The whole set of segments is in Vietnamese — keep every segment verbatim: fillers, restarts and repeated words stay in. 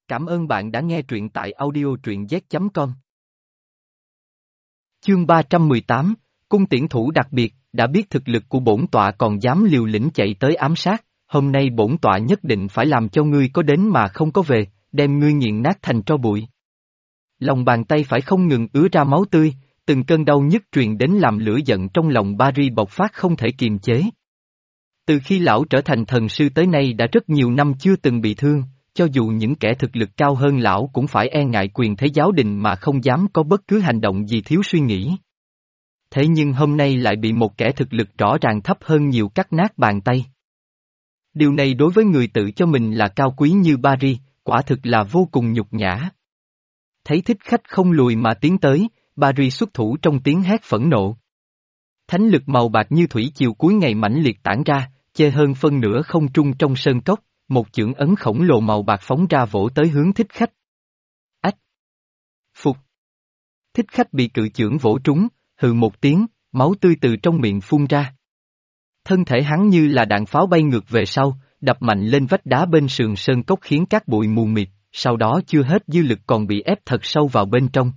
Cảm ơn bạn đã nghe truyện tại audio truyện z chấm com. Chương ba trăm mười tám, Cung tiễn thủ đặc biệt, đã biết thực lực của bổn tọa còn dám liều lĩnh chạy tới ám sát, hôm nay bổn tọa nhất định phải làm cho ngươi có đến mà không có về, đem ngươi nghiền nát thành tro bụi. Lòng bàn tay phải không ngừng ứa ra máu tươi, từng cơn đau nhức truyền đến làm lửa giận trong lòng Barry bộc phát không thể kiềm chế. Từ khi lão trở thành thần sư tới nay đã rất nhiều năm chưa từng bị thương, cho dù những kẻ thực lực cao hơn lão cũng phải e ngại quyền thế giáo đình mà không dám có bất cứ hành động gì thiếu suy nghĩ. Thế nhưng hôm nay lại bị một kẻ thực lực rõ ràng thấp hơn nhiều cắt nát bàn tay. Điều này đối với người tự cho mình là cao quý như Barry, quả thực là vô cùng nhục nhã. Thấy thích khách không lùi mà tiến tới, Barry xuất thủ trong tiếng hét phẫn nộ. Thánh lực màu bạc như thủy chiều cuối ngày mãnh liệt tản ra, che hơn phân nửa không trung trong sơn cốc, một chưởng ấn khổng lồ màu bạc phóng ra vỗ tới hướng thích khách. Ách! Phục! Thích khách bị cự chưởng vỗ trúng, hừ một tiếng, máu tươi từ trong miệng phun ra. Thân thể hắn như là đạn pháo bay ngược về sau, đập mạnh lên vách đá bên sườn sơn cốc khiến các bụi mù mịt, sau đó chưa hết dư lực còn bị ép thật sâu vào bên trong.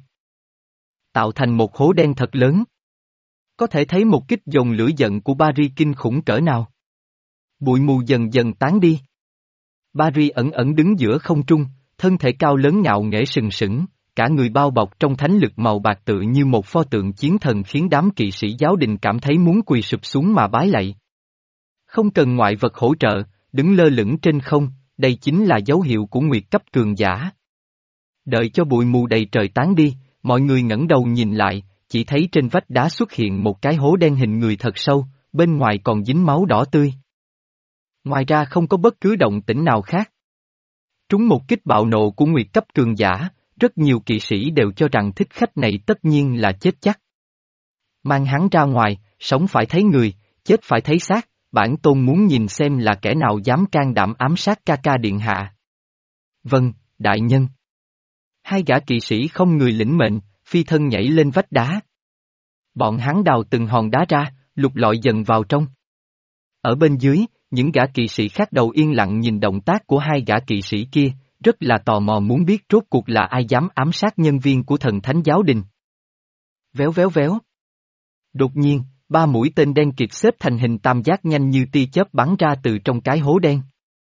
Tạo thành một hố đen thật lớn. Có thể thấy một kích dồn lửa giận của Barry kinh khủng cỡ nào. Bụi mù dần dần tán đi. Barry ẩn ẩn đứng giữa không trung, thân thể cao lớn ngạo nghễ sừng sững, cả người bao bọc trong thánh lực màu bạc tự như một pho tượng chiến thần khiến đám kỵ sĩ giáo đình cảm thấy muốn quỳ sụp xuống mà bái lạy. Không cần ngoại vật hỗ trợ, đứng lơ lửng trên không, đây chính là dấu hiệu của nguyệt cấp cường giả. Đợi cho bụi mù đầy trời tán đi, mọi người ngẩng đầu nhìn lại, chỉ thấy trên vách đá xuất hiện một cái hố đen hình người thật sâu, bên ngoài còn dính máu đỏ tươi. Ngoài ra không có bất cứ động tĩnh nào khác. Trúng một kích bạo nộ của nguyệt cấp cường giả, rất nhiều kỵ sĩ đều cho rằng thích khách này tất nhiên là chết chắc. Mang hắn ra ngoài, sống phải thấy người, chết phải thấy xác, bản tôn muốn nhìn xem là kẻ nào dám can đảm ám sát ca ca điện hạ. Vâng, đại nhân. Hai gã kỵ sĩ không người lĩnh mệnh, phi thân nhảy lên vách đá. Bọn hắn đào từng hòn đá ra, lục lọi dần vào trong. Ở bên dưới, những gã kỵ sĩ khác đầu yên lặng nhìn động tác của hai gã kỵ sĩ kia, rất là tò mò muốn biết rốt cuộc là ai dám ám sát nhân viên của thần thánh giáo đình. Véo véo véo. Đột nhiên, ba mũi tên đen kịt xếp thành hình tam giác nhanh như tia chớp bắn ra từ trong cái hố đen.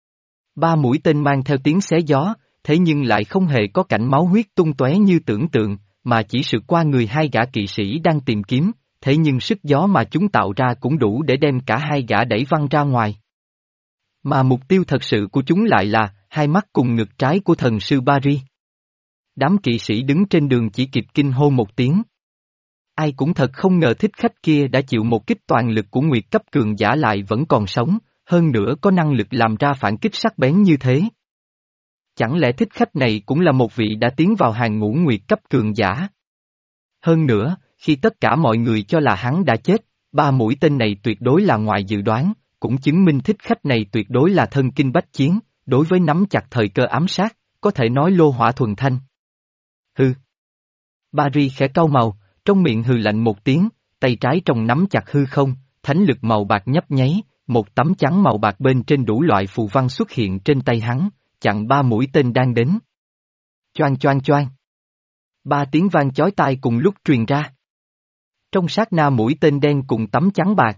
Ba mũi tên mang theo tiếng xé gió, thế nhưng lại không hề có cảnh máu huyết tung tóe như tưởng tượng, mà chỉ sượt qua người hai gã kỵ sĩ đang tìm kiếm, thế nhưng sức gió mà chúng tạo ra cũng đủ để đem cả hai gã đẩy văng ra ngoài. Mà mục tiêu thật sự của chúng lại là hai mắt cùng ngực trái của thần sư Barry. Đám kỵ sĩ đứng trên đường chỉ kịp kinh hô một tiếng. Ai cũng thật không ngờ thích khách kia đã chịu một kích toàn lực của nguyệt cấp cường giả lại vẫn còn sống, hơn nữa có năng lực làm ra phản kích sắc bén như thế. Chẳng lẽ thích khách này cũng là một vị đã tiến vào hàng ngũ nguyệt cấp cường giả? Hơn nữa, khi tất cả mọi người cho là hắn đã chết, ba mũi tên này tuyệt đối là ngoài dự đoán, cũng chứng minh thích khách này tuyệt đối là thân kinh bách chiến, đối với nắm chặt thời cơ ám sát, có thể nói lô hỏa thuần thanh. Hừ. Barry khẽ cau màu, trong miệng hừ lạnh một tiếng, tay trái trong nắm chặt hư không, thánh lực màu bạc nhấp nháy, một tấm chắn màu bạc bên trên đủ loại phù văn xuất hiện trên tay hắn, chặn ba mũi tên đang đến. Choang choang choang. Ba tiếng vang chói tai cùng lúc truyền ra. Trong sát na mũi tên đen cùng tấm chắn bạc.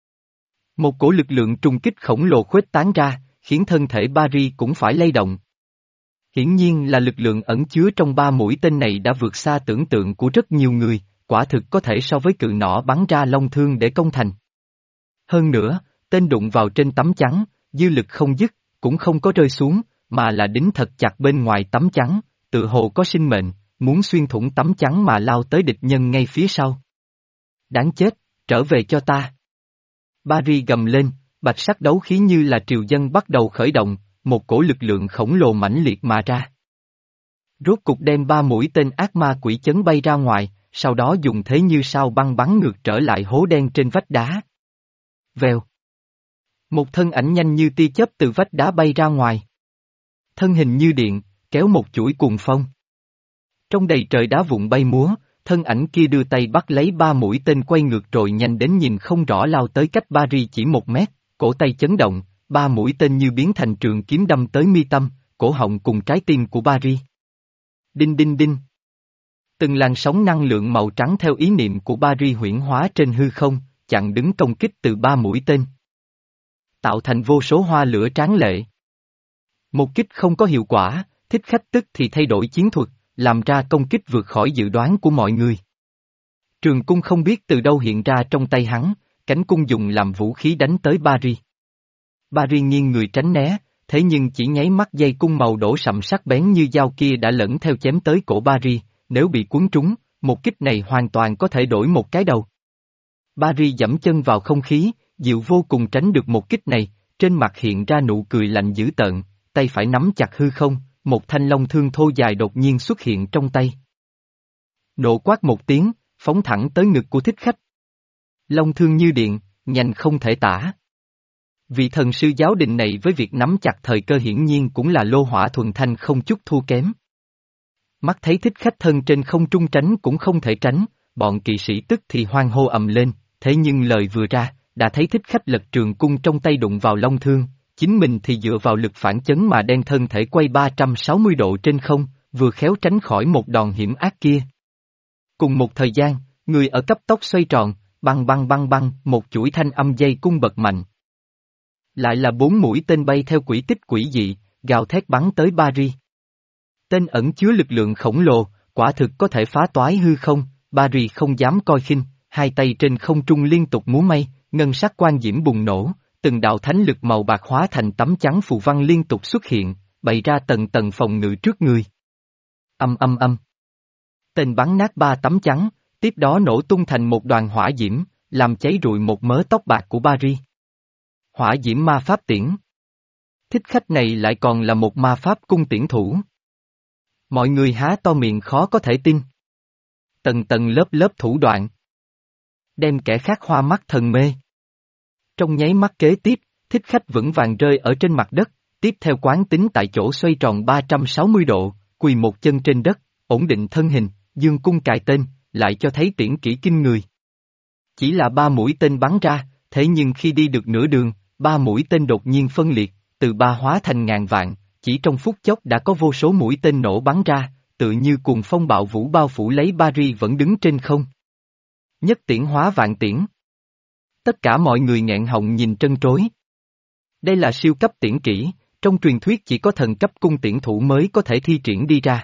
Một cổ lực lượng trùng kích khổng lồ khuếch tán ra, khiến thân thể Barry cũng phải lay động. Hiển nhiên là lực lượng ẩn chứa trong ba mũi tên này đã vượt xa tưởng tượng của rất nhiều người, quả thực có thể so với cự nỏ bắn ra long thương để công thành. Hơn nữa, tên đụng vào trên tấm chắn, dư lực không dứt, cũng không có rơi xuống, mà là đính thật chặt bên ngoài tấm chắn, tự hồ có sinh mệnh, muốn xuyên thủng tấm chắn mà lao tới địch nhân ngay phía sau. Đáng chết, trở về cho ta. Barry gầm lên, bạch sắc đấu khí như là triều dân bắt đầu khởi động, một cổ lực lượng khổng lồ mãnh liệt mà ra. Rốt cục đem ba mũi tên ác ma quỷ chấn bay ra ngoài, sau đó dùng thế như sao băng bắn ngược trở lại hố đen trên vách đá. Vèo. Một thân ảnh nhanh như tia chớp từ vách đá bay ra ngoài. Thân hình như điện, kéo một chuỗi cuồng phong. Trong đầy trời đá vụn bay múa, thân ảnh kia đưa tay bắt lấy ba mũi tên quay ngược rồi nhanh đến nhìn không rõ lao tới cách Barry chỉ một mét, cổ tay chấn động, ba mũi tên như biến thành trường kiếm đâm tới mi tâm, cổ họng cùng trái tim của Barry. Đinh đinh đinh. Từng làn sóng năng lượng màu trắng theo ý niệm của Barry huyễn hóa trên hư không, chặn đứng công kích từ ba mũi tên. Tạo thành vô số hoa lửa tráng lệ. Một kích không có hiệu quả, thích khách tức thì thay đổi chiến thuật, làm ra công kích vượt khỏi dự đoán của mọi người. Trường cung không biết từ đâu hiện ra trong tay hắn, cánh cung dùng làm vũ khí đánh tới Barry. Barry nghiêng người tránh né, thế nhưng chỉ nháy mắt dây cung màu đỏ sậm sắc bén như dao kia đã lẫn theo chém tới cổ Barry, nếu bị cuốn trúng, một kích này hoàn toàn có thể đổi một cái đầu. Barry giẫm chân vào không khí, dịu vô cùng tránh được một kích này, trên mặt hiện ra nụ cười lạnh dữ tợn, tay phải nắm chặt hư không, một thanh long thương thô dài đột nhiên xuất hiện trong tay. Nộ quát một tiếng, phóng thẳng tới ngực của thích khách. Long thương như điện, nhanh không thể tả. Vị thần sư giáo đình này với việc nắm chặt thời cơ hiển nhiên cũng là lô hỏa thuần thanh không chút thua kém. Mắt thấy thích khách thân trên không trung tránh cũng không thể tránh, bọn kỵ sĩ tức thì hoan hô ầm lên, thế nhưng lời vừa ra, đã thấy thích khách lật trường cung trong tay đụng vào long thương, chính mình thì dựa vào lực phản chấn mà đem thân thể quay ba trăm sáu mươi độ trên không, vừa khéo tránh khỏi một đòn hiểm ác kia. Cùng một thời gian, người ở cấp tốc xoay tròn, băng băng băng băng, một chuỗi thanh âm dây cung bật mạnh. Lại là bốn mũi tên bay theo quỹ tích quỷ dị, gào thét bắn tới Barry. Tên ẩn chứa lực lượng khổng lồ, quả thực có thể phá toái hư không, Barry không dám coi khinh, hai tay trên không trung liên tục múa may, ngân sắc quang diễm bùng nổ, từng đạo thánh lực màu bạc hóa thành tấm chắn phù văn liên tục xuất hiện, bày ra tầng tầng phòng ngự trước người. Âm âm âm. Tên bắn nát ba tấm chắn, tiếp đó nổ tung thành một đoàn hỏa diễm, làm cháy rụi một mớ tóc bạc của Barry. Hỏa diễm ma pháp tiễn. Thích khách này lại còn là một ma pháp cung tiễn thủ. Mọi người há to miệng khó có thể tin. Tầng tầng lớp lớp thủ đoạn. Đem kẻ khác hoa mắt thần mê. Trong nháy mắt kế tiếp, thích khách vững vàng rơi ở trên mặt đất, tiếp theo quán tính tại chỗ xoay tròn ba trăm sáu mươi độ, quỳ một chân trên đất, ổn định thân hình, dương cung cài tên, lại cho thấy tiễn kỹ kinh người. Chỉ là ba mũi tên bắn ra, thế nhưng khi đi được nửa đường, ba mũi tên đột nhiên phân liệt, từ ba hóa thành ngàn vạn, chỉ trong phút chốc đã có vô số mũi tên nổ bắn ra, tự như cuồng phong bạo vũ bao phủ lấy Barry vẫn đứng trên không. Nhất tiễn hóa vạn tiễn. Tất cả mọi người nghẹn họng nhìn trân trối. Đây là siêu cấp tiễn kỹ, trong truyền thuyết chỉ có thần cấp cung tiễn thủ mới có thể thi triển đi ra.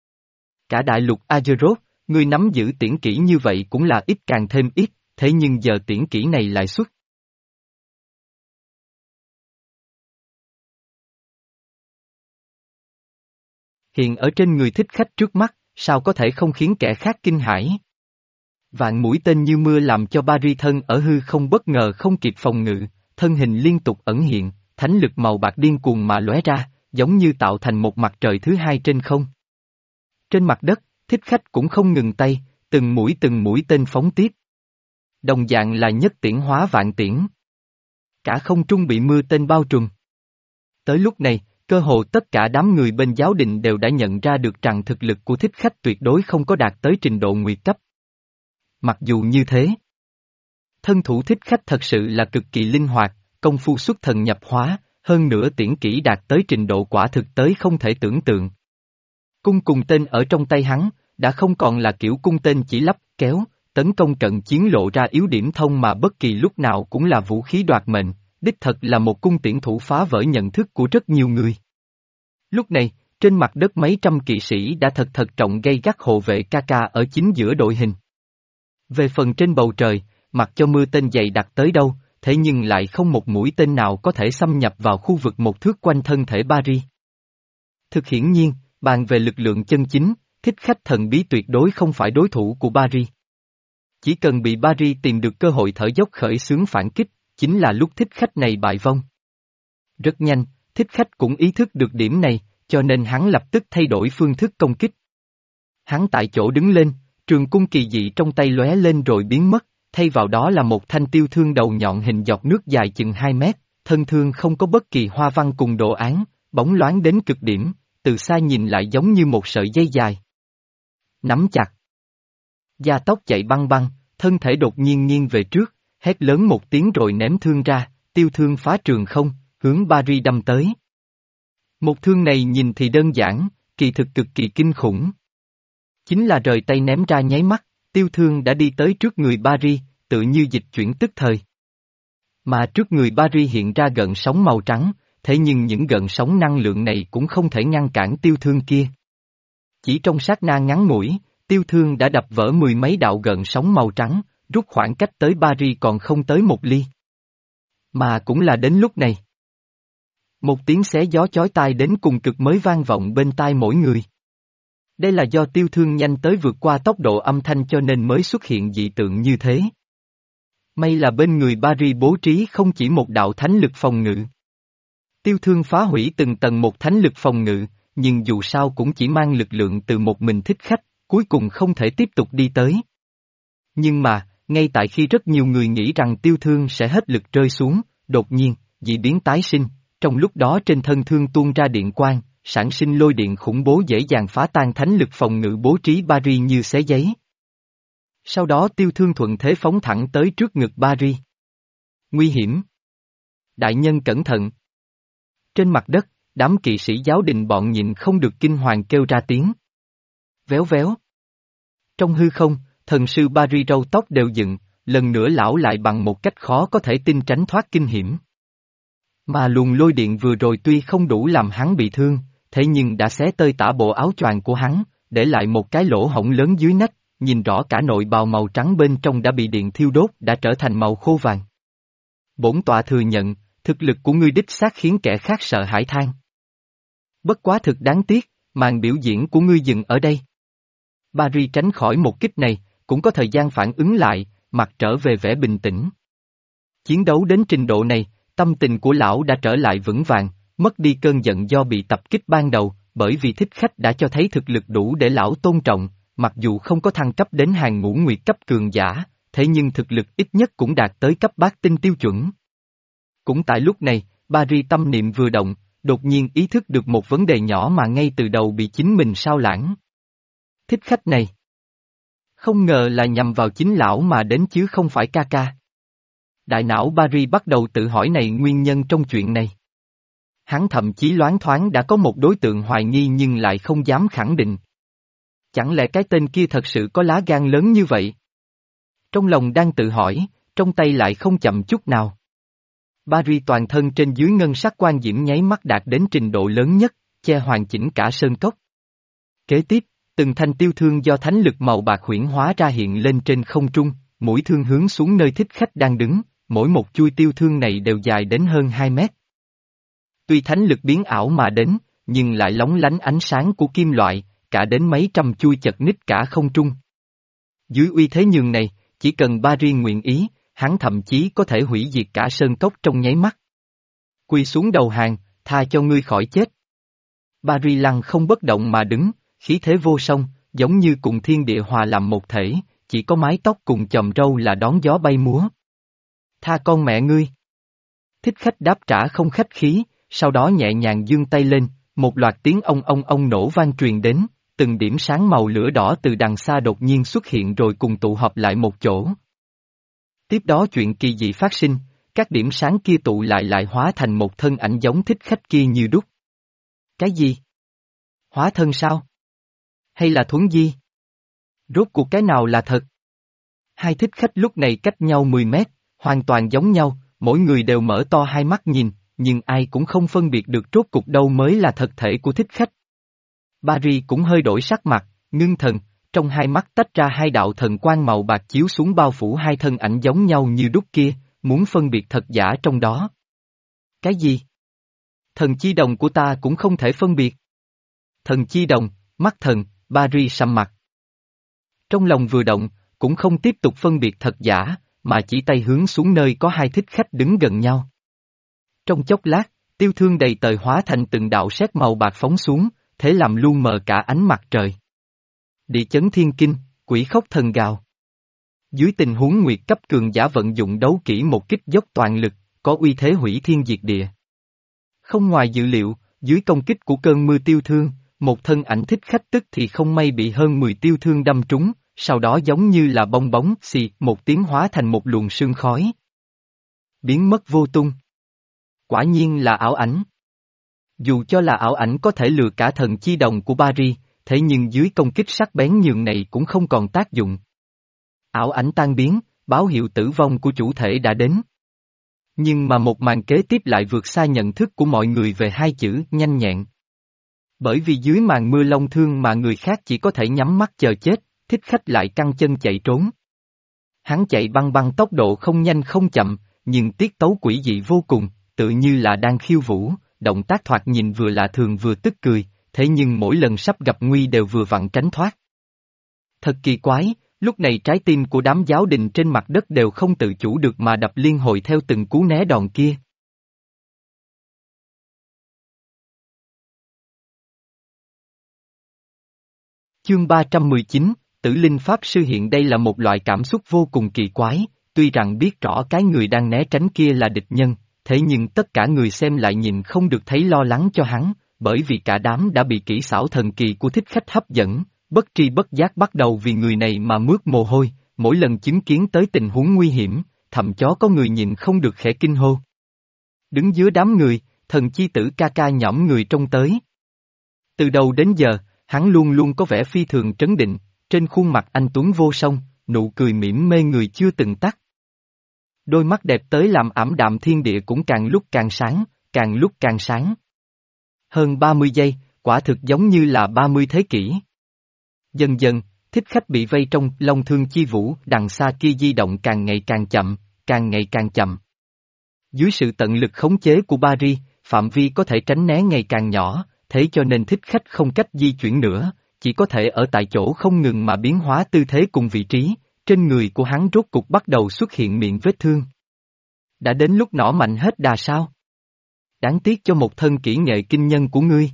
Cả đại lục Azeroth, người nắm giữ tiễn kỹ như vậy cũng là ít càng thêm ít, thế nhưng giờ tiễn kỹ này lại xuất. Hiện ở trên người thích khách trước mắt, sao có thể không khiến kẻ khác kinh hãi? Vạn mũi tên như mưa làm cho Barry thân ở hư không bất ngờ không kịp phòng ngự, thân hình liên tục ẩn hiện, thánh lực màu bạc điên cuồng mà lóe ra, giống như tạo thành một mặt trời thứ hai trên không. Trên mặt đất, thích khách cũng không ngừng tay, từng mũi từng mũi tên phóng tiếp. Đồng dạng là nhất tiễn hóa vạn tiễn. Cả không trung bị mưa tên bao trùm. Tới lúc này, cơ hồ tất cả đám người bên giáo đình đều đã nhận ra được rằng thực lực của thích khách tuyệt đối không có đạt tới trình độ nguyệt cấp. Mặc dù như thế, thân thủ thích khách thật sự là cực kỳ linh hoạt, công phu xuất thần nhập hóa, hơn nữa tiễn kỹ đạt tới trình độ quả thực tới không thể tưởng tượng. Cung cùng tên ở trong tay hắn, đã không còn là kiểu cung tên chỉ lắp, kéo, tấn công cận chiến lộ ra yếu điểm thông mà bất kỳ lúc nào cũng là vũ khí đoạt mệnh, đích thật là một cung tiễn thủ phá vỡ nhận thức của rất nhiều người. Lúc này, trên mặt đất mấy trăm kỵ sĩ đã thật thật trọng gây gắt hộ vệ ca ca ở chính giữa đội hình. Về phần trên bầu trời, mặc cho mưa tên dày đặc tới đâu, thế nhưng lại không một mũi tên nào có thể xâm nhập vào khu vực một thước quanh thân thể Barry. Thực hiển nhiên, bàn về lực lượng chân chính, thích khách thần bí tuyệt đối không phải đối thủ của Barry. Chỉ cần bị Barry tìm được cơ hội thở dốc khởi xướng phản kích, chính là lúc thích khách này bại vong. Rất nhanh, thích khách cũng ý thức được điểm này, cho nên hắn lập tức thay đổi phương thức công kích. Hắn tại chỗ đứng lên, trường cung kỳ dị trong tay lóe lên rồi biến mất, thay vào đó là một thanh tiêu thương đầu nhọn hình giọt nước dài chừng hai mét, thân thương không có bất kỳ hoa văn cùng đồ án, bóng loáng đến cực điểm, từ xa nhìn lại giống như một sợi dây dài. Nắm chặt. Da tóc chạy băng băng, thân thể đột nhiên nghiêng về trước, hét lớn một tiếng rồi ném thương ra, tiêu thương phá trường không, hướng Barry đâm tới. Một thương này nhìn thì đơn giản, kỳ thực cực kỳ kinh khủng. Chính là rời tay ném ra nháy mắt, tiêu thương đã đi tới trước người Barry, tự như dịch chuyển tức thời. Mà trước người Barry hiện ra gợn sóng màu trắng, thế nhưng những gợn sóng năng lượng này cũng không thể ngăn cản tiêu thương kia. Chỉ trong sát na ngắn ngủi, tiêu thương đã đập vỡ mười mấy đạo gợn sóng màu trắng, rút khoảng cách tới Barry còn không tới một ly. Mà cũng là đến lúc này. Một tiếng xé gió chói tai đến cùng cực mới vang vọng bên tai mỗi người. Đây là do tiêu thương nhanh tới vượt qua tốc độ âm thanh cho nên mới xuất hiện dị tượng như thế. May là bên người Barry bố trí không chỉ một đạo thánh lực phòng ngự. Tiêu thương phá hủy từng tầng một thánh lực phòng ngự, nhưng dù sao cũng chỉ mang lực lượng từ một mình thích khách, cuối cùng không thể tiếp tục đi tới. Nhưng mà, ngay tại khi rất nhiều người nghĩ rằng tiêu thương sẽ hết lực rơi xuống, đột nhiên, dị biến tái sinh, trong lúc đó trên thân thương tuôn ra điện quang, sản sinh lôi điện khủng bố dễ dàng phá tan thánh lực phòng ngự bố trí Barry như xé giấy. Sau đó tiêu thương thuận thế phóng thẳng tới trước ngực Barry. Nguy hiểm! Đại nhân cẩn thận! Trên mặt đất, đám kỵ sĩ giáo đình bọn nhịn không được kinh hoàng kêu ra tiếng. Véo véo! Trong hư không, thần sư Barry râu tóc đều dựng, lần nữa lão lại bằng một cách khó có thể tin tránh thoát kinh hiểm. Mà luồng lôi điện vừa rồi tuy không đủ làm hắn bị thương, thế nhưng đã xé tơi tả bộ áo choàng của hắn, để lại một cái lỗ hổng lớn dưới nách, nhìn rõ cả nội bào màu trắng bên trong đã bị điện thiêu đốt đã trở thành màu khô vàng. Bổn tọa thừa nhận, thực lực của ngươi đích xác khiến kẻ khác sợ hãi than. Bất quá thực đáng tiếc, màn biểu diễn của ngươi dừng ở đây. Barry tránh khỏi một kích này, cũng có thời gian phản ứng lại, mặt trở về vẻ bình tĩnh. Chiến đấu đến trình độ này, tâm tình của lão đã trở lại vững vàng, mất đi cơn giận do bị tập kích ban đầu, bởi vì thích khách đã cho thấy thực lực đủ để lão tôn trọng, mặc dù không có thăng cấp đến hàng ngũ nguyệt cấp cường giả, thế nhưng thực lực ít nhất cũng đạt tới cấp bát tinh tiêu chuẩn. Cũng tại lúc này, Barry tâm niệm vừa động, đột nhiên ý thức được một vấn đề nhỏ mà ngay từ đầu bị chính mình sao lãng. Thích khách này không ngờ là nhằm vào chính lão mà đến chứ không phải ca ca. Đại não Barry bắt đầu tự hỏi này nguyên nhân trong chuyện này. Hắn thậm chí loáng thoáng đã có một đối tượng hoài nghi nhưng lại không dám khẳng định. Chẳng lẽ cái tên kia thật sự có lá gan lớn như vậy? Trong lòng đang tự hỏi, trong tay lại không chậm chút nào. Barry toàn thân trên dưới ngân sắc quan diễm nháy mắt đạt đến trình độ lớn nhất, che hoàn chỉnh cả sơn cốc. Kế tiếp, từng thanh tiêu thương do thánh lực màu bạc huyễn hóa ra hiện lên trên không trung, mũi thương hướng xuống nơi thích khách đang đứng, mỗi một chui tiêu thương này đều dài đến hơn hai mét. Tuy thánh lực biến ảo mà đến, nhưng lại lóng lánh ánh sáng của kim loại, cả đến mấy trăm chui chật ních cả không trung. Dưới uy thế nhường này, chỉ cần Barry nguyện ý, hắn thậm chí có thể hủy diệt cả sơn cốc trong nháy mắt. Quỳ xuống đầu hàng, tha cho ngươi khỏi chết. Barry lăng không bất động mà đứng, khí thế vô song, giống như cùng thiên địa hòa làm một thể, chỉ có mái tóc cùng chòm râu là đón gió bay múa. Tha con mẹ ngươi. Thích khách đáp trả không khách khí, sau đó nhẹ nhàng giương tay lên, một loạt tiếng ông ông ông nổ vang truyền đến, từng điểm sáng màu lửa đỏ từ đằng xa đột nhiên xuất hiện rồi cùng tụ họp lại một chỗ. Tiếp đó chuyện kỳ dị phát sinh, các điểm sáng kia tụ lại lại hóa thành một thân ảnh giống thích khách kia như đúc. Cái gì? Hóa thân sao? Hay là thuấn di? Rốt cuộc cái nào là thật? Hai thích khách lúc này cách nhau mười mét, hoàn toàn giống nhau, mỗi người đều mở to hai mắt nhìn, nhưng ai cũng không phân biệt được rốt cuộc đâu mới là thật thể của thích khách. Barry cũng hơi đổi sắc mặt, ngưng thần, trong hai mắt tách ra hai đạo thần quang màu bạc chiếu xuống bao phủ hai thân ảnh giống nhau như đúc kia, muốn phân biệt thật giả trong đó. Cái gì? Thần chi đồng của ta cũng không thể phân biệt. Thần chi đồng, mắt thần, Barry sầm mặt. Trong lòng vừa động, cũng không tiếp tục phân biệt thật giả, mà chỉ tay hướng xuống nơi có hai thích khách đứng gần nhau. Trong chốc lát, tiêu thương đầy tời hóa thành từng đạo sét màu bạc phóng xuống, thế làm lu mờ cả ánh mặt trời. Địa chấn thiên kinh, quỷ khóc thần gào. Dưới tình huống nguyệt cấp cường giả vận dụng đấu kỹ một kích dốc toàn lực, có uy thế hủy thiên diệt địa. Không ngoài dự liệu, dưới công kích của cơn mưa tiêu thương, một thân ảnh thích khách tức thì không may bị hơn mười tiêu thương đâm trúng, sau đó giống như là bong bóng xì một tiếng hóa thành một luồng sương khói. Biến mất vô tung. Quả nhiên là ảo ảnh. Dù cho là ảo ảnh có thể lừa cả thần chi đồng của Paris, thế nhưng dưới công kích sắc bén nhường này cũng không còn tác dụng. Ảo ảnh tan biến, báo hiệu tử vong của chủ thể đã đến. Nhưng mà một màn kế tiếp lại vượt xa nhận thức của mọi người về hai chữ nhanh nhẹn. Bởi vì dưới màn mưa long thương mà người khác chỉ có thể nhắm mắt chờ chết, Thích Khách lại căng chân chạy trốn. Hắn chạy băng băng tốc độ không nhanh không chậm, nhưng tiết tấu quỷ dị vô cùng, tự như là đang khiêu vũ, động tác thoạt nhìn vừa lạ thường vừa tức cười, thế nhưng mỗi lần sắp gặp nguy đều vừa vặn tránh thoát. Thật kỳ quái, lúc này trái tim của đám giáo đình trên mặt đất đều không tự chủ được mà đập liên hồi theo từng cú né đòn kia. Chương ba trăm mười chín, Tử Linh Pháp Sư hiện đây là một loại cảm xúc vô cùng kỳ quái, tuy rằng biết rõ cái người đang né tránh kia là địch nhân, thế nhưng tất cả người xem lại nhìn không được thấy lo lắng cho hắn, bởi vì cả đám đã bị kỹ xảo thần kỳ của Thích Khách hấp dẫn, bất tri bất giác bắt đầu vì người này mà mướt mồ hôi, mỗi lần chứng kiến tới tình huống nguy hiểm, thậm chó có người nhìn không được khẽ kinh hô. Đứng giữa đám người, thần chi tử ca ca nhõm người trông tới. Từ đầu đến giờ, hắn luôn luôn có vẻ phi thường trấn định, trên khuôn mặt anh tuấn vô song, nụ cười mỉm mê người chưa từng tắt. Đôi mắt đẹp tới làm ảm đạm thiên địa cũng càng lúc càng sáng, càng lúc càng sáng. Hơn ba mươi giây, quả thực giống như là ba mươi thế kỷ. Dần dần, Thích Khách bị vây trong long thương chi vũ, đằng xa kia di động càng ngày càng chậm, càng ngày càng chậm. Dưới sự tận lực khống chế của Paris, phạm vi có thể tránh né ngày càng nhỏ, thế cho nên Thích Khách không cách di chuyển nữa, chỉ có thể ở tại chỗ không ngừng mà biến hóa tư thế cùng vị trí, trên người của hắn rốt cục bắt đầu xuất hiện miệng vết thương. Đã đến lúc nỏ mạnh hết đà sao? Đáng tiếc cho một thân kỹ nghệ kinh nhân của ngươi.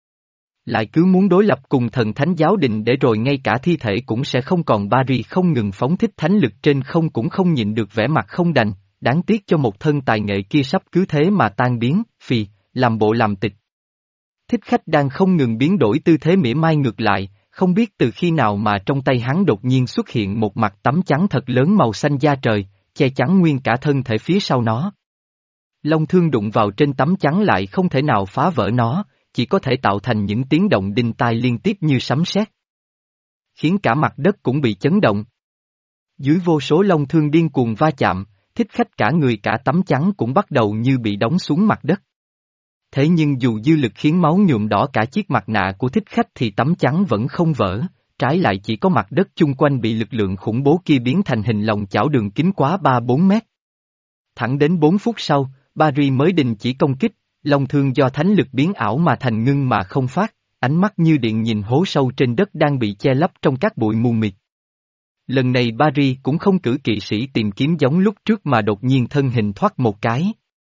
Lại cứ muốn đối lập cùng thần thánh giáo đình để rồi ngay cả thi thể cũng sẽ không còn. Paris không ngừng phóng thích thánh lực trên không cũng không nhịn được vẻ mặt không đành, đáng tiếc cho một thân tài nghệ kia sắp cứ thế mà tan biến, phì, làm bộ làm tịch. Thích Khách đang không ngừng biến đổi tư thế mỉa mai ngược lại, không biết từ khi nào mà trong tay hắn đột nhiên xuất hiện một mặt tấm chắn thật lớn màu xanh da trời, che chắn nguyên cả thân thể phía sau nó. Long thương đụng vào trên tấm chắn lại không thể nào phá vỡ nó, chỉ có thể tạo thành những tiếng động đinh tai liên tiếp như sấm sét, khiến cả mặt đất cũng bị chấn động. Dưới vô số long thương điên cuồng va chạm, Thích Khách cả người cả tấm chắn cũng bắt đầu như bị đóng xuống mặt đất. Thế nhưng dù dư lực khiến máu nhuộm đỏ cả chiếc mặt nạ của Thích Khách thì tấm chắn vẫn không vỡ, trái lại chỉ có mặt đất chung quanh bị lực lượng khủng bố kia biến thành hình lòng chảo đường kính quá ba bốn mét. Thẳng đến bốn phút sau, Paris mới đình chỉ công kích, long thương do thánh lực biến ảo mà thành ngưng mà không phát, ánh mắt như điện nhìn hố sâu trên đất đang bị che lấp trong các bụi mù mịt. Lần này Paris cũng không cử kỵ sĩ tìm kiếm giống lúc trước mà đột nhiên thân hình thoát một cái,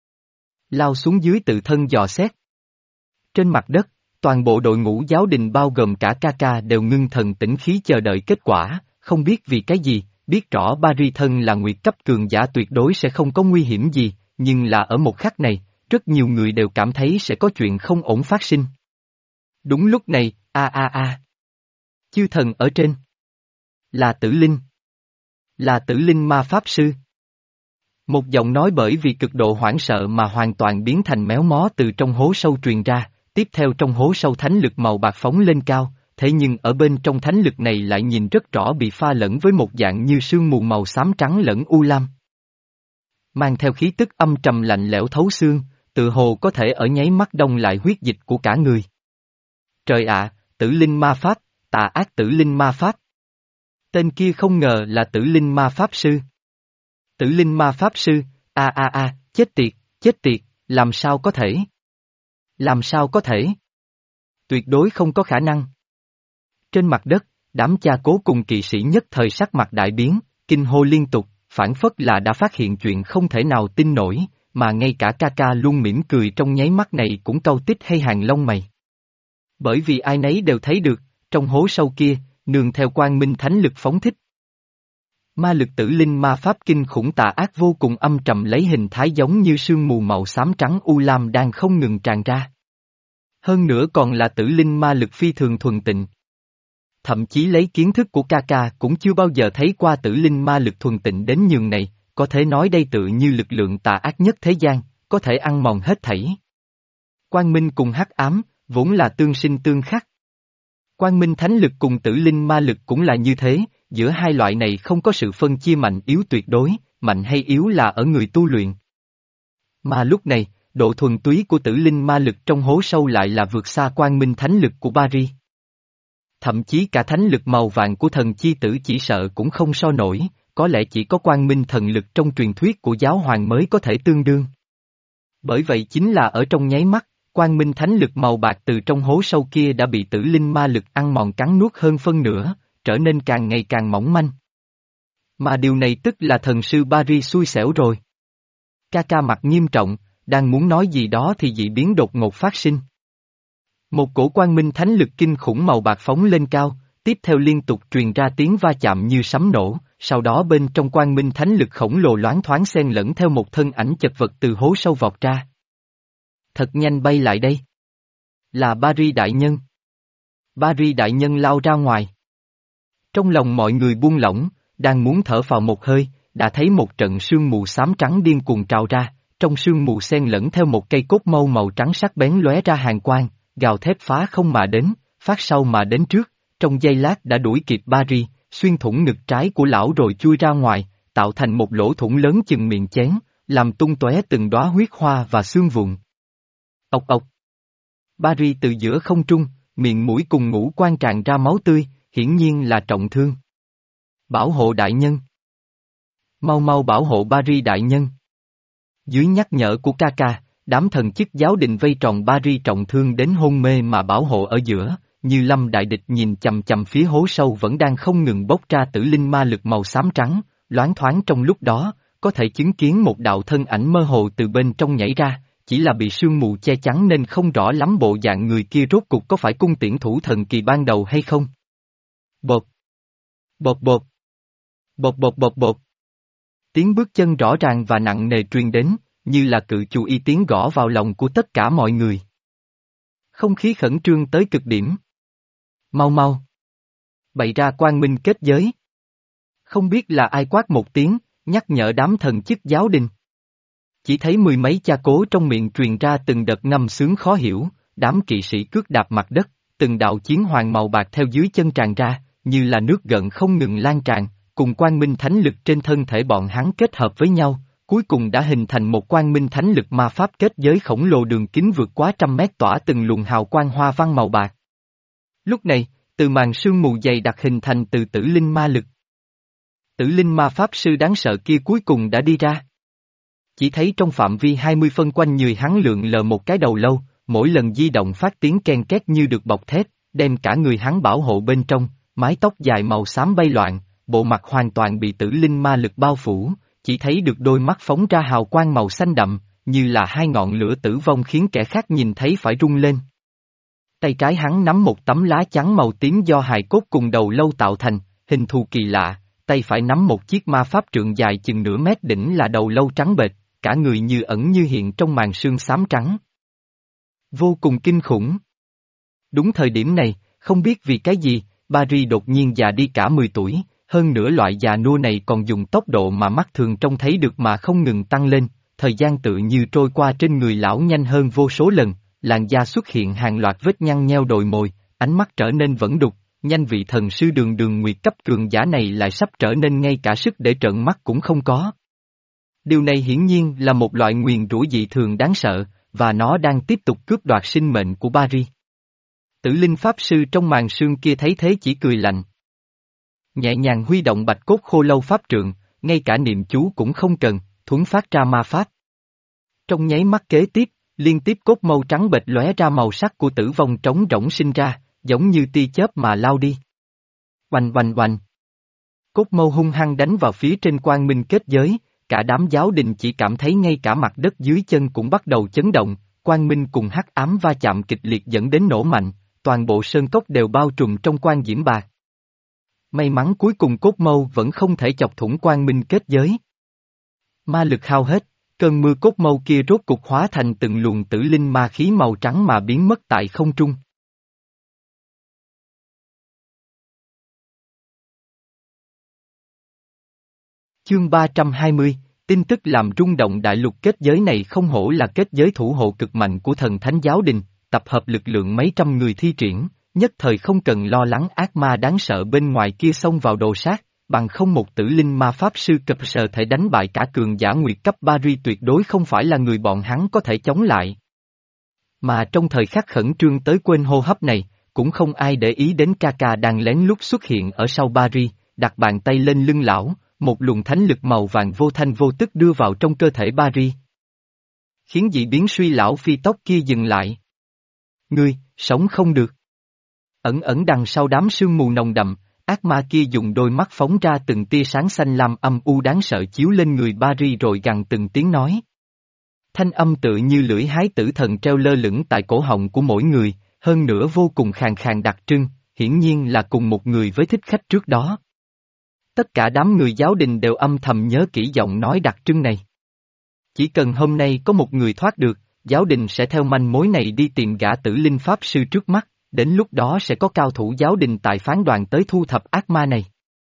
lao xuống dưới tự thân dò xét. Trên mặt đất, toàn bộ đội ngũ giáo đình bao gồm cả ca ca đều ngưng thần tĩnh khí chờ đợi kết quả, không biết vì cái gì, biết rõ Paris thân là nguyệt cấp cường giả tuyệt đối sẽ không có nguy hiểm gì, nhưng là ở một khắc này, rất nhiều người đều cảm thấy sẽ có chuyện không ổn phát sinh. Đúng lúc này, a a a. Chư thần ở trên. Là Tử Linh. Là Tử Linh ma pháp sư. Một giọng nói bởi vì cực độ hoảng sợ mà hoàn toàn biến thành méo mó từ trong hố sâu truyền ra, tiếp theo trong hố sâu thánh lực màu bạc phóng lên cao, thế nhưng ở bên trong thánh lực này lại nhìn rất rõ bị pha lẫn với một dạng như sương mù màu xám trắng lẫn u lam. Mang theo khí tức âm trầm lạnh lẽo thấu xương, tự hồ có thể ở nháy mắt đông lại huyết dịch của cả người. Trời ạ, Tử Linh ma pháp, tà ác Tử Linh ma pháp. Tên kia không ngờ là Tử Linh ma pháp sư. Tử Linh ma pháp sư, a a a, chết tiệt, chết tiệt, làm sao có thể? Làm sao có thể? Tuyệt đối không có khả năng. Trên mặt đất, đám cha cố cùng kỵ sĩ nhất thời sắc mặt đại biến, kinh hô liên tục, phản phất là đã phát hiện chuyện không thể nào tin nổi, mà ngay cả ca ca luôn mỉm cười trong nháy mắt này cũng cau tích hay hàng lông mày. Bởi vì ai nấy đều thấy được, trong hố sâu kia, nương theo quang minh thánh lực phóng thích. Ma lực Tử Linh ma pháp kinh khủng tà ác vô cùng âm trầm lấy hình thái giống như sương mù màu xám trắng u lam đang không ngừng tràn ra. Hơn nữa còn là Tử Linh ma lực phi thường thuần tịnh. Thậm chí lấy kiến thức của ca ca cũng chưa bao giờ thấy qua Tử Linh ma lực thuần tịnh đến nhường này, có thể nói đây tự như lực lượng tà ác nhất thế gian, có thể ăn mòn hết thảy. Quang minh cùng hắc ám, vốn là tương sinh tương khắc. Quang minh thánh lực cùng tử linh ma lực cũng là như thế, giữa hai loại này không có sự phân chia mạnh yếu tuyệt đối, mạnh hay yếu là ở người tu luyện. Mà lúc này, độ thuần túy của tử linh ma lực trong hố sâu lại là vượt xa quang minh thánh lực của Bari. Thậm chí cả thánh lực màu vàng của thần chi tử chỉ sợ cũng không so nổi, có lẽ chỉ có quang minh thần lực trong truyền thuyết của giáo hoàng mới có thể tương đương. Bởi vậy chính là ở trong nháy mắt, quang minh thánh lực màu bạc từ trong hố sâu kia đã bị tử linh ma lực ăn mòn cắn nuốt hơn phân nửa, trở nên càng ngày càng mỏng manh. Mà điều này tức là thần sư Bari xui xẻo rồi. Ca ca mặt nghiêm trọng, đang muốn nói gì đó thì dị biến đột ngột phát sinh. Một cổ quang minh thánh lực kinh khủng màu bạc phóng lên cao, tiếp theo liên tục truyền ra tiếng va chạm như sấm nổ, sau đó bên trong quang minh thánh lực khổng lồ loáng thoáng xen lẫn theo một thân ảnh chật vật từ hố sâu vọt ra. Thật nhanh bay lại đây. Là Bari đại nhân. Bari đại nhân lao ra ngoài. Trong lòng mọi người buông lỏng, đang muốn thở phào một hơi, đã thấy một trận sương mù xám trắng điên cuồng trào ra, trong sương mù xen lẫn theo một cây cốt mâu màu trắng sắc bén lóe ra hàn quang, gào thét phá không mà đến, phát sau mà đến trước, trong giây lát đã đuổi kịp Bari, xuyên thủng ngực trái của lão rồi chui ra ngoài, tạo thành một lỗ thủng lớn chừng miệng chén, làm tung tóe từng đóa huyết hoa và xương vụn. Ộc ộc. Bari từ giữa không trung, miệng mũi cùng ngũ quan tràn ra máu tươi, hiển nhiên là trọng thương. Bảo hộ đại nhân. Mau mau bảo hộ Bari đại nhân. Dưới nhắc nhở của ca ca, đám thần chức giáo đình vây tròn Bari trọng thương đến hôn mê mà bảo hộ ở giữa, như lâm đại địch nhìn chầm chầm phía hố sâu vẫn đang không ngừng bốc ra tử linh ma lực màu xám trắng, loáng thoáng trong lúc đó, có thể chứng kiến một đạo thân ảnh mơ hồ từ bên trong nhảy ra, chỉ là bị sương mù che chắn nên không rõ lắm bộ dạng người kia rốt cuộc có phải cung tiễn thủ thần kỳ ban đầu hay không. Bột. Bột bột. Bột bột bột bột. Tiếng bước chân rõ ràng và nặng nề truyền đến, như là cự chú y tiếng gõ vào lòng của tất cả mọi người. Không khí khẩn trương tới cực điểm. Mau mau. Bày ra quang minh kết giới. Không biết là ai quát một tiếng, nhắc nhở đám thần chức giáo đình. Chỉ thấy mười mấy cha cố trong miệng truyền ra từng đợt ngâm sướng khó hiểu, đám kỵ sĩ cước đạp mặt đất, từng đạo chiến hoàng màu bạc theo dưới chân tràn ra, như là nước gợn không ngừng lan tràn, cùng quang minh thánh lực trên thân thể bọn hắn kết hợp với nhau, cuối cùng đã hình thành một quang minh thánh lực ma pháp kết giới khổng lồ đường kính vượt quá trăm mét tỏa từng luồng hào quang hoa văn màu bạc. Lúc này, từ màn sương mù dày đặc hình thành từ tử linh ma lực. Tử linh ma pháp sư đáng sợ kia cuối cùng đã đi ra. Chỉ thấy trong phạm vi hai mươi phân quanh người hắn lượn lờ một cái đầu lâu, mỗi lần di động phát tiếng ken két như được bọc thép, đem cả người hắn bảo hộ bên trong, mái tóc dài màu xám bay loạn, bộ mặt hoàn toàn bị tử linh ma lực bao phủ, chỉ thấy được đôi mắt phóng ra hào quang màu xanh đậm, như là hai ngọn lửa tử vong khiến kẻ khác nhìn thấy phải rung lên. Tay trái hắn nắm một tấm lá chắn màu tím do hài cốt cùng đầu lâu tạo thành, hình thù kỳ lạ, tay phải nắm một chiếc ma pháp trượng dài chừng nửa mét đỉnh là đầu lâu trắng bệch, cả người như ẩn như hiện trong màn sương xám trắng. Vô cùng kinh khủng. Đúng thời điểm này, không biết vì cái gì, Bari đột nhiên già đi cả mười tuổi, hơn nữa loại già nua này còn dùng tốc độ mà mắt thường trông thấy được mà không ngừng tăng lên, thời gian tự như trôi qua trên người lão nhanh hơn vô số lần, làn da xuất hiện hàng loạt vết nhăn nheo đồi mồi, ánh mắt trở nên vẫn đục, nhanh vị thần sư đường đường nguyệt cấp cường giả này lại sắp trở nên ngay cả sức để trợn mắt cũng không có. Điều này hiển nhiên là một loại nguyền rủa dị thường đáng sợ, và nó đang tiếp tục cướp đoạt sinh mệnh của Bari. Tử linh pháp sư trong màn sương kia thấy thế chỉ cười lạnh. Nhẹ nhàng huy động bạch cốt khô lâu pháp trượng, ngay cả niệm chú cũng không cần, thuấn phát ra ma pháp. Trong nháy mắt kế tiếp, liên tiếp cốt mâu trắng bệch lóe ra màu sắc của tử vong trống rỗng sinh ra, giống như tia chớp mà lao đi. Oanh oanh oanh. Cốt mâu hung hăng đánh vào phía trên quang minh kết giới, cả đám giáo đình chỉ cảm thấy ngay cả mặt đất dưới chân cũng bắt đầu chấn động, quang minh cùng hắc ám va chạm kịch liệt dẫn đến nổ mạnh, toàn bộ sơn cốc đều bao trùm trong quang diễm bạc. May mắn cuối cùng cốt mâu vẫn không thể chọc thủng quang minh kết giới. Ma lực hao hết, cơn mưa cốt mâu kia rốt cục hóa thành từng luồng tử linh ma khí màu trắng mà biến mất tại không trung. Chương ba trăm hai mươi, tin tức làm rung động đại lục kết giới này không hổ là kết giới thủ hộ cực mạnh của thần thánh giáo đình, tập hợp lực lượng mấy trăm người thi triển, nhất thời không cần lo lắng ác ma đáng sợ bên ngoài kia xông vào đồ sát, bằng không một tử linh ma pháp sư cập sờ thể đánh bại cả cường giả nguyệt cấp Bari tuyệt đối không phải là người bọn hắn có thể chống lại. Mà trong thời khắc khẩn trương tới quên hô hấp này, cũng không ai để ý đến Kaka đang lén lút xuất hiện ở sau Bari, đặt bàn tay lên lưng lão, một luồng thánh lực màu vàng vô thanh vô tức đưa vào trong cơ thể Bari. Khiến dị biến suy lão phi tóc kia dừng lại. Ngươi, sống không được. Ẩn ẩn đằng sau đám sương mù nồng đậm, ác ma kia dùng đôi mắt phóng ra từng tia sáng xanh lam âm u đáng sợ chiếu lên người Bari rồi gằn từng tiếng nói. Thanh âm tựa như lưỡi hái tử thần treo lơ lửng tại cổ họng của mỗi người, hơn nữa vô cùng khàn khàn đặc trưng, hiển nhiên là cùng một người với thích khách trước đó. Tất cả đám người giáo đình đều âm thầm nhớ kỹ giọng nói đặc trưng này. Chỉ cần hôm nay có một người thoát được, giáo đình sẽ theo manh mối này đi tìm gã tử linh pháp sư trước mắt, đến lúc đó sẽ có cao thủ giáo đình tại phán đoàn tới thu thập ác ma này.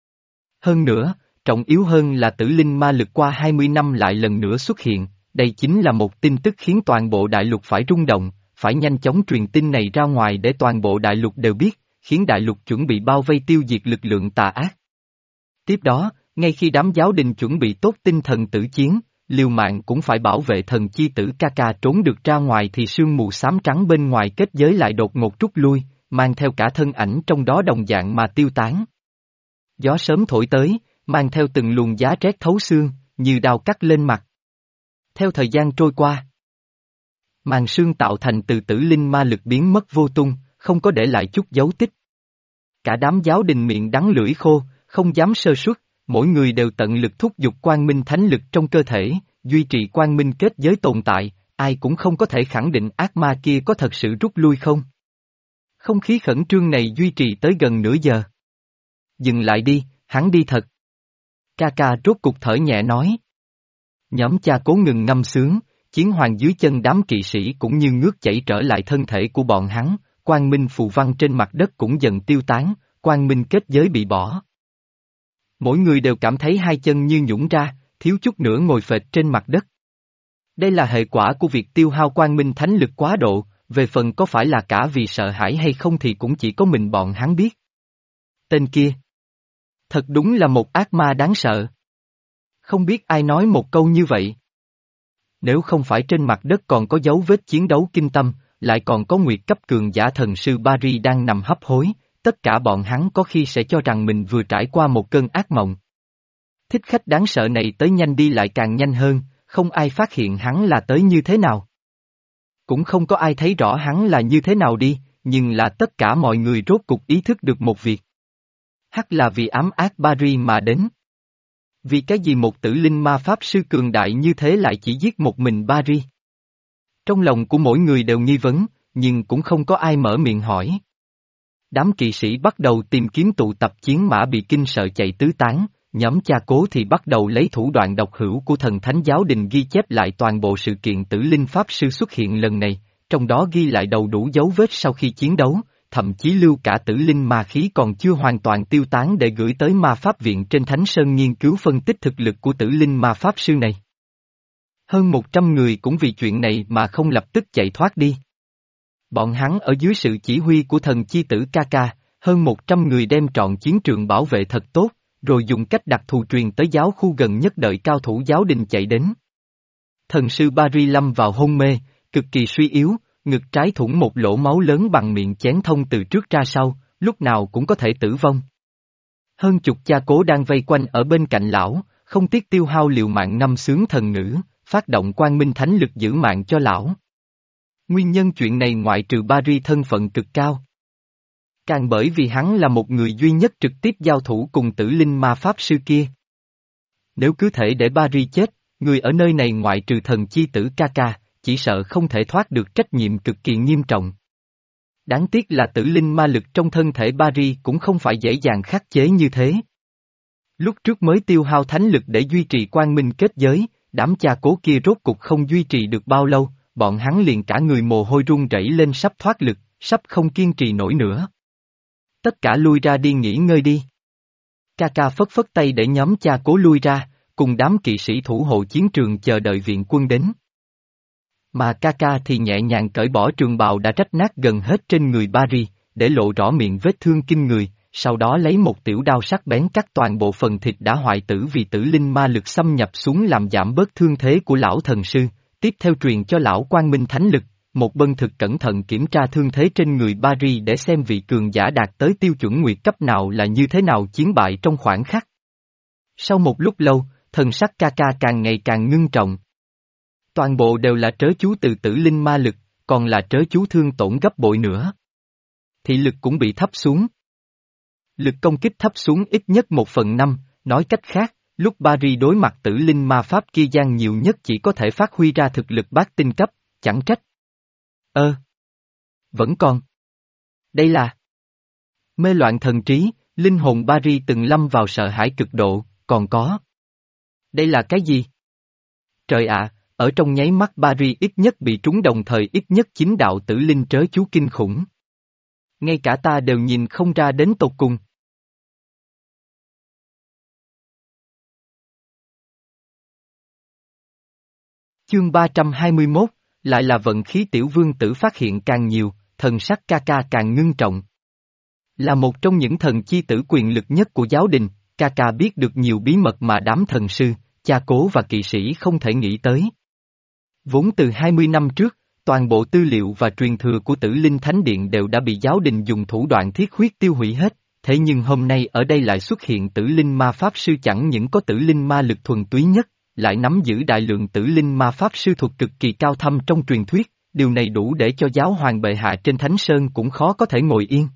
Hơn nữa, trọng yếu hơn là tử linh ma lực qua hai mươi năm lại lần nữa xuất hiện, đây chính là một tin tức khiến toàn bộ đại lục phải rung động, phải nhanh chóng truyền tin này ra ngoài để toàn bộ đại lục đều biết, khiến đại lục chuẩn bị bao vây tiêu diệt lực lượng tà ác. Tiếp đó, ngay khi đám giáo đình chuẩn bị tốt tinh thần tử chiến, liều mạng cũng phải bảo vệ thần chi tử Kaka trốn được ra ngoài thì sương mù xám trắng bên ngoài kết giới lại đột ngột rút lui, mang theo cả thân ảnh trong đó đồng dạng mà tiêu tán. Gió sớm thổi tới, mang theo từng luồng giá rét thấu xương, như đao cắt lên mặt. Theo thời gian trôi qua, màn sương tạo thành từ tử linh ma lực biến mất vô tung, không có để lại chút dấu tích. Cả đám giáo đình miệng đắng lưỡi khô, không dám sơ suất, mỗi người đều tận lực thúc giục quang minh thánh lực trong cơ thể, duy trì quang minh kết giới tồn tại, ai cũng không có thể khẳng định ác ma kia có thật sự rút lui không. Không khí khẩn trương này duy trì tới gần nửa giờ. Dừng lại đi, hắn đi thật. Kaka rốt cục thở nhẹ nói. Nhóm cha cố ngừng ngâm sướng, chiến hoàng dưới chân đám kỵ sĩ cũng như nước chảy trở lại thân thể của bọn hắn, quang minh phù văn trên mặt đất cũng dần tiêu tán, quang minh kết giới bị bỏ. Mỗi người đều cảm thấy hai chân như nhũn ra, thiếu chút nữa ngồi phệt trên mặt đất. Đây là hệ quả của việc tiêu hao quang minh thánh lực quá độ, về phần có phải là cả vì sợ hãi hay không thì cũng chỉ có mình bọn hắn biết. Tên kia. Thật đúng là một ác ma đáng sợ. Không biết ai nói một câu như vậy. Nếu không phải trên mặt đất còn có dấu vết chiến đấu kinh tâm, lại còn có nguyệt cấp cường giả thần sư Bari đang nằm hấp hối, tất cả bọn hắn có khi sẽ cho rằng mình vừa trải qua một cơn ác mộng. Thích khách đáng sợ này tới nhanh đi lại càng nhanh hơn, không ai phát hiện hắn là tới như thế nào. Cũng không có ai thấy rõ hắn là như thế nào đi, nhưng là tất cả mọi người rốt cục ý thức được một việc. Hắc là vì ám ác Bari mà đến. Vì cái gì một tử linh ma pháp sư cường đại như thế lại chỉ giết một mình Bari? Trong lòng của mỗi người đều nghi vấn, nhưng cũng không có ai mở miệng hỏi. Đám kỵ sĩ bắt đầu tìm kiếm tụ tập chiến mã bị kinh sợ chạy tứ tán, nhóm cha cố thì bắt đầu lấy thủ đoạn độc hữu của thần thánh giáo đình ghi chép lại toàn bộ sự kiện tử linh pháp sư xuất hiện lần này, trong đó ghi lại đầu đủ dấu vết sau khi chiến đấu, thậm chí lưu cả tử linh ma khí còn chưa hoàn toàn tiêu tán để gửi tới ma pháp viện trên Thánh Sơn nghiên cứu phân tích thực lực của tử linh ma pháp sư này. Hơn một trăm người cũng vì chuyện này mà không lập tức chạy thoát đi. Bọn hắn ở dưới sự chỉ huy của thần chi tử Kaka, hơn một trăm người đem trọn chiến trường bảo vệ thật tốt, rồi dùng cách đặc thù truyền tới giáo khu gần nhất đợi cao thủ giáo đình chạy đến. Thần sư Bari lâm vào hôn mê, cực kỳ suy yếu, ngực trái thủng một lỗ máu lớn bằng miệng chén thông từ trước ra sau, lúc nào cũng có thể tử vong. Hơn chục cha cố đang vây quanh ở bên cạnh lão, không tiếc tiêu hao liều mạng ngâm sướng thần ngữ, phát động quang minh thánh lực giữ mạng cho lão. Nguyên nhân chuyện này ngoại trừ Bari thân phận cực cao. Càng bởi vì hắn là một người duy nhất trực tiếp giao thủ cùng tử linh ma pháp sư kia. Nếu cứ thể để Bari chết, người ở nơi này ngoại trừ thần chi tử Kaka, chỉ sợ không thể thoát được trách nhiệm cực kỳ nghiêm trọng. Đáng tiếc là tử linh ma lực trong thân thể Bari cũng không phải dễ dàng khắc chế như thế. Lúc trước mới tiêu hao thánh lực để duy trì quang minh kết giới, đám cha cố kia rốt cục không duy trì được bao lâu, bọn hắn liền cả người mồ hôi run rẩy lên sắp thoát lực, sắp không kiên trì nổi nữa. Tất cả lui ra đi nghỉ ngơi đi. Kaka phất phất tay để nhóm cha cố lui ra, cùng đám kỵ sĩ thủ hộ chiến trường chờ đợi viện quân đến. Mà Kaka thì nhẹ nhàng cởi bỏ trường bào đã rách nát gần hết trên người Barry, để lộ rõ miệng vết thương kinh người, sau đó lấy một tiểu đao sắc bén cắt toàn bộ phần thịt đã hoại tử vì tử linh ma lực xâm nhập xuống làm giảm bớt thương thế của lão thần sư, tiếp theo truyền cho lão quang minh thánh lực, một bân thực cẩn thận kiểm tra thương thế trên người Barry để xem vị cường giả đạt tới tiêu chuẩn nguyệt cấp nào là như thế nào chiến bại trong khoảnh khắc. Sau một lúc lâu, thần sắc Kaka càng ngày càng ngưng trọng. Toàn bộ đều là trớ chú từ tử linh ma lực, còn là trớ chú thương tổn gấp bội nữa. Thị lực cũng bị thấp xuống. Lực công kích thấp xuống ít nhất một phần năm, nói cách khác, lúc Barry đối mặt tử linh ma pháp kia gian nhiều nhất chỉ có thể phát huy ra thực lực bát tinh cấp, chẳng trách. Ơ! Vẫn còn. Đây là mê loạn thần trí, linh hồn Barry từng lâm vào sợ hãi cực độ, còn có. Đây là cái gì? Trời ạ, ở trong nháy mắt Barry ít nhất bị trúng đồng thời ít nhất chín đạo tử linh trớ chú kinh khủng. Ngay cả ta đều nhìn không ra đến tột cùng. Chương ba trăm hai mươi mốt, lại là vận khí tiểu vương tử phát hiện càng nhiều, thần sắc Kaka càng ngưng trọng. Là một trong những thần chi tử quyền lực nhất của giáo đình, Kaka biết được nhiều bí mật mà đám thần sư, cha cố và kỵ sĩ không thể nghĩ tới. Vốn từ hai mươi năm trước, toàn bộ tư liệu và truyền thừa của Tử Linh Thánh Điện đều đã bị giáo đình dùng thủ đoạn thiết huyết tiêu hủy hết, thế nhưng hôm nay ở đây lại xuất hiện Tử Linh Ma Pháp Sư chẳng những có Tử Linh Ma lực thuần túy nhất, lại nắm giữ đại lượng Tử Linh Ma Pháp Sư thuật cực kỳ cao thâm trong truyền thuyết, điều này đủ để cho giáo hoàng bệ hạ trên Thánh Sơn cũng khó có thể ngồi yên.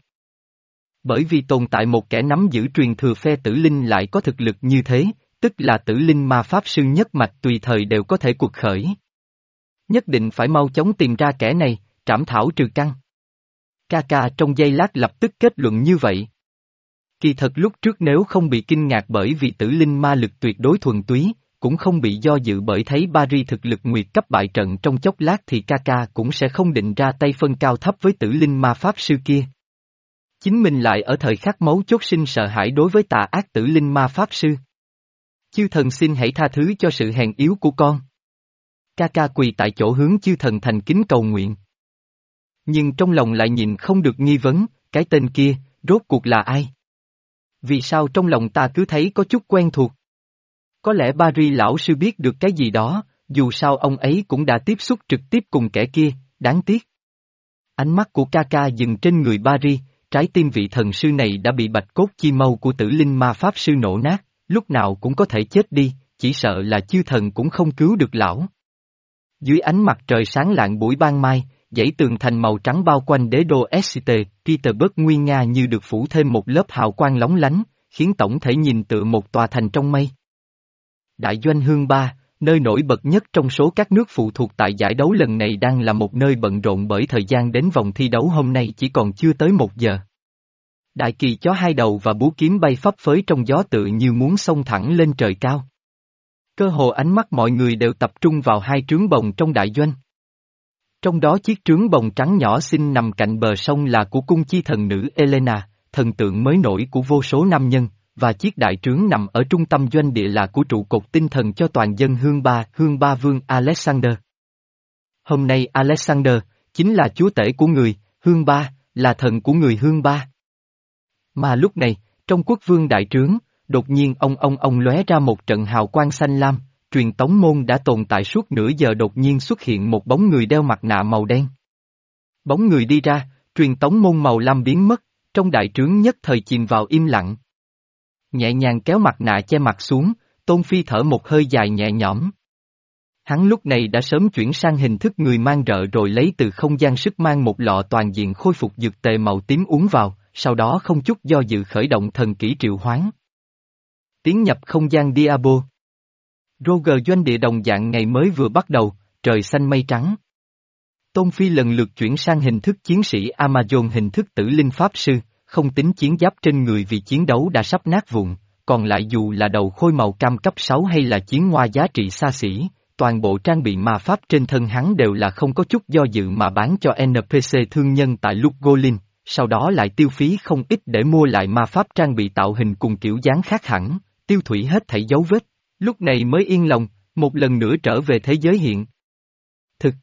Bởi vì tồn tại một kẻ nắm giữ truyền thừa phe Tử Linh lại có thực lực như thế, tức là Tử Linh Ma Pháp Sư nhất mạch tùy thời đều có thể cuộc khởi. Nhất định phải mau chóng tìm ra kẻ này, trảm thảo trừ căn. Kaka trong giây lát lập tức kết luận như vậy. Kỳ thật lúc trước nếu không bị kinh ngạc bởi vì tử linh ma lực tuyệt đối thuần túy, cũng không bị do dự bởi thấy Barry thực lực nguyệt cấp bại trận trong chốc lát thì Kaka cũng sẽ không định ra tay phân cao thấp với tử linh ma pháp sư kia. Chính mình lại ở thời khắc mấu chốt sinh sợ hãi đối với tà ác tử linh ma pháp sư. Chư thần xin hãy tha thứ cho sự hèn yếu của con. Kaka quỳ tại chỗ hướng chư thần thành kính cầu nguyện. Nhưng trong lòng lại nhìn không được nghi vấn, cái tên kia, rốt cuộc là ai? Vì sao trong lòng ta cứ thấy có chút quen thuộc? Có lẽ Barry lão sư biết được cái gì đó, dù sao ông ấy cũng đã tiếp xúc trực tiếp cùng kẻ kia, đáng tiếc. Ánh mắt của Kaka dừng trên người Barry, trái tim vị thần sư này đã bị bạch cốt chi mâu của tử linh ma pháp sư nổ nát, lúc nào cũng có thể chết đi, chỉ sợ là chư thần cũng không cứu được lão. Dưới ánh mặt trời sáng lạng buổi ban mai, dãy tường thành màu trắng bao quanh đế đô ét tê, Petersburg nguy nga như được phủ thêm một lớp hào quang lóng lánh, khiến tổng thể nhìn tựa một tòa thành trong mây. Đại doanh Hương Ba, nơi nổi bật nhất trong số các nước phụ thuộc tại giải đấu lần này đang là một nơi bận rộn bởi thời gian đến vòng thi đấu hôm nay chỉ còn chưa tới một giờ. Đại kỳ chó hai đầu và búa kiếm bay phấp phới trong gió tựa như muốn xông thẳng lên trời cao. Cơ hồ ánh mắt mọi người đều tập trung vào hai trướng bồng trong đại doanh. Trong đó chiếc trướng bồng trắng nhỏ xinh nằm cạnh bờ sông là của cung chi thần nữ Elena, thần tượng mới nổi của vô số nam nhân, và chiếc đại trướng nằm ở trung tâm doanh địa là của trụ cột tinh thần cho toàn dân Hương Ba, Hương Ba Vương Alexander. Hôm nay Alexander, chính là chúa tể của người, Hương Ba, là thần của người Hương Ba. Mà lúc này, trong quốc vương đại trướng, đột nhiên ông ông ông lóe ra một trận hào quang xanh lam, truyền tống môn đã tồn tại suốt nửa giờ đột nhiên xuất hiện một bóng người đeo mặt nạ màu đen. Bóng người đi ra, truyền tống môn màu lam biến mất, trong đại trướng nhất thời chìm vào im lặng. Nhẹ nhàng kéo mặt nạ che mặt xuống, Tôn Phi thở một hơi dài nhẹ nhõm. Hắn lúc này đã sớm chuyển sang hình thức người mang rợ rồi lấy từ không gian sức mang một lọ toàn diện khôi phục dược tề màu tím uống vào, sau đó không chút do dự khởi động thần kỹ triệu hoán. Tiến nhập không gian Diabo. Roger doanh địa đồng dạng ngày mới vừa bắt đầu, trời xanh mây trắng. Tôn Phi lần lượt chuyển sang hình thức chiến sĩ Amazon hình thức tử linh pháp sư, không tính chiến giáp trên người vì chiến đấu đã sắp nát vụn, còn lại dù là đầu khôi màu cam cấp sáu hay là chiến hoa giá trị xa xỉ, toàn bộ trang bị ma pháp trên thân hắn đều là không có chút do dự mà bán cho en pê xê thương nhân tại Lugolin, sau đó lại tiêu phí không ít để mua lại ma pháp trang bị tạo hình cùng kiểu dáng khác hẳn, tiêu thủy hết thảy dấu vết. Lúc này mới yên lòng, một lần nữa trở về thế giới hiện thực.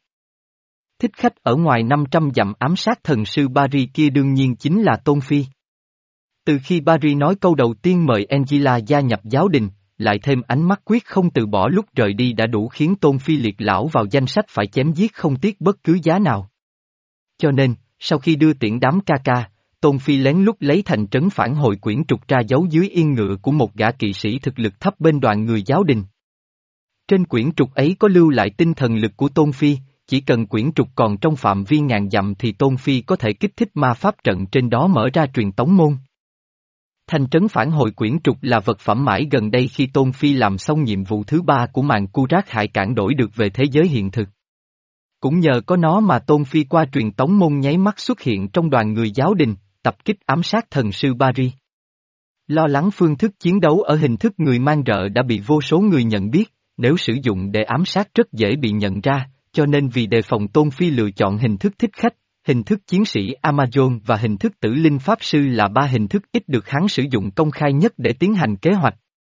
Thích khách ở ngoài năm trăm dặm ám sát thần sư Barry kia đương nhiên chính là Tôn Phi. Từ khi Barry nói câu đầu tiên mời Angela gia nhập giáo đình, lại thêm ánh mắt quyết không từ bỏ lúc rời đi đã đủ khiến Tôn Phi liệt lão vào danh sách phải chém giết không tiếc bất cứ giá nào. Cho nên, sau khi đưa tiễn đám ca ca, Tôn Phi lén lút lấy thành trấn phản hồi quyển trục ra giấu dưới yên ngựa của một gã kỵ sĩ thực lực thấp bên đoàn người giáo đình. Trên quyển trục ấy có lưu lại tinh thần lực của Tôn Phi, chỉ cần quyển trục còn trong phạm vi ngàn dặm thì Tôn Phi có thể kích thích ma pháp trận trên đó mở ra truyền tống môn. Thành trấn phản hồi quyển trục là vật phẩm mãi gần đây khi Tôn Phi làm xong nhiệm vụ thứ ba của màn cu rác hại cản đổi được về thế giới hiện thực. Cũng nhờ có nó mà Tôn Phi qua truyền tống môn nháy mắt xuất hiện trong đoàn người giáo đình, tập kích ám sát thần sư Barry. Lo lắng phương thức chiến đấu ở hình thức người mang rợ đã bị vô số người nhận biết, nếu sử dụng để ám sát rất dễ bị nhận ra, cho nên vì đề phòng Tôn Phi lựa chọn hình thức thích khách, hình thức chiến sĩ Amazon và hình thức tử linh pháp sư là ba hình thức ít được hắn sử dụng công khai nhất để tiến hành kế hoạch.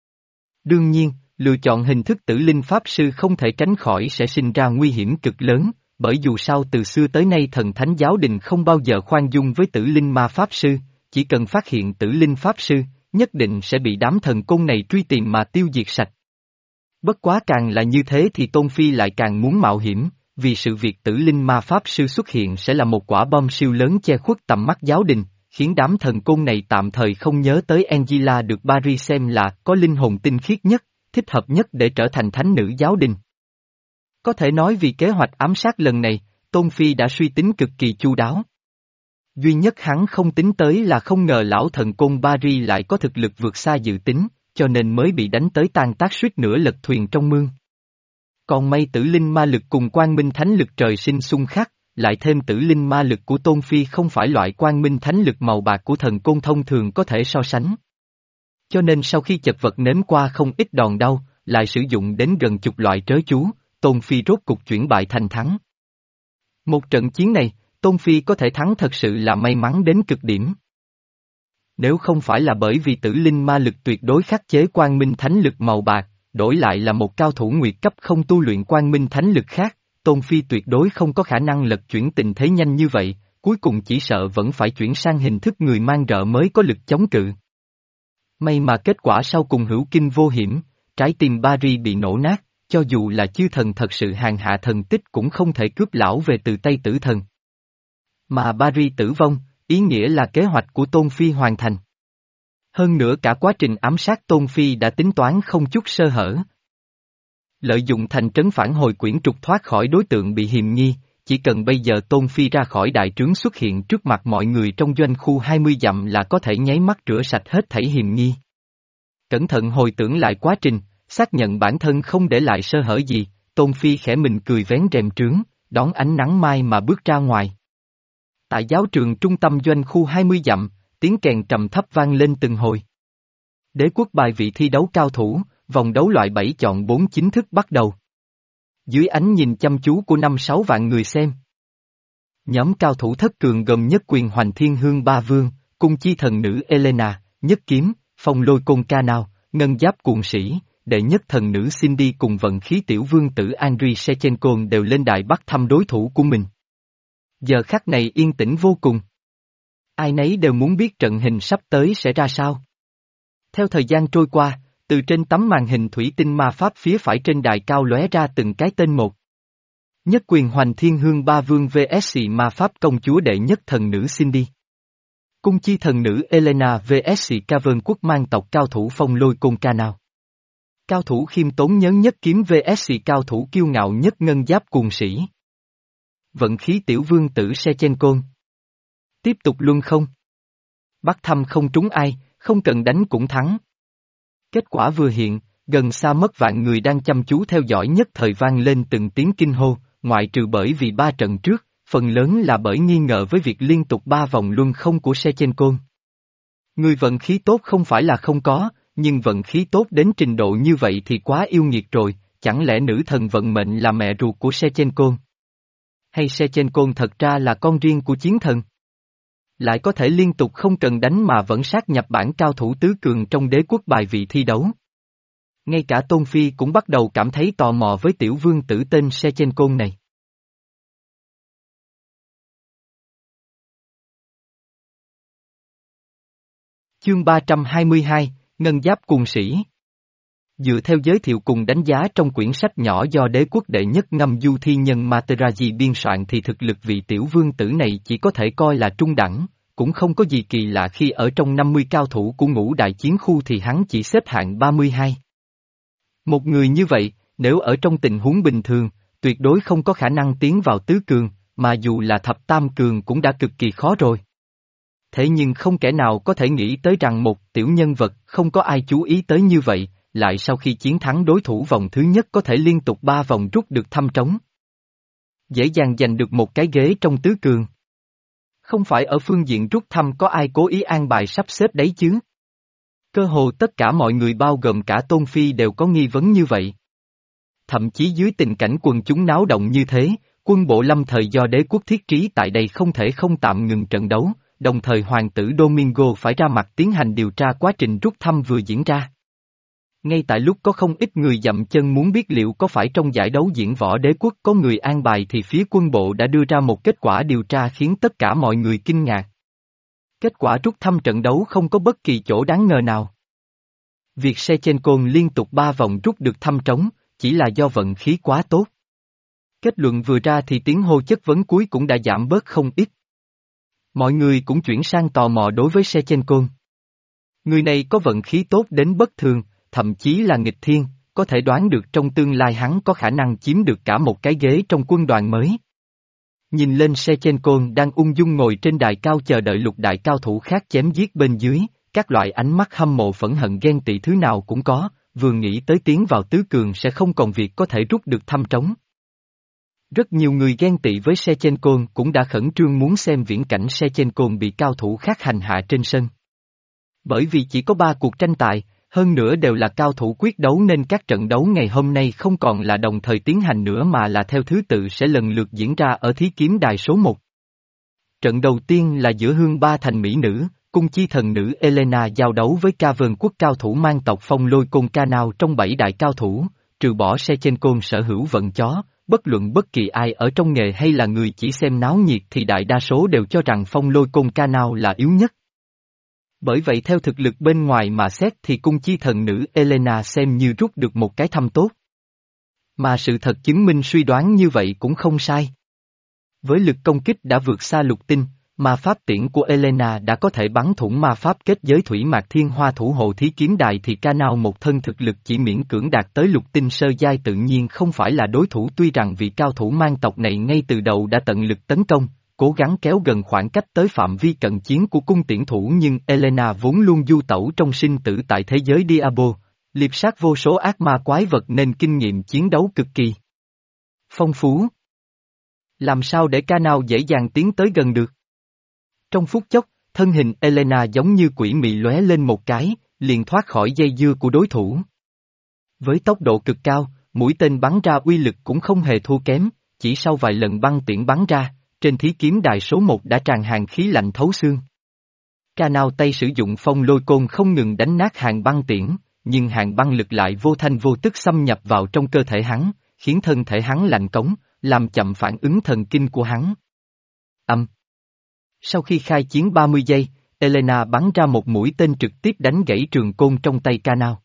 Đương nhiên, lựa chọn hình thức tử linh pháp sư không thể tránh khỏi sẽ sinh ra nguy hiểm cực lớn, bởi dù sao từ xưa tới nay thần thánh giáo đình không bao giờ khoan dung với tử linh ma pháp sư, chỉ cần phát hiện tử linh pháp sư, nhất định sẽ bị đám thần côn này truy tìm mà tiêu diệt sạch. Bất quá càng là như thế thì Tôn Phi lại càng muốn mạo hiểm, vì sự việc tử linh ma pháp sư xuất hiện sẽ là một quả bom siêu lớn che khuất tầm mắt giáo đình, khiến đám thần côn này tạm thời không nhớ tới Angela được Barry xem là có linh hồn tinh khiết nhất, thích hợp nhất để trở thành thánh nữ giáo đình. Có thể nói vì kế hoạch ám sát lần này, Tôn Phi đã suy tính cực kỳ chu đáo. Duy nhất hắn không tính tới là không ngờ lão thần côn Barry lại có thực lực vượt xa dự tính, cho nên mới bị đánh tới tan tác suýt nữa lật thuyền trong mương. Còn may tử linh ma lực cùng quang minh thánh lực trời sinh xung khắc, lại thêm tử linh ma lực của Tôn Phi không phải loại quang minh thánh lực màu bạc của thần côn thông thường có thể so sánh. Cho nên sau khi chật vật nếm qua không ít đòn đau, lại sử dụng đến gần chục loại trớ chú, Tôn Phi rốt cục chuyển bại thành thắng. Một trận chiến này, Tôn Phi có thể thắng thật sự là may mắn đến cực điểm. Nếu không phải là bởi vì tử linh ma lực tuyệt đối khắc chế quang minh thánh lực màu bạc, đổi lại là một cao thủ nguyệt cấp không tu luyện quang minh thánh lực khác, Tôn Phi tuyệt đối không có khả năng lật chuyển tình thế nhanh như vậy, cuối cùng chỉ sợ vẫn phải chuyển sang hình thức người mang rợ mới có lực chống cự. May mà kết quả sau cùng hữu kinh vô hiểm, trái tim Barry bị nổ nát, cho dù là chư thần thật sự hàng hạ thần tích cũng không thể cướp lão về từ tay tử thần. Mà Barry tử vong, ý nghĩa là kế hoạch của Tôn Phi hoàn thành. Hơn nữa cả quá trình ám sát Tôn Phi đã tính toán không chút sơ hở. Lợi dụng thành trấn phản hồi quyển trục thoát khỏi đối tượng bị hiềm nghi, chỉ cần bây giờ Tôn Phi ra khỏi đại trướng xuất hiện trước mặt mọi người trong doanh khu hai mươi dặm là có thể nháy mắt rửa sạch hết thảy hiềm nghi. Cẩn thận hồi tưởng lại quá trình, xác nhận bản thân không để lại sơ hở gì, Tôn Phi khẽ mình cười vén rèm trướng, đón ánh nắng mai mà bước ra ngoài. Tại giáo trường trung tâm doanh khu hai mươi dặm, tiếng kèn trầm thấp vang lên từng hồi. Đế quốc bài vị thi đấu cao thủ, vòng đấu loại bảy chọn bốn chính thức bắt đầu. Dưới ánh nhìn chăm chú của năm sáu vạn người xem. Nhóm cao thủ thất cường gồm Nhất Quyền Hoành Thiên Hương Ba Vương, Cung Chi Thần Nữ Elena, Nhất Kiếm, Phong Lôi Côn Ca Nào, Ngân Giáp Cuồng Sĩ, Đệ Nhất Thần Nữ Cindy cùng vận khí tiểu vương tử Andriy Shevchenko đều lên đài bắt thăm đối thủ của mình. Giờ khắc này yên tĩnh vô cùng. Ai nấy đều muốn biết trận hình sắp tới sẽ ra sao. Theo thời gian trôi qua, từ trên tấm màn hình thủy tinh ma pháp phía phải trên đài cao lóe ra từng cái tên một. Nhất Quyền Hoành Thiên Hương Ba Vương vs ma pháp công chúa Đệ Nhất Thần Nữ Cindy. Cung Chi Thần Nữ Elena vs Cavern Quốc mang tộc cao thủ Phong Lôi Côn Ca Nào. Cao thủ khiêm tốn nhấn Nhất Kiếm vs cao thủ kiêu ngạo nhất Ngân Giáp Cuồng Sĩ. Vận khí tiểu vương tử Shevchenko. Tiếp tục luân không. Bắt thăm không trúng ai, không cần đánh cũng thắng. Kết quả vừa hiện, gần xa mất vạn người đang chăm chú theo dõi nhất thời vang lên từng tiếng kinh hô, ngoại trừ bởi vì ba trận trước, phần lớn là bởi nghi ngờ với việc liên tục ba vòng luân không của Shevchenko. Người vận khí tốt không phải là không có, nhưng vận khí tốt đến trình độ như vậy thì quá yêu nghiệt rồi, chẳng lẽ nữ thần vận mệnh là mẹ ruột của Shevchenko? Hay Shevchenko thật ra là con riêng của chiến thần? Lại có thể liên tục không cần đánh mà vẫn sát nhập bảng cao thủ tứ cường trong đế quốc bài vị thi đấu. Ngay cả Tôn Phi cũng bắt đầu cảm thấy tò mò với tiểu vương tử tên Sechenko này. Chương ba trăm hai mươi hai, Ngân Giáp Cuồng Sĩ. Dựa theo giới thiệu cùng đánh giá trong quyển sách nhỏ do đế quốc đệ nhất ngâm du thi nhân Materazi biên soạn thì thực lực vị tiểu vương tử này chỉ có thể coi là trung đẳng, cũng không có gì kỳ lạ khi ở trong năm mươi cao thủ của ngũ đại chiến khu thì hắn chỉ xếp hạng ba mươi hai. Một người như vậy, nếu ở trong tình huống bình thường, tuyệt đối không có khả năng tiến vào tứ cường, mà dù là thập tam cường cũng đã cực kỳ khó rồi. Thế nhưng không kẻ nào có thể nghĩ tới rằng một tiểu nhân vật không có ai chú ý tới như vậy, lại sau khi chiến thắng đối thủ vòng thứ nhất có thể liên tục ba vòng rút được thăm trống. Dễ dàng giành được một cái ghế trong tứ cường. Không phải ở phương diện rút thăm có ai cố ý an bài sắp xếp đấy chứ. Cơ hồ tất cả mọi người bao gồm cả Tôn Phi đều có nghi vấn như vậy. Thậm chí dưới tình cảnh quần chúng náo động như thế, quân bộ lâm thời do đế quốc thiết trí tại đây không thể không tạm ngừng trận đấu, đồng thời hoàng tử Domingo phải ra mặt tiến hành điều tra quá trình rút thăm vừa diễn ra. Ngay tại lúc có không ít người dậm chân muốn biết liệu có phải trong giải đấu diễn võ đế quốc có người an bài thì phía quân bộ đã đưa ra một kết quả điều tra khiến tất cả mọi người kinh ngạc. Kết quả rút thăm trận đấu không có bất kỳ chỗ đáng ngờ nào. Việc Sechenko liên tục ba vòng rút được thăm trống, chỉ là do vận khí quá tốt. Kết luận vừa ra thì tiếng hô chất vấn cuối cũng đã giảm bớt không ít. Mọi người cũng chuyển sang tò mò đối với Sechenko. Người này có vận khí tốt đến bất thường, thậm chí là nghịch thiên, có thể đoán được trong tương lai hắn có khả năng chiếm được cả một cái ghế trong quân đoàn mới. Nhìn lên Sechenko đang ung dung ngồi trên đài cao chờ đợi lục đại cao thủ khác chém giết bên dưới, các loại ánh mắt hâm mộ phẫn hận ghen tị thứ nào cũng có, vừa nghĩ tới tiến vào tứ cường sẽ không còn việc có thể rút được thăm trống. Rất nhiều người ghen tị với Sechenko cũng đã khẩn trương muốn xem viễn cảnh Sechenko bị cao thủ khác hành hạ trên sân. Bởi vì chỉ có ba cuộc tranh tài, hơn nữa đều là cao thủ quyết đấu nên các trận đấu ngày hôm nay không còn là đồng thời tiến hành nữa mà là theo thứ tự sẽ lần lượt diễn ra ở thí kiếm đài số một. Trận đầu tiên là giữa Hương Ba Thành Mỹ Nữ, cung chi thần nữ Elena giao đấu với ca vân quốc cao thủ mang tộc Phong Lôi Côn Canao trong bảy đại cao thủ, trừ bỏ Sechenko sở hữu vận chó, bất luận bất kỳ ai ở trong nghề hay là người chỉ xem náo nhiệt thì đại đa số đều cho rằng Phong Lôi Côn Canao là yếu nhất. Bởi vậy theo thực lực bên ngoài mà xét thì cung chi thần nữ Elena xem như rút được một cái thăm tốt. Mà sự thật chứng minh suy đoán như vậy cũng không sai. Với lực công kích đã vượt xa lục tinh, ma pháp tiễn của Elena đã có thể bắn thủng ma pháp kết giới thủy mạc thiên hoa thủ hộ thí kiếm đài thì Canao một thân thực lực chỉ miễn cưỡng đạt tới lục tinh sơ giai tự nhiên không phải là đối thủ tuy rằng vị cao thủ mang tộc này ngay từ đầu đã tận lực tấn công, cố gắng kéo gần khoảng cách tới phạm vi cận chiến của cung tiễn thủ nhưng Elena vốn luôn du tẩu trong sinh tử tại thế giới Diablo, liệp sát vô số ác ma quái vật nên kinh nghiệm chiến đấu cực kỳ phong phú. Làm sao để Canao dễ dàng tiến tới gần được? Trong phút chốc, thân hình Elena giống như quỷ mị lóe lên một cái, liền thoát khỏi dây dưa của đối thủ. Với tốc độ cực cao, mũi tên bắn ra uy lực cũng không hề thua kém, chỉ sau vài lần băng tiễn bắn ra, trên thí kiếm đài số một đã tràn hàng khí lạnh thấu xương. Canao tay sử dụng phong lôi côn không ngừng đánh nát hàng băng tiễn, nhưng hàng băng lực lại vô thanh vô tức xâm nhập vào trong cơ thể hắn, khiến thân thể hắn lạnh cống, làm chậm phản ứng thần kinh của hắn. Âm. Sau khi khai chiến ba mươi giây, Elena bắn ra một mũi tên trực tiếp đánh gãy trường côn trong tay Canao.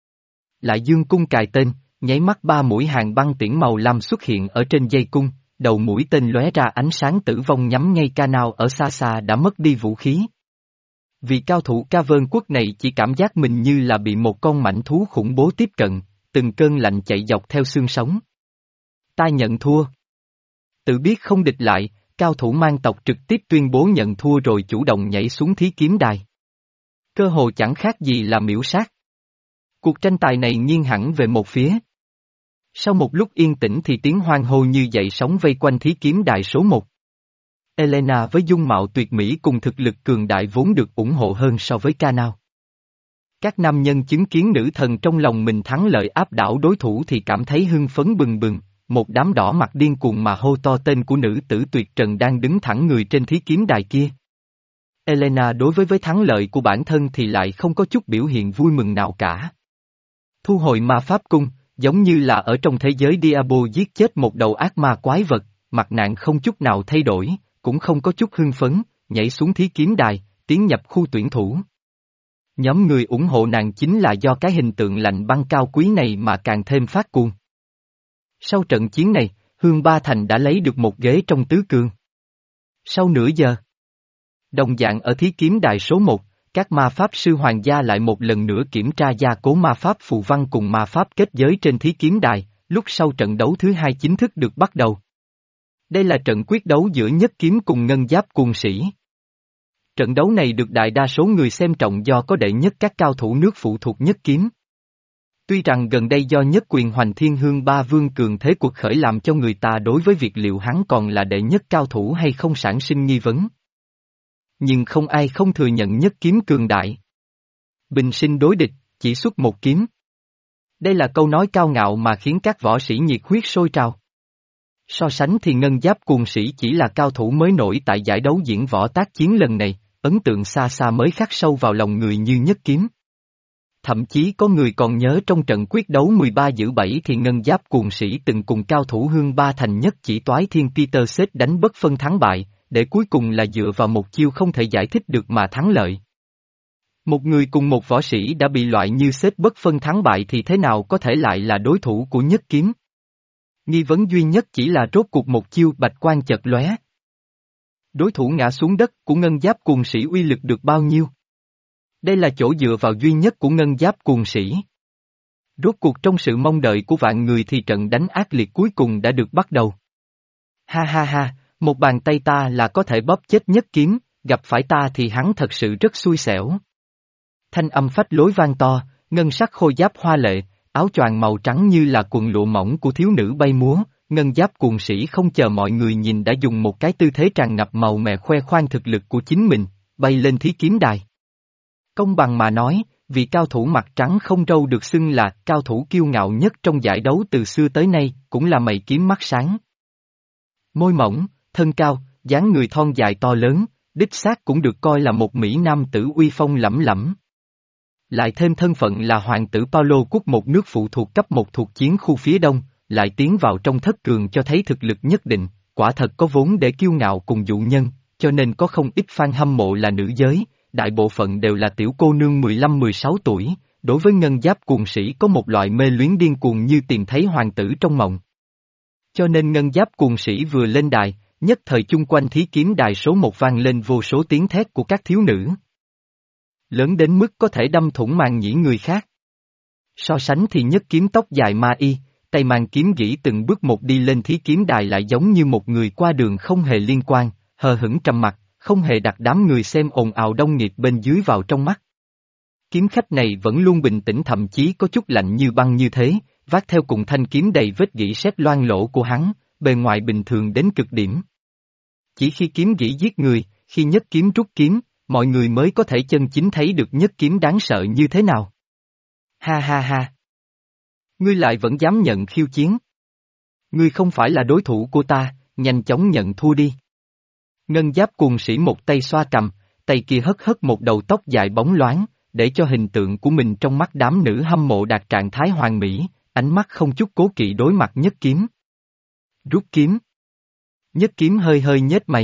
Lại dương cung cài tên, nháy mắt ba mũi hàng băng tiễn màu lam xuất hiện ở trên dây cung, đầu mũi tên lóe ra ánh sáng tử vong nhắm ngay Canao ở xa xa đã mất đi vũ khí. Vì cao thủ ca vơn quốc này chỉ cảm giác mình như là bị một con mãnh thú khủng bố tiếp cận, từng cơn lạnh chạy dọc theo xương sống. Ta nhận thua. Tự biết không địch lại, cao thủ mang tộc trực tiếp tuyên bố nhận thua rồi chủ động nhảy xuống thí kiếm đài. Cơ hồ chẳng khác gì là miễu sát. Cuộc tranh tài này nghiêng hẳn về một phía. Sau một lúc yên tĩnh thì tiếng hoan hô như dậy sóng vây quanh thí kiếm đài số một. Elena với dung mạo tuyệt mỹ cùng thực lực cường đại vốn được ủng hộ hơn so với Canao. Các nam nhân chứng kiến nữ thần trong lòng mình thắng lợi áp đảo đối thủ thì cảm thấy hưng phấn bừng bừng, một đám đỏ mặt điên cuồng mà hô to tên của nữ tử tuyệt trần đang đứng thẳng người trên thí kiếm đài kia. Elena đối với với thắng lợi của bản thân thì lại không có chút biểu hiện vui mừng nào cả. Thu hồi ma pháp cung, giống như là ở trong thế giới Diablo giết chết một đầu ác ma quái vật, mặt nạ không chút nào thay đổi, cũng không có chút hưng phấn, nhảy xuống thí kiếm đài, tiến nhập khu tuyển thủ. Nhóm người ủng hộ nàng chính là do cái hình tượng lạnh băng cao quý này mà càng thêm phát cuồng. Sau trận chiến này, Hương Ba Thành đã lấy được một ghế trong tứ cường. Sau nửa giờ, đồng dạng ở thí kiếm đài số một, các ma pháp sư hoàng gia lại một lần nữa kiểm tra gia cố ma pháp phù văn cùng ma pháp kết giới trên thí kiếm đài, lúc sau trận đấu thứ hai chính thức được bắt đầu. Đây là trận quyết đấu giữa Nhất Kiếm cùng Ngân Giáp Cuồng Sĩ. Trận đấu này được đại đa số người xem trọng do có đệ nhất các cao thủ nước phụ thuộc Nhất Kiếm. Tuy rằng gần đây do Nhất Quyền Hoành Thiên Hương Ba Vương cường thế cuộc khởi làm cho người ta đối với việc liệu hắn còn là đệ nhất cao thủ hay không sản sinh nghi vấn. Nhưng không ai không thừa nhận Nhất Kiếm cường đại. Bình sinh đối địch, chỉ xuất một kiếm. Đây là câu nói cao ngạo mà khiến các võ sĩ nhiệt huyết sôi trào. So sánh thì Ngân Giáp Cuồng Sĩ chỉ là cao thủ mới nổi tại giải đấu diễn võ tác chiến lần này, ấn tượng xa xa mới khắc sâu vào lòng người như Nhất Kiếm. Thậm chí có người còn nhớ trong trận quyết đấu mười ba giữ bảy thì Ngân Giáp Cuồng Sĩ từng cùng cao thủ Hương Ba Thành Nhất Chỉ Toái Thiên Peter Set đánh bất phân thắng bại, để cuối cùng là dựa vào một chiêu không thể giải thích được mà thắng lợi. Một người cùng một võ sĩ đã bị loại như Set bất phân thắng bại thì thế nào có thể lại là đối thủ của Nhất Kiếm? Nghi vấn duy nhất chỉ là rốt cuộc một chiêu bạch quang chợt lóe. Đối thủ ngã xuống đất của Ngân Giáp Cuồng Sĩ uy lực được bao nhiêu? Đây là chỗ dựa vào duy nhất của Ngân Giáp Cuồng Sĩ. Rốt cuộc trong sự mong đợi của vạn người thì trận đánh ác liệt cuối cùng đã được bắt đầu. Ha ha ha, một bàn tay ta là có thể bóp chết Nhất Kiếm, gặp phải ta thì hắn thật sự rất xui xẻo. Thanh âm phách lối vang to, ngân sắc khôi giáp hoa lệ, áo choàng màu trắng như là quần lụa mỏng của thiếu nữ bay múa, Ngân Giáp Cuồng Sĩ không chờ mọi người nhìn đã dùng một cái tư thế tràn ngập màu mè khoe khoang thực lực của chính mình, bay lên thí kiếm đài. Công bằng mà nói, vì cao thủ mặt trắng không râu được xưng là cao thủ kiêu ngạo nhất trong giải đấu từ xưa tới nay, cũng là mày kiếm mắt sáng. Môi mỏng, thân cao, dáng người thon dài to lớn, đích xác cũng được coi là một mỹ nam tử uy phong lẫm lẫm. Lại thêm thân phận là hoàng tử Paulo quốc một nước phụ thuộc cấp một thuộc chiến khu phía đông, lại tiến vào trong thất cường cho thấy thực lực nhất định, quả thật có vốn để kiêu ngạo cùng dụ nhân, cho nên có không ít fan hâm mộ là nữ giới, đại bộ phận đều là tiểu cô nương mười lăm mười sáu tuổi, đối với Ngân Giáp Cuồng Sĩ có một loại mê luyến điên cuồng như tìm thấy hoàng tử trong mộng. Cho nên Ngân Giáp Cuồng Sĩ vừa lên đài, nhất thời chung quanh thí kiếm đài số một vang lên vô số tiếng thét của các thiếu nữ. Lớn đến mức có thể đâm thủng màng nhĩ người khác. So sánh thì Nhất Kiếm tóc dài ma y, tay mang kiếm gỉ từng bước một đi lên thí kiếm đài lại giống như một người qua đường không hề liên quan, hờ hững trầm mặc, không hề đặt đám người xem ồn ào đông nghịt bên dưới vào trong mắt. Kiếm khách này vẫn luôn bình tĩnh, thậm chí có chút lạnh như băng như thế, vác theo cùng thanh kiếm đầy vết gỉ sét loang lỗ của hắn, bề ngoài bình thường đến cực điểm. Chỉ khi kiếm gỉ giết người, khi Nhất Kiếm rút kiếm, mọi người mới có thể chân chính thấy được Nhất Kiếm đáng sợ như thế nào. Ha ha ha! Ngươi lại vẫn dám nhận khiêu chiến. Ngươi không phải là đối thủ của ta, nhanh chóng nhận thua đi. Ngân Giáp Cuồng Sĩ một tay xoa cằm, tay kia hất hất một đầu tóc dài bóng loáng, để cho hình tượng của mình trong mắt đám nữ hâm mộ đạt trạng thái hoàn mỹ, ánh mắt không chút cố kỵ đối mặt Nhất Kiếm. Rút kiếm. Nhất Kiếm hơi hơi nhếch mày.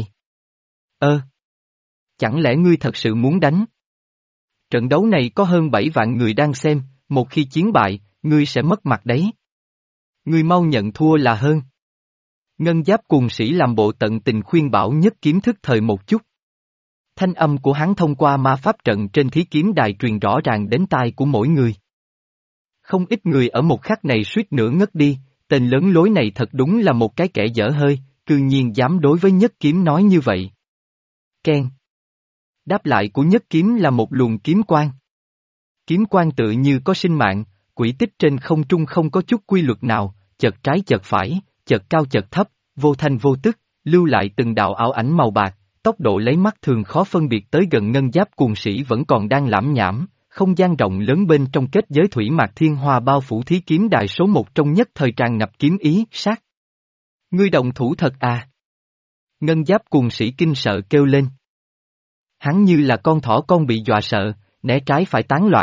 Ơ! Chẳng lẽ ngươi thật sự muốn đánh? Trận đấu này có hơn bảy vạn người đang xem, một khi chiến bại, ngươi sẽ mất mặt đấy. Ngươi mau nhận thua là hơn. Ngân Giáp Cuồng Sĩ làm bộ tận tình khuyên bảo Nhất Kiếm thức thời một chút. Thanh âm của hắn thông qua ma pháp trận trên thí kiếm đài truyền rõ ràng đến tai của mỗi người. Không ít người ở một khắc này suýt nữa ngất đi, tên lớn lối này thật đúng là một cái kẻ dở hơi, cư nhiên dám đối với Nhất Kiếm nói như vậy. Ken. Đáp lại của Nhất Kiếm là một luồng kiếm quang. Kiếm quang tự như có sinh mạng, quỹ tích trên không trung không có chút quy luật nào, chợt trái chợt phải, chợt cao chợt thấp, vô thanh vô tức, lưu lại từng đạo ảo ảnh màu bạc, tốc độ lấy mắt thường khó phân biệt tới gần Ngân Giáp Cuồng Sĩ vẫn còn đang lãm nhảm, không gian rộng lớn bên trong kết giới thủy mạc thiên hoa bao phủ thí kiếm đài số một trong nhất thời tràn ngập kiếm ý, sát. Ngươi động thủ thật à? Ngân Giáp Cuồng Sĩ kinh sợ kêu lên. Hắn như là con thỏ con bị dọa sợ, né trái phải tán loạn,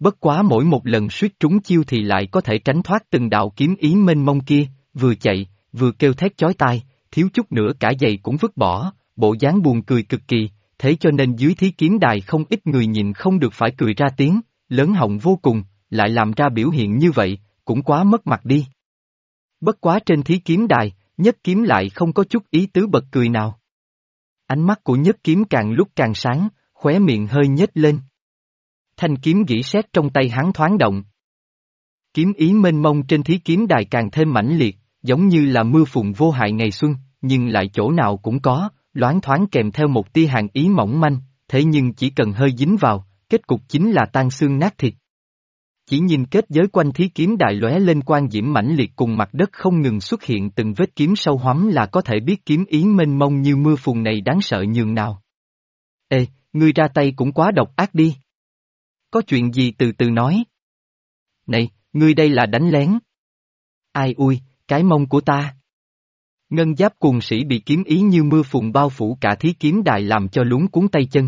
Bất quá mỗi một lần suýt trúng chiêu thì lại có thể tránh thoát từng đạo kiếm ý mênh mông kia, vừa chạy, vừa kêu thét chói tai, thiếu chút nữa cả giày cũng vứt bỏ, bộ dáng buồn cười cực kỳ, thế cho nên dưới thí kiếm đài không ít người nhìn không được phải cười ra tiếng, lớn họng vô cùng, lại làm ra biểu hiện như vậy, cũng quá mất mặt đi. Bất quá trên thí kiếm đài, Nhất Kiếm lại không có chút ý tứ bật cười nào. Ánh mắt của Nhất Kiếm càng lúc càng sáng, khóe miệng hơi nhếch lên. Thanh kiếm gỉ sét trong tay hắn thoáng động. Kiếm ý mênh mông trên thí kiếm đài càng thêm mãnh liệt, giống như là mưa phùn vô hại ngày xuân, nhưng lại chỗ nào cũng có, loáng thoáng kèm theo một tia hàn ý mỏng manh, thế nhưng chỉ cần hơi dính vào, kết cục chính là tan xương nát thịt. Chỉ nhìn kết giới quanh thí kiếm đài lóe lên quang diễm mãnh liệt cùng mặt đất không ngừng xuất hiện từng vết kiếm sâu hoắm là có thể biết kiếm ý mênh mông như mưa phùn này đáng sợ nhường nào. Ê, ngươi ra tay cũng quá độc ác đi. Có chuyện gì từ từ nói. Này, ngươi đây là đánh lén. Ai ui, cái mông của ta. Ngân giáp cuồng sĩ bị kiếm ý như mưa phùn bao phủ cả thí kiếm đài làm cho luống cuốn tay chân.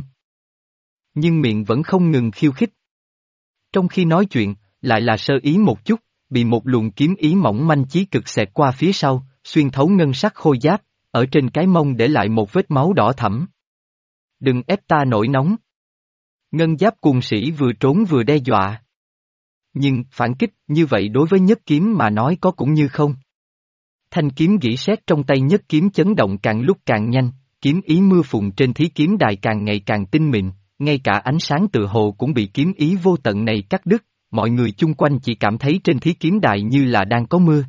Nhưng miệng vẫn không ngừng khiêu khích. Trong khi nói chuyện, lại là sơ ý một chút, bị một luồng kiếm ý mỏng manh chí cực xẹt qua phía sau, xuyên thấu ngân sắc khôi giáp, ở trên cái mông để lại một vết máu đỏ thẫm. Đừng ép ta nổi nóng. Ngân giáp cuồng sĩ vừa trốn vừa đe dọa. Nhưng, phản kích, như vậy đối với Nhất Kiếm mà nói có cũng như không. Thanh kiếm gỉ sét trong tay Nhất Kiếm chấn động càng lúc càng nhanh, kiếm ý mưa phùn trên thí kiếm đài càng ngày càng tinh mịn, ngay cả ánh sáng tự hồ cũng bị kiếm ý vô tận này cắt đứt, mọi người chung quanh chỉ cảm thấy trên thí kiếm đài như là đang có mưa.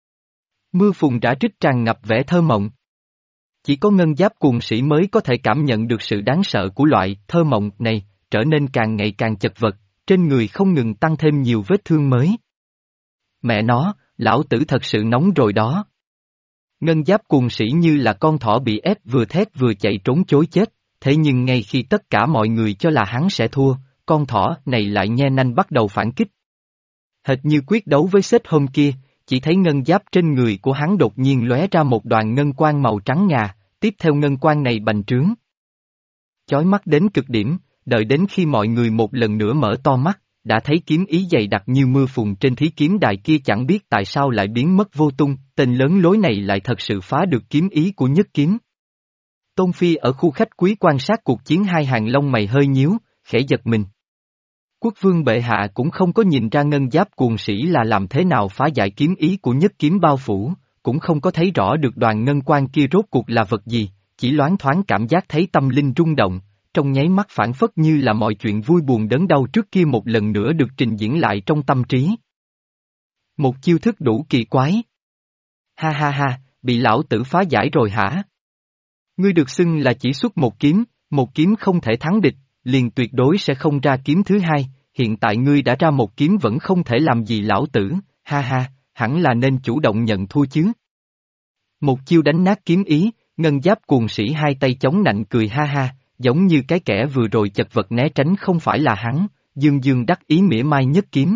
Mưa phùn rã rít tràn ngập vẻ thơ mộng. Chỉ có ngân giáp cuồng sĩ mới có thể cảm nhận được sự đáng sợ của loại thơ mộng này, trở nên càng ngày càng chật vật, trên người không ngừng tăng thêm nhiều vết thương mới. Mẹ nó, lão tử thật sự nóng rồi đó. Ngân giáp cuồng sĩ như là con thỏ bị ép vừa thét vừa chạy trốn chối chết, thế nhưng ngay khi tất cả mọi người cho là hắn sẽ thua, con thỏ này lại nhe nanh bắt đầu phản kích. Hệt như quyết đấu với sếp hôm kia, chỉ thấy ngân giáp trên người của hắn đột nhiên lóe ra một đoàn ngân quang màu trắng ngà, tiếp theo ngân quang này bành trướng. Chói mắt đến cực điểm, đợi đến khi mọi người một lần nữa mở to mắt, đã thấy kiếm ý dày đặc như mưa phùn trên thí kiếm đài kia chẳng biết tại sao lại biến mất vô tung, tên lớn lối này lại thật sự phá được kiếm ý của Nhất Kiếm. Tôn Phi ở khu khách quý quan sát cuộc chiến hai hàng lông mày hơi nhíu, khẽ giật mình. Quốc vương bệ hạ cũng không có nhìn ra ngân giáp cuồng sĩ là làm thế nào phá giải kiếm ý của Nhất Kiếm bao phủ, cũng không có thấy rõ được đoàn ngân quan kia rốt cuộc là vật gì, chỉ loáng thoáng cảm giác thấy tâm linh rung động, trong nháy mắt phản phất như là mọi chuyện vui buồn đớn đau trước kia một lần nữa được trình diễn lại trong tâm trí. Một chiêu thức đủ kỳ quái. Ha ha ha, bị lão tử phá giải rồi hả? Ngươi được xưng là chỉ xuất một kiếm, một kiếm không thể thắng địch, liền tuyệt đối sẽ không ra kiếm thứ hai, hiện tại ngươi đã ra một kiếm vẫn không thể làm gì lão tử, ha ha, hẳn là nên chủ động nhận thua chứ. Một chiêu đánh nát kiếm ý, ngân giáp cuồng sĩ hai tay chống nạnh cười ha ha, giống như cái kẻ vừa rồi chật vật né tránh không phải là hắn, dương dương đắc ý mỉa mai Nhất Kiếm.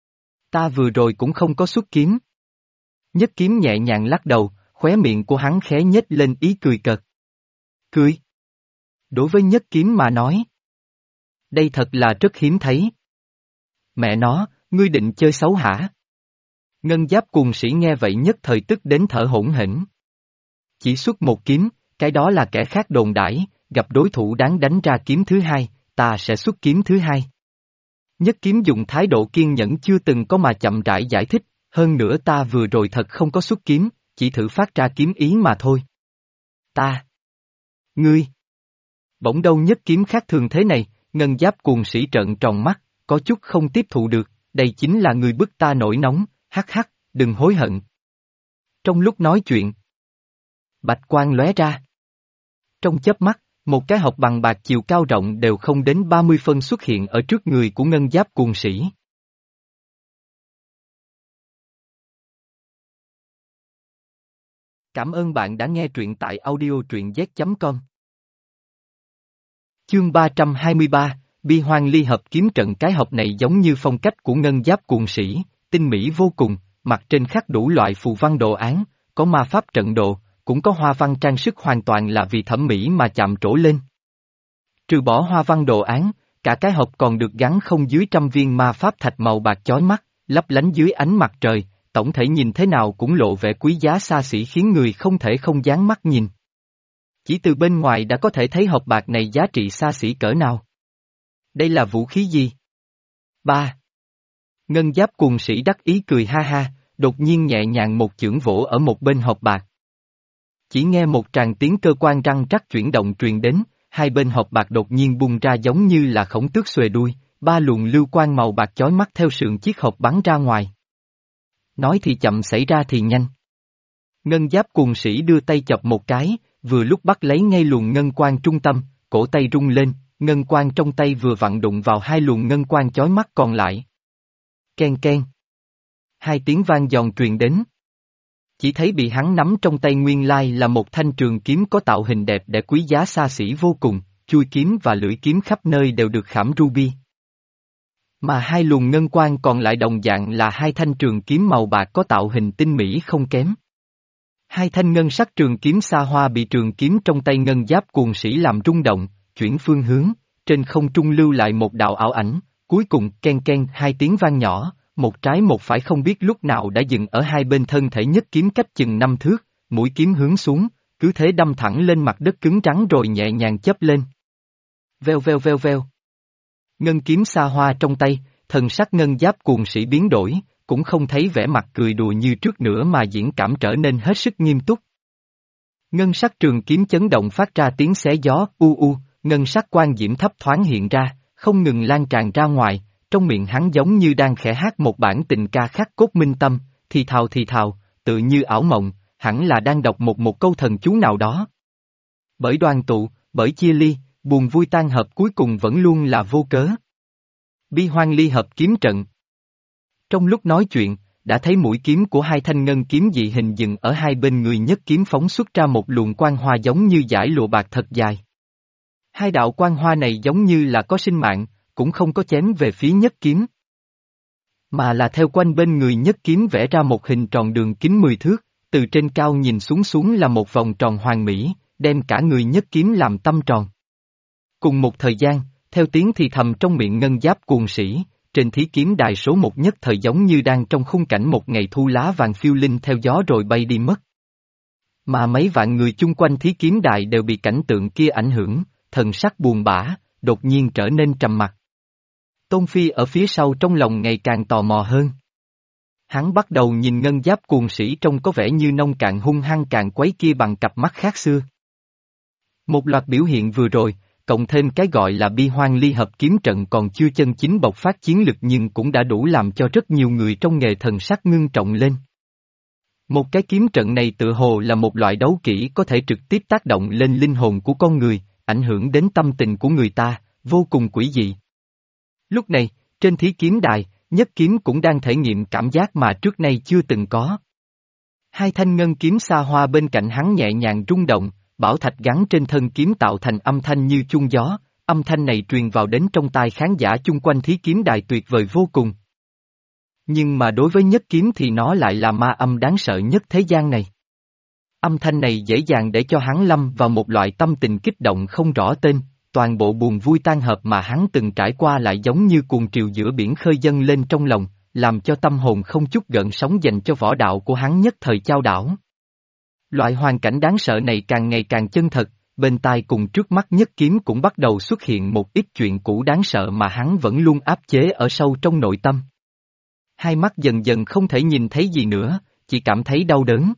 Ta vừa rồi cũng không có xuất kiếm. Nhất Kiếm nhẹ nhàng lắc đầu, khóe miệng của hắn khẽ nhếch lên ý cười cợt. Cười. Đối với Nhất Kiếm mà nói, đây thật là rất hiếm thấy. Mẹ nó, ngươi định chơi xấu hả? Ngân giáp cuồng sĩ nghe vậy nhất thời tức đến thở hổn hển. Chỉ xuất một kiếm, cái đó là kẻ khác đồn đãi, gặp đối thủ đáng đánh ra kiếm thứ hai, ta sẽ xuất kiếm thứ hai. Nhất Kiếm dùng thái độ kiên nhẫn chưa từng có mà chậm rãi giải thích, hơn nữa ta vừa rồi thật không có xuất kiếm, chỉ thử phát ra kiếm ý mà thôi. Ta. Ngươi. Bỗng đâu Nhất Kiếm khác thường thế này, ngân giáp cuồng sĩ trợn tròn mắt, có chút không tiếp thụ được, đây chính là người bức ta nổi nóng, hắc hắc, đừng hối hận. Trong lúc nói chuyện, bạch quang lóe ra. Trong chớp mắt, một cái hộp bằng bạc chiều cao rộng đều không đến ba mươi phân xuất hiện ở trước người của ngân giáp cuồng sĩ. Cảm ơn bạn đã nghe truyện tại audio truyện z chấm com. Chương ba trăm hai mươi ba, Bi Hoang Ly Hợp kiếm trận. Cái hộp này giống như phong cách của ngân giáp cuồng sĩ, tinh mỹ vô cùng, mặt trên khắc đủ loại phù văn đồ án, có ma pháp trận đồ, cũng có hoa văn trang sức hoàn toàn là vì thẩm mỹ mà chạm trổ lên. Trừ bỏ hoa văn đồ án, cả cái hộp còn được gắn không dưới trăm viên ma pháp thạch màu bạc chói mắt, lấp lánh dưới ánh mặt trời, tổng thể nhìn thế nào cũng lộ vẻ quý giá xa xỉ khiến người không thể không dán mắt nhìn. Chỉ từ bên ngoài đã có thể thấy hộp bạc này giá trị xa xỉ cỡ nào. Đây là vũ khí gì? Ba. Ngân giáp cuồng sĩ đắc ý cười ha ha, đột nhiên nhẹ nhàng một chưởng vỗ ở một bên hộp bạc. Chỉ nghe một tràng tiếng cơ quan răng rắc chuyển động truyền đến, hai bên hộp bạc đột nhiên bung ra giống như là khổng tước xuề đuôi, ba luồng lưu quang màu bạc chói mắt theo sườn chiếc hộp bắn ra ngoài. Nói thì chậm xảy ra thì nhanh. Ngân giáp cuồng sĩ đưa tay chọc một cái, vừa lúc bắt lấy ngay luồng ngân quang trung tâm, cổ tay rung lên, ngân quang trong tay vừa vặn đụng vào hai luồng ngân quang chói mắt còn lại. Ken ken. Hai tiếng vang giòn truyền đến. Chỉ thấy bị hắn nắm trong tay nguyên lai là một thanh trường kiếm có tạo hình đẹp để quý giá xa xỉ vô cùng, chui kiếm và lưỡi kiếm khắp nơi đều được khảm ruby. Mà hai luồng ngân quang còn lại đồng dạng là hai thanh trường kiếm màu bạc có tạo hình tinh mỹ không kém. Hai thanh ngân sắc trường kiếm xa hoa bị trường kiếm trong tay ngân giáp cuồng sĩ làm rung động, chuyển phương hướng, trên không trung lưu lại một đạo ảo ảnh, cuối cùng ken ken hai tiếng vang nhỏ, một trái một phải không biết lúc nào đã dừng ở hai bên thân thể nhất kiếm cách chừng năm thước, mũi kiếm hướng xuống, cứ thế đâm thẳng lên mặt đất cứng rắn rồi nhẹ nhàng chớp lên. Veo veo veo veo. Ngân kiếm xa hoa trong tay, thần sắc ngân giáp cuồng sĩ biến đổi, cũng không thấy vẻ mặt cười đùa như trước nữa mà diễn cảm trở nên hết sức nghiêm túc. Ngân sắc trường kiếm chấn động phát ra tiếng xé gió, u u, ngân sắc quang diễm thấp thoáng hiện ra, không ngừng lan tràn ra ngoài, trong miệng hắn giống như đang khẽ hát một bản tình ca khắc cốt minh tâm, thì thào thì thào, tự như ảo mộng, hẳn là đang đọc một một câu thần chú nào đó. Bởi đoàn tụ, bởi chia ly, buồn vui tan hợp cuối cùng vẫn luôn là vô cớ. Bi hoang ly hợp kiếm trận. Trong lúc nói chuyện, đã thấy mũi kiếm của hai thanh ngân kiếm dị hình dừng ở hai bên người nhất kiếm phóng xuất ra một luồng quang hoa giống như dải lụa bạc thật dài. Hai đạo quang hoa này giống như là có sinh mạng, cũng không có chém về phía nhất kiếm, mà là theo quanh bên người nhất kiếm vẽ ra một hình tròn đường kính mười thước, từ trên cao nhìn xuống xuống là một vòng tròn hoàn mỹ, đem cả người nhất kiếm làm tâm tròn. Cùng một thời gian, theo tiếng thì thầm trong miệng ngân giáp cuồng sĩ, trên thí kiếm đài số một nhất thời giống như đang trong khung cảnh một ngày thu lá vàng phiêu linh theo gió rồi bay đi mất. Mà mấy vạn người chung quanh thí kiếm đài đều bị cảnh tượng kia ảnh hưởng, thần sắc buồn bã, đột nhiên trở nên trầm mặc. Tôn Phi ở phía sau trong lòng ngày càng tò mò hơn. Hắn bắt đầu nhìn ngân giáp cuồng sĩ trông có vẻ như nông cạn hung hăng cạn quấy kia bằng cặp mắt khác xưa. Một loạt biểu hiện vừa rồi, cộng thêm cái gọi là bi hoang ly hợp kiếm trận còn chưa chân chính bộc phát chiến lực nhưng cũng đã đủ làm cho rất nhiều người trong nghề thần sắc ngưng trọng lên. Một cái kiếm trận này tự hồ là một loại đấu kỹ có thể trực tiếp tác động lên linh hồn của con người, ảnh hưởng đến tâm tình của người ta, vô cùng quỷ dị. Lúc này, trên thí kiếm đài, nhất kiếm cũng đang thể nghiệm cảm giác mà trước nay chưa từng có. Hai thanh ngân kiếm xa hoa bên cạnh hắn nhẹ nhàng rung động, bảo thạch gắn trên thân kiếm tạo thành âm thanh như chuông gió, âm thanh này truyền vào đến trong tai khán giả chung quanh thí kiếm đài tuyệt vời vô cùng. Nhưng mà đối với nhất kiếm thì nó lại là ma âm đáng sợ nhất thế gian này. Âm thanh này dễ dàng để cho hắn lâm vào một loại tâm tình kích động không rõ tên, toàn bộ buồn vui tan hợp mà hắn từng trải qua lại giống như cuồng triều giữa biển khơi dâng lên trong lòng, làm cho tâm hồn không chút gợn sóng dành cho võ đạo của hắn nhất thời chao đảo. Loại hoàn cảnh đáng sợ này càng ngày càng chân thật, bên tai cùng trước mắt nhất kiếm cũng bắt đầu xuất hiện một ít chuyện cũ đáng sợ mà hắn vẫn luôn áp chế ở sâu trong nội tâm. Hai mắt dần dần không thể nhìn thấy gì nữa, chỉ cảm thấy đau đớn.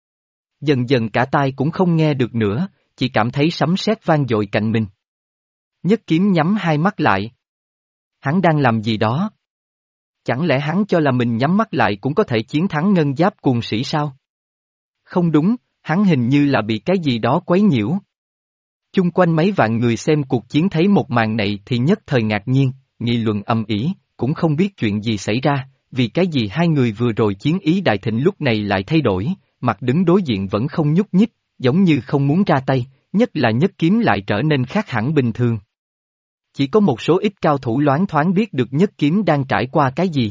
Dần dần cả tai cũng không nghe được nữa, chỉ cảm thấy sấm sét vang dội cạnh mình. Nhất kiếm nhắm hai mắt lại. Hắn đang làm gì đó? Chẳng lẽ hắn cho là mình nhắm mắt lại cũng có thể chiến thắng ngân giáp cuồng sĩ sao? Không đúng, hắn hình như là bị cái gì đó quấy nhiễu. Chung quanh mấy vạn người xem cuộc chiến thấy một màn này thì nhất thời ngạc nhiên, nghị luận ầm ĩ, cũng không biết chuyện gì xảy ra, vì cái gì hai người vừa rồi chiến ý đại thịnh lúc này lại thay đổi, mặt đứng đối diện vẫn không nhúc nhích, giống như không muốn ra tay, nhất là nhất kiếm lại trở nên khác hẳn bình thường. Chỉ có một số ít cao thủ loáng thoáng biết được nhất kiếm đang trải qua cái gì.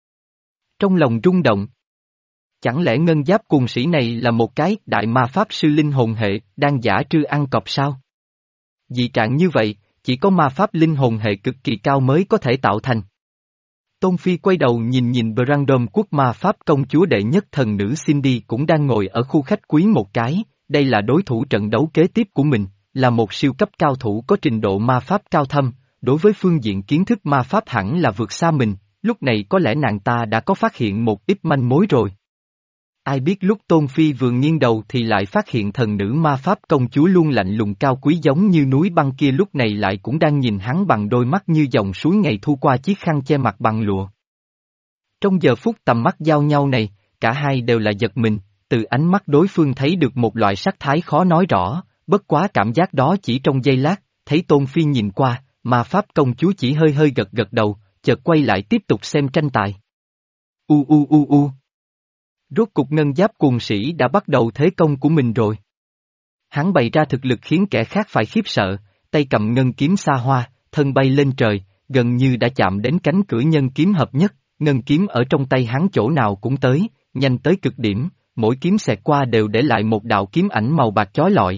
Trong lòng rung động. Chẳng lẽ ngân giáp cuồng sĩ này là một cái đại ma pháp sư linh hồn hệ, đang giả trư ăn cọp sao? Dị trạng như vậy, chỉ có ma pháp linh hồn hệ cực kỳ cao mới có thể tạo thành. Tôn Phi quay đầu nhìn nhìn Brandon quốc ma pháp công chúa đệ nhất thần nữ Cindy cũng đang ngồi ở khu khách quý một cái, đây là đối thủ trận đấu kế tiếp của mình, là một siêu cấp cao thủ có trình độ ma pháp cao thâm, đối với phương diện kiến thức ma pháp hẳn là vượt xa mình, lúc này có lẽ nàng ta đã có phát hiện một ít manh mối rồi. Ai biết lúc Tôn Phi vừa nghiêng đầu thì lại phát hiện thần nữ ma pháp công chúa luôn lạnh lùng cao quý giống như núi băng kia lúc này lại cũng đang nhìn hắn bằng đôi mắt như dòng suối ngày thu qua chiếc khăn che mặt bằng lụa. Trong giờ phút tầm mắt giao nhau này, cả hai đều là giật mình, từ ánh mắt đối phương thấy được một loại sắc thái khó nói rõ, bất quá cảm giác đó chỉ trong giây lát, thấy Tôn Phi nhìn qua, ma pháp công chúa chỉ hơi hơi gật gật đầu, chợt quay lại tiếp tục xem tranh tài. U u u u. Rốt cục ngân giáp cuồng sĩ đã bắt đầu thế công của mình rồi. Hắn bày ra thực lực khiến kẻ khác phải khiếp sợ, tay cầm ngân kiếm xa hoa, thân bay lên trời, gần như đã chạm đến cánh cửa nhân kiếm hợp nhất, ngân kiếm ở trong tay hắn chỗ nào cũng tới, nhanh tới cực điểm, mỗi kiếm xẹt qua đều để lại một đạo kiếm ảnh màu bạc chói lọi.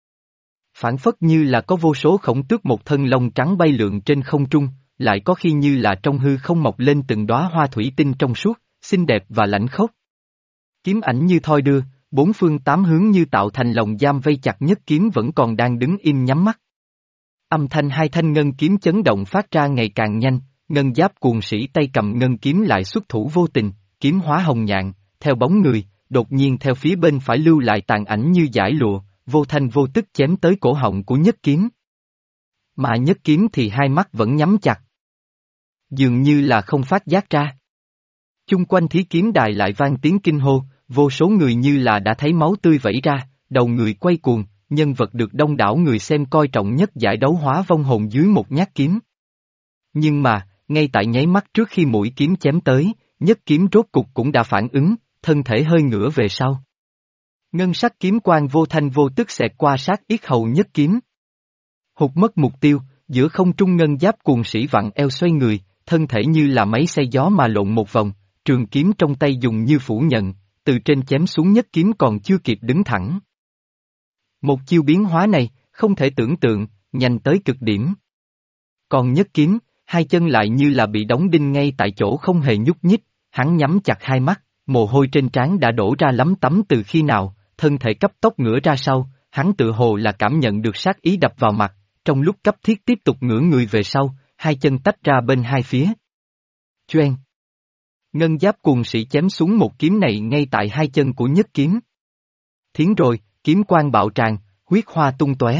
Phản phất như là có vô số khổng tước một thân lông trắng bay lượn trên không trung, lại có khi như là trong hư không mọc lên từng đóa hoa thủy tinh trong suốt, xinh đẹp và lãnh khốc. Kiếm ảnh như thoi đưa, bốn phương tám hướng như tạo thành lồng giam vây chặt nhất kiếm vẫn còn đang đứng im nhắm mắt. Âm thanh hai thanh ngân kiếm chấn động phát ra ngày càng nhanh, ngân giáp cuồng sĩ tay cầm ngân kiếm lại xuất thủ vô tình, kiếm hóa hồng nhạn, theo bóng người, đột nhiên theo phía bên phải lưu lại tàn ảnh như dải lụa, vô thanh vô tức chém tới cổ họng của nhất kiếm. Mà nhất kiếm thì hai mắt vẫn nhắm chặt. Dường như là không phát giác ra. Chung quanh thí kiếm đài lại vang tiếng kinh hô, vô số người như là đã thấy máu tươi vẩy ra, đầu người quay cuồng, nhân vật được đông đảo người xem coi trọng nhất giải đấu hóa vong hồn dưới một nhát kiếm. Nhưng mà, ngay tại nháy mắt trước khi mũi kiếm chém tới, nhất kiếm rốt cục cũng đã phản ứng, thân thể hơi ngửa về sau. Ngân sắc kiếm quang vô thanh vô tức xẹt qua sát yết hầu nhất kiếm. Hụt mất mục tiêu, giữa không trung ngân giáp cuồng sĩ vặn eo xoay người, thân thể như là máy xay gió mà lộn một vòng, trường kiếm trong tay dùng như phủ nhận, từ trên chém xuống nhất kiếm còn chưa kịp đứng thẳng. Một chiêu biến hóa này, không thể tưởng tượng, nhanh tới cực điểm. Còn nhất kiếm, hai chân lại như là bị đóng đinh ngay tại chỗ không hề nhúc nhích, hắn nhắm chặt hai mắt, mồ hôi trên trán đã đổ ra lấm tấm từ khi nào, thân thể cấp tốc ngửa ra sau, hắn tự hồ là cảm nhận được sát ý đập vào mặt, trong lúc cấp thiết tiếp tục ngửa người về sau, hai chân tách ra bên hai phía. Choeng! Ngân giáp cuồng sĩ chém xuống một kiếm này ngay tại hai chân của nhất kiếm. Thiến rồi, kiếm quang bạo tràn, huyết hoa tung tóe.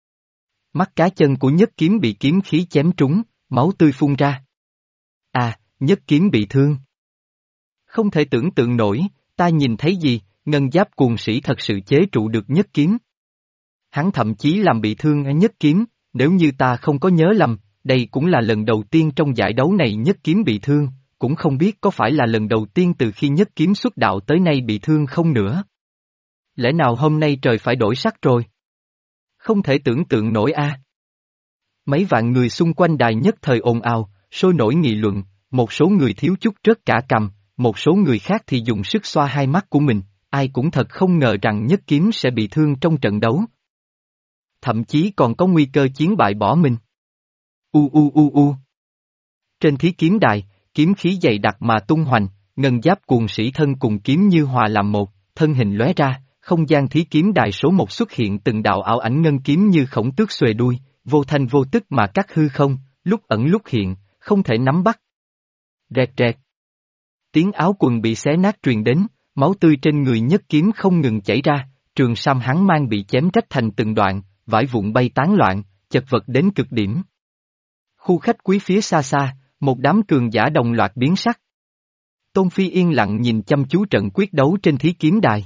Mắt cá chân của nhất kiếm bị kiếm khí chém trúng, máu tươi phun ra. À, nhất kiếm bị thương. Không thể tưởng tượng nổi, ta nhìn thấy gì, ngân giáp cuồng sĩ thật sự chế trụ được nhất kiếm. Hắn thậm chí làm bị thương ở nhất kiếm, nếu như ta không có nhớ lầm, đây cũng là lần đầu tiên trong giải đấu này nhất kiếm bị thương, cũng không biết có phải là lần đầu tiên từ khi nhất kiếm xuất đạo tới nay bị thương không nữa. Lẽ nào hôm nay trời phải đổi sắc rồi? Không thể tưởng tượng nổi a. Mấy vạn người xung quanh đài nhất thời ồn ào, sôi nổi nghị luận, một số người thiếu chút rớt cả cằm, một số người khác thì dùng sức xoa hai mắt của mình, ai cũng thật không ngờ rằng nhất kiếm sẽ bị thương trong trận đấu. Thậm chí còn có nguy cơ chiến bại bỏ mình. U u u u. Trên thí kiếm đài, kiếm khí dày đặc mà tung hoành, ngân giáp cuồng sĩ thân cùng kiếm như hòa làm một, thân hình lóe ra, không gian thí kiếm đài số một xuất hiện từng đạo ảo ảnh ngân kiếm như khổng tước xuề đuôi, vô thanh vô tức mà cắt hư không, lúc ẩn lúc hiện, không thể nắm bắt. Rẹt rẹt. Tiếng áo quần bị xé nát truyền đến, máu tươi trên người nhất kiếm không ngừng chảy ra, trường sam hắn mang bị chém rách thành từng đoạn, vải vụn bay tán loạn, chật vật đến cực điểm. Khu khách quý phía xa xa, một đám cường giả đồng loạt biến sắc. Tôn Phi yên lặng nhìn chăm chú trận quyết đấu trên thí kiếm đài.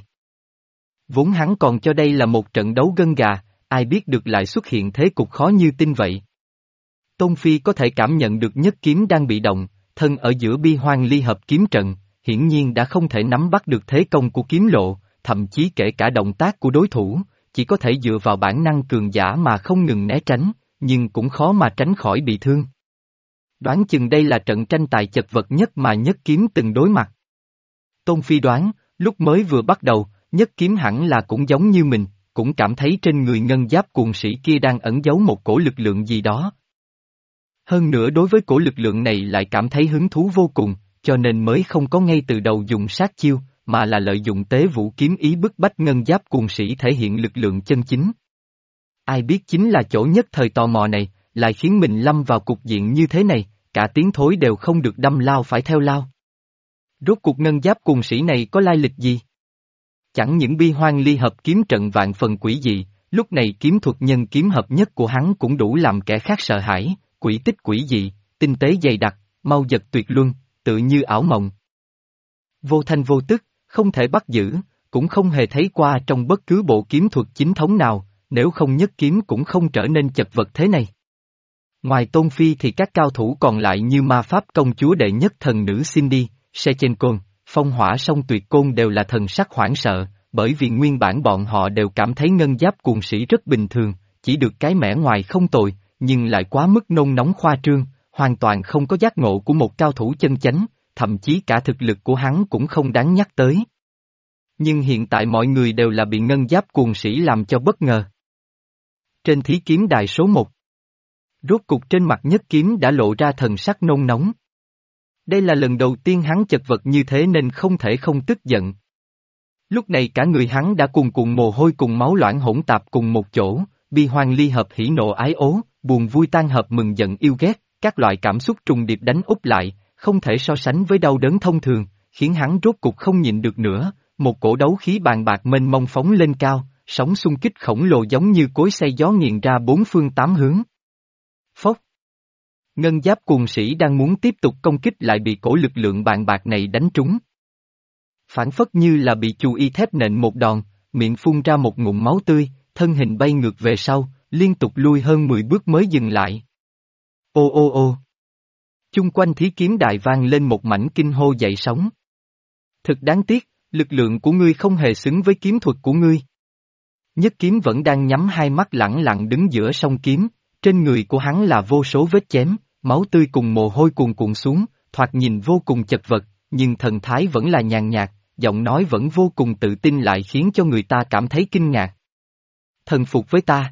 Vốn hắn còn cho đây là một trận đấu gân gà, ai biết được lại xuất hiện thế cục khó như tin vậy. Tôn Phi có thể cảm nhận được nhất kiếm đang bị động, thân ở giữa bi hoang ly hợp kiếm trận, hiển nhiên đã không thể nắm bắt được thế công của kiếm lộ, thậm chí kể cả động tác của đối thủ, chỉ có thể dựa vào bản năng cường giả mà không ngừng né tránh, nhưng cũng khó mà tránh khỏi bị thương. Đoán chừng đây là trận tranh tài chật vật nhất mà nhất kiếm từng đối mặt. Tôn Phi đoán, lúc mới vừa bắt đầu, nhất kiếm hẳn là cũng giống như mình, cũng cảm thấy trên người ngân giáp cuồng sĩ kia đang ẩn giấu một cổ lực lượng gì đó. Hơn nữa đối với cổ lực lượng này lại cảm thấy hứng thú vô cùng, cho nên mới không có ngay từ đầu dùng sát chiêu, mà là lợi dụng tế vũ kiếm ý bức bách ngân giáp cuồng sĩ thể hiện lực lượng chân chính. Ai biết chính là chỗ nhất thời tò mò này, lại khiến mình lâm vào cục diện như thế này, cả tiếng thối đều không được đâm lao phải theo lao. Rốt cuộc ngân giáp cuồng sĩ này có lai lịch gì? Chẳng những bi hoang ly hợp kiếm trận vạn phần quỷ dị, lúc này kiếm thuật nhân kiếm hợp nhất của hắn cũng đủ làm kẻ khác sợ hãi, quỷ tích quỷ dị, tinh tế dày đặc, mau giật tuyệt luân, tự như ảo mộng. Vô thanh vô tức, không thể bắt giữ, cũng không hề thấy qua trong bất cứ bộ kiếm thuật chính thống nào, nếu không nhất kiếm cũng không trở nên chật vật thế này. Ngoài Tôn Phi thì các cao thủ còn lại như ma pháp công chúa đệ nhất thần nữ Cindy, Sechencon, phong hỏa song tuyệt côn đều là thần sắc hoảng sợ, bởi vì nguyên bản bọn họ đều cảm thấy ngân giáp cuồng sĩ rất bình thường, chỉ được cái mẻ ngoài không tồi, nhưng lại quá mức nôn nóng khoa trương, hoàn toàn không có giác ngộ của một cao thủ chân chánh, thậm chí cả thực lực của hắn cũng không đáng nhắc tới. Nhưng hiện tại mọi người đều là bị ngân giáp cuồng sĩ làm cho bất ngờ. Trên thí kiếm đài số một, rốt cục trên mặt nhất kiếm đã lộ ra thần sắc nôn nóng. Đây là lần đầu tiên hắn chật vật như thế nên không thể không tức giận. Lúc này cả người hắn đã cuồn cuộn mồ hôi cùng máu loãng hỗn tạp cùng một chỗ, bi hoang ly hợp hỉ nộ ái ố, buồn vui tan hợp mừng giận yêu ghét, các loại cảm xúc trùng điệp đánh úp lại, không thể so sánh với đau đớn thông thường, khiến hắn rốt cục không nhịn được nữa, một cổ đấu khí bàn bạc mênh mông phóng lên cao, sóng xung kích khổng lồ giống như cối xay gió nghiền ra bốn phương tám hướng. Phốc. Ngân giáp cuồng sĩ đang muốn tiếp tục công kích lại bị cổ lực lượng bàn bạc này đánh trúng. Phản phất như là bị chù y thép nện một đòn, miệng phun ra một ngụm máu tươi, thân hình bay ngược về sau, liên tục lui hơn mười bước mới dừng lại. Ô ô ô. Chung quanh thí kiếm đại vang lên một mảnh kinh hô dậy sóng. Thực đáng tiếc, lực lượng của ngươi không hề xứng với kiếm thuật của ngươi. Nhất kiếm vẫn đang nhắm hai mắt lẳng lặng đứng giữa song kiếm, trên người của hắn là vô số vết chém, máu tươi cùng mồ hôi cuồn cuộn xuống, thoạt nhìn vô cùng chật vật, nhưng thần thái vẫn là nhàn nhạt, giọng nói vẫn vô cùng tự tin lại khiến cho người ta cảm thấy kinh ngạc. Thần phục với ta.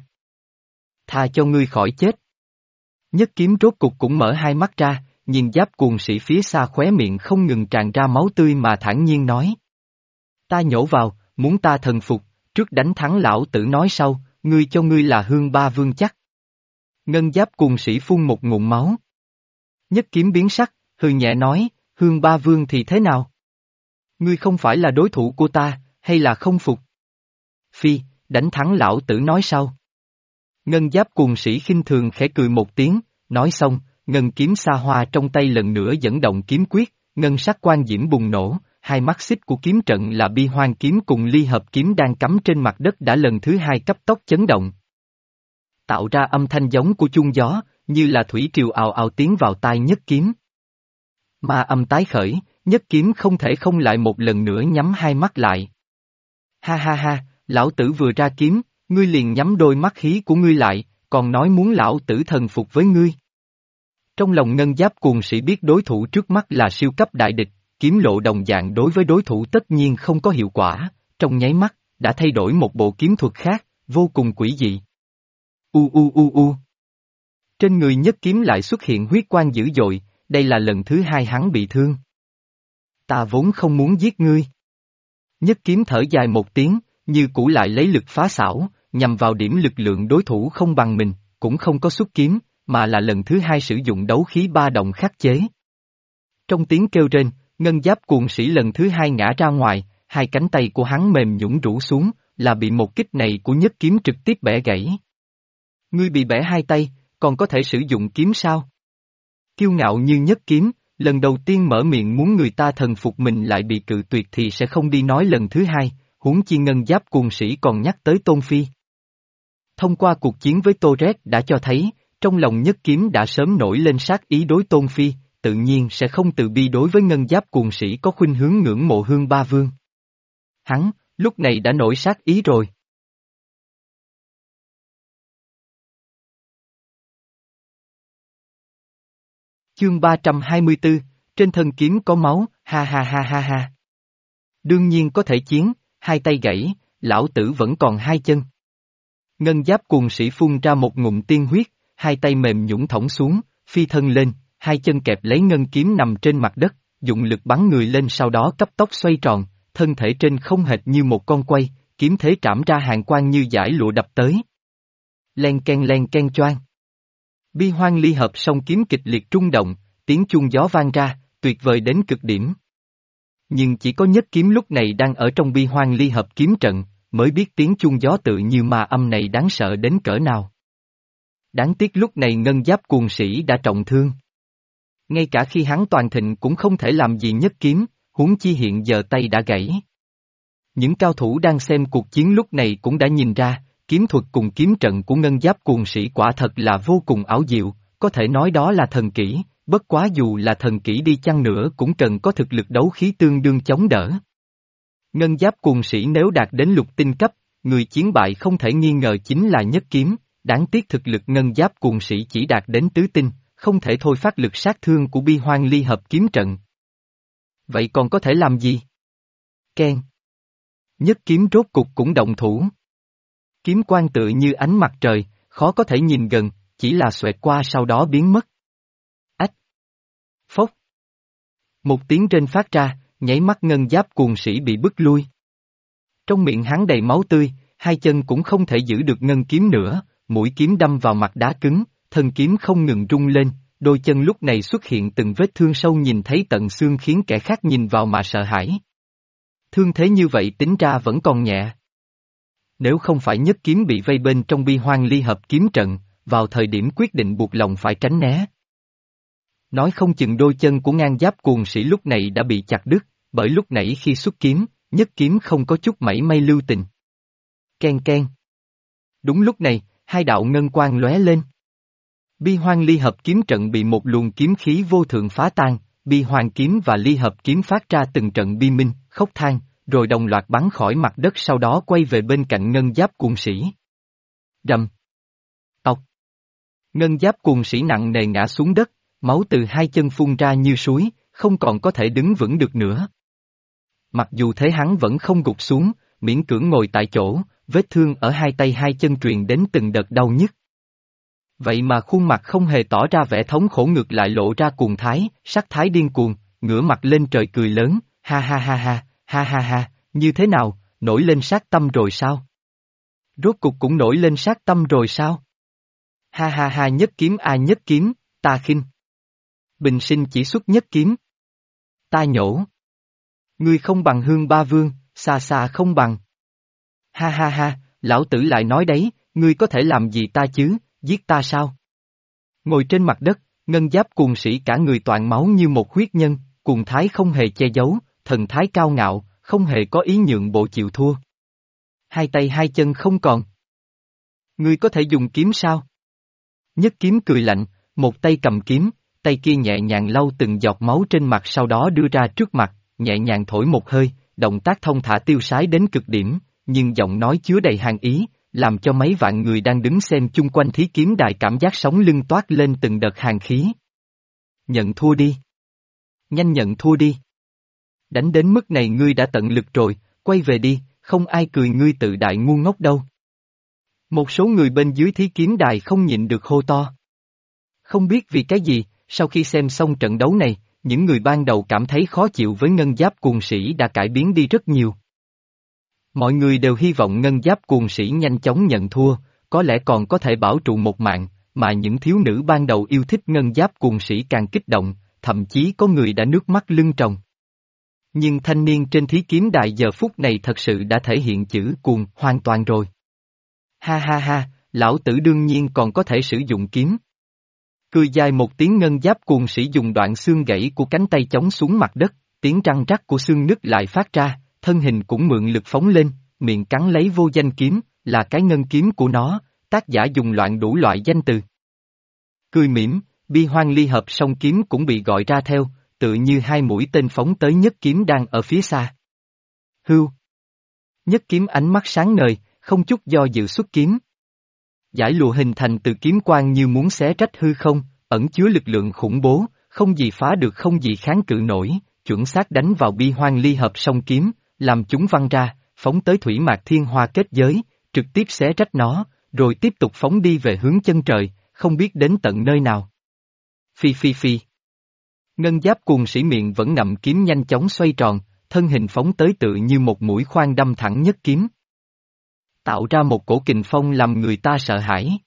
Tha cho ngươi khỏi chết. Nhất kiếm rốt cục cũng mở hai mắt ra, nhìn giáp cuồng sĩ phía xa khóe miệng không ngừng tràn ra máu tươi mà thản nhiên nói. Ta nhổ vào, muốn ta thần phục, trước đánh thắng lão tử nói sau, ngươi cho ngươi là hương ba vương chắc. Ngân giáp cuồng sĩ phun một ngụm máu. Nhất kiếm biến sắc, hừ nhẹ nói, hương ba vương thì thế nào? Ngươi không phải là đối thủ của ta, hay là không phục? Phi, đánh thắng lão tử nói sau. Ngân giáp cuồng sĩ khinh thường khẽ cười một tiếng, nói xong, ngân kiếm xa hoa trong tay lần nữa dẫn động kiếm quyết, ngân sắc quan diễm bùng nổ, hai mắt xích của kiếm trận là bi hoang kiếm cùng ly hợp kiếm đang cắm trên mặt đất đã lần thứ hai cấp tốc chấn động. Tạo ra âm thanh giống của chuông gió, như là thủy triều ào ào tiến vào tai nhất kiếm. Ma âm tái khởi, nhất kiếm không thể không lại một lần nữa nhắm hai mắt lại. Ha ha ha, lão tử vừa ra kiếm, ngươi liền nhắm đôi mắt hí của ngươi lại, còn nói muốn lão tử thần phục với ngươi. Trong lòng ngân giáp cuồng sĩ biết đối thủ trước mắt là siêu cấp đại địch, kiếm lộ đồng dạng đối với đối thủ tất nhiên không có hiệu quả, trong nháy mắt, đã thay đổi một bộ kiếm thuật khác, vô cùng quỷ dị. U u u u. Trên người nhất kiếm lại xuất hiện huyết quang dữ dội, đây là lần thứ hai hắn bị thương. Ta vốn không muốn giết ngươi. Nhất kiếm thở dài một tiếng, như cũ lại lấy lực phá xảo, nhằm vào điểm lực lượng đối thủ không bằng mình, cũng không có xuất kiếm, mà là lần thứ hai sử dụng đấu khí ba động khắc chế. Trong tiếng kêu rên, ngân giáp cuồng sĩ lần thứ hai ngã ra ngoài, hai cánh tay của hắn mềm nhũn rũ xuống, là bị một kích này của nhất kiếm trực tiếp bẻ gãy. Ngươi bị bẻ hai tay, còn có thể sử dụng kiếm sao? Kiêu ngạo như nhất kiếm, lần đầu tiên mở miệng muốn người ta thần phục mình lại bị cự tuyệt thì sẽ không đi nói lần thứ hai, huống chi ngân giáp cuồng sĩ còn nhắc tới Tôn Phi. Thông qua cuộc chiến với Tô Red đã cho thấy, trong lòng nhất kiếm đã sớm nổi lên sát ý đối Tôn Phi, tự nhiên sẽ không từ bi đối với ngân giáp cuồng sĩ có khuynh hướng ngưỡng mộ hương ba vương. Hắn, lúc này đã nổi sát ý rồi. Chương ba trăm hai mươi tư, trên thân kiếm có máu, ha ha ha ha ha. Đương nhiên có thể chiến, hai tay gãy, lão tử vẫn còn hai chân. Ngân giáp cuồng sĩ phun ra một ngụm tiên huyết, hai tay mềm nhũn thõng xuống, phi thân lên, hai chân kẹp lấy ngân kiếm nằm trên mặt đất, dụng lực bắn người lên sau đó cấp tốc xoay tròn, thân thể trên không hệt như một con quay, kiếm thế trảm ra hàng quang như dải lụa đập tới. Len ken len ken choang. Bi hoang ly hợp song kiếm kịch liệt rung động, tiếng chuông gió vang ra, tuyệt vời đến cực điểm. Nhưng chỉ có nhất kiếm lúc này đang ở trong bi hoang ly hợp kiếm trận, mới biết tiếng chuông gió tự như ma âm này đáng sợ đến cỡ nào. Đáng tiếc lúc này ngân giáp cuồng sĩ đã trọng thương. Ngay cả khi hắn toàn thịnh cũng không thể làm gì nhất kiếm, huống chi hiện giờ tay đã gãy. Những cao thủ đang xem cuộc chiến lúc này cũng đã nhìn ra, kiếm thuật cùng kiếm trận của ngân giáp cuồng sĩ quả thật là vô cùng ảo diệu, có thể nói đó là thần kỹ, bất quá dù là thần kỹ đi chăng nữa cũng cần có thực lực đấu khí tương đương chống đỡ. Ngân giáp cuồng sĩ nếu đạt đến lục tinh cấp, người chiến bại không thể nghi ngờ chính là nhất kiếm, đáng tiếc thực lực ngân giáp cuồng sĩ chỉ đạt đến tứ tinh, không thể thôi phát lực sát thương của bi hoang ly hợp kiếm trận. Vậy còn có thể làm gì? Ken. Nhất kiếm rốt cục cũng động thủ. Kiếm quang tự như ánh mặt trời, khó có thể nhìn gần, chỉ là xoẹt qua sau đó biến mất. Ách! Phốc! Một tiếng rên phát ra, nháy mắt ngân giáp cuồng sĩ bị bức lui. Trong miệng hắn đầy máu tươi, hai chân cũng không thể giữ được ngân kiếm nữa, mũi kiếm đâm vào mặt đá cứng, thân kiếm không ngừng rung lên, đôi chân lúc này xuất hiện từng vết thương sâu nhìn thấy tận xương khiến kẻ khác nhìn vào mà sợ hãi. Thương thế như vậy tính ra vẫn còn nhẹ. Nếu không phải nhất kiếm bị vây bên trong bi hoang ly hợp kiếm trận, vào thời điểm quyết định buộc lòng phải tránh né. Nói không chừng đôi chân của ngang giáp cuồng sĩ lúc này đã bị chặt đứt, bởi lúc nãy khi xuất kiếm, nhất kiếm không có chút mảy may lưu tình. Ken ken. Đúng lúc này, hai đạo ngân quang lóe lên. Bi hoang ly hợp kiếm trận bị một luồng kiếm khí vô thượng phá tan, bi hoang kiếm và ly hợp kiếm phát ra từng trận bi minh, khóc than, rồi đồng loạt bắn khỏi mặt đất sau đó quay về bên cạnh ngân giáp cuồng sĩ. Rầm. Tộc. Ngân giáp cuồng sĩ nặng nề ngã xuống đất, máu từ hai chân phun ra như suối, không còn có thể đứng vững được nữa. Mặc dù thế hắn vẫn không gục xuống, miễn cưỡng ngồi tại chỗ, vết thương ở hai tay hai chân truyền đến từng đợt đau nhức. Vậy mà khuôn mặt không hề tỏ ra vẻ thống khổ, ngược lại lộ ra cuồng thái, sắc thái điên cuồng, ngửa mặt lên trời cười lớn, ha ha ha ha, ha ha ha, như thế nào, nổi lên sát tâm rồi sao? Rốt cục cũng nổi lên sát tâm rồi sao? Ha ha ha, nhất kiếm a nhất kiếm, ta khinh. Bình sinh chỉ xuất nhất kiếm. Ta nhổ. Ngươi không bằng Hương Ba Vương, xa xa không bằng. Ha ha ha, lão tử lại nói đấy, ngươi có thể làm gì ta chứ, giết ta sao? Ngồi trên mặt đất, ngân giáp cuồng sĩ cả người toàn máu như một huyết nhân, cuồng thái không hề che giấu, thần thái cao ngạo, không hề có ý nhượng bộ chịu thua. Hai tay hai chân không còn. Ngươi có thể dùng kiếm sao? Nhất kiếm cười lạnh, một tay cầm kiếm, tay kia nhẹ nhàng lau từng giọt máu trên mặt sau đó đưa ra trước mặt, nhẹ nhàng thổi một hơi, động tác thông thả tiêu sái đến cực điểm, nhưng giọng nói chứa đầy hàn ý, làm cho mấy vạn người đang đứng xem chung quanh thí kiếm đài cảm giác sống lưng toát lên từng đợt hàn khí. Nhận thua đi. Nhanh nhận thua đi. Đánh đến mức này ngươi đã tận lực rồi, quay về đi, không ai cười ngươi tự đại ngu ngốc đâu. Một số người bên dưới thí kiếm đài không nhịn được hô to. Không biết vì cái gì, sau khi xem xong trận đấu này, những người ban đầu cảm thấy khó chịu với ngân giáp cuồng sĩ đã cải biến đi rất nhiều. Mọi người đều hy vọng ngân giáp cuồng sĩ nhanh chóng nhận thua, có lẽ còn có thể bảo trụ một mạng, mà những thiếu nữ ban đầu yêu thích ngân giáp cuồng sĩ càng kích động, thậm chí có người đã nước mắt lưng tròng. Nhưng thanh niên trên thí kiếm đài giờ phút này thật sự đã thể hiện chữ cuồng hoàn toàn rồi. Ha ha ha, lão tử đương nhiên còn có thể sử dụng kiếm. Cười dài một tiếng, ngân giáp cuồng sĩ dùng đoạn xương gãy của cánh tay chống xuống mặt đất, tiếng răng rắc của xương nứt lại phát ra, thân hình cũng mượn lực phóng lên, miệng cắn lấy vô danh kiếm, là cái ngân kiếm của nó, tác giả dùng loạn đủ loại danh từ. Cười mỉm, bi hoang ly hợp song kiếm cũng bị gọi ra theo, tự như hai mũi tên phóng tới nhất kiếm đang ở phía xa. Hưu. Nhất kiếm ánh mắt sáng ngời, không chút do dự xuất kiếm. Giải lụa hình thành từ kiếm quang như muốn xé rách hư không, ẩn chứa lực lượng khủng bố, không gì phá được không gì kháng cự nổi, chuẩn xác đánh vào bi hoang ly hợp song kiếm, làm chúng văng ra, phóng tới thủy mạc thiên hoa kết giới, trực tiếp xé rách nó, rồi tiếp tục phóng đi về hướng chân trời, không biết đến tận nơi nào. Phi phi phi. Ngân giáp cuồng sĩ miệng vẫn ngậm kiếm nhanh chóng xoay tròn, thân hình phóng tới tự như một mũi khoan đâm thẳng nhất kiếm. Tạo ra một cổ kình phong làm người ta sợ hãi.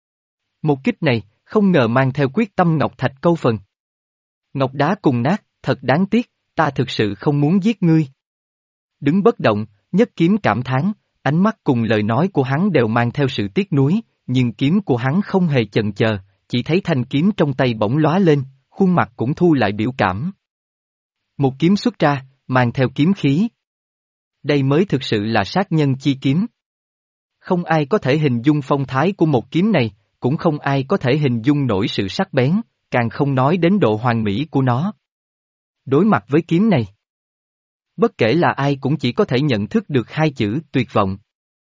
Một kích này, không ngờ mang theo quyết tâm ngọc thạch câu phần. Ngọc đá cùng nát, thật đáng tiếc, ta thực sự không muốn giết ngươi. Đứng bất động, nhất kiếm cảm thán, ánh mắt cùng lời nói của hắn đều mang theo sự tiếc nuối, nhưng kiếm của hắn không hề chần chờ, chỉ thấy thanh kiếm trong tay bỗng lóa lên, khuôn mặt cũng thu lại biểu cảm. Một kiếm xuất ra, mang theo kiếm khí. Đây mới thực sự là sát nhân chi kiếm. Không ai có thể hình dung phong thái của một kiếm này, cũng không ai có thể hình dung nổi sự sắc bén, càng không nói đến độ hoàn mỹ của nó. Đối mặt với kiếm này, bất kể là ai cũng chỉ có thể nhận thức được hai chữ tuyệt vọng.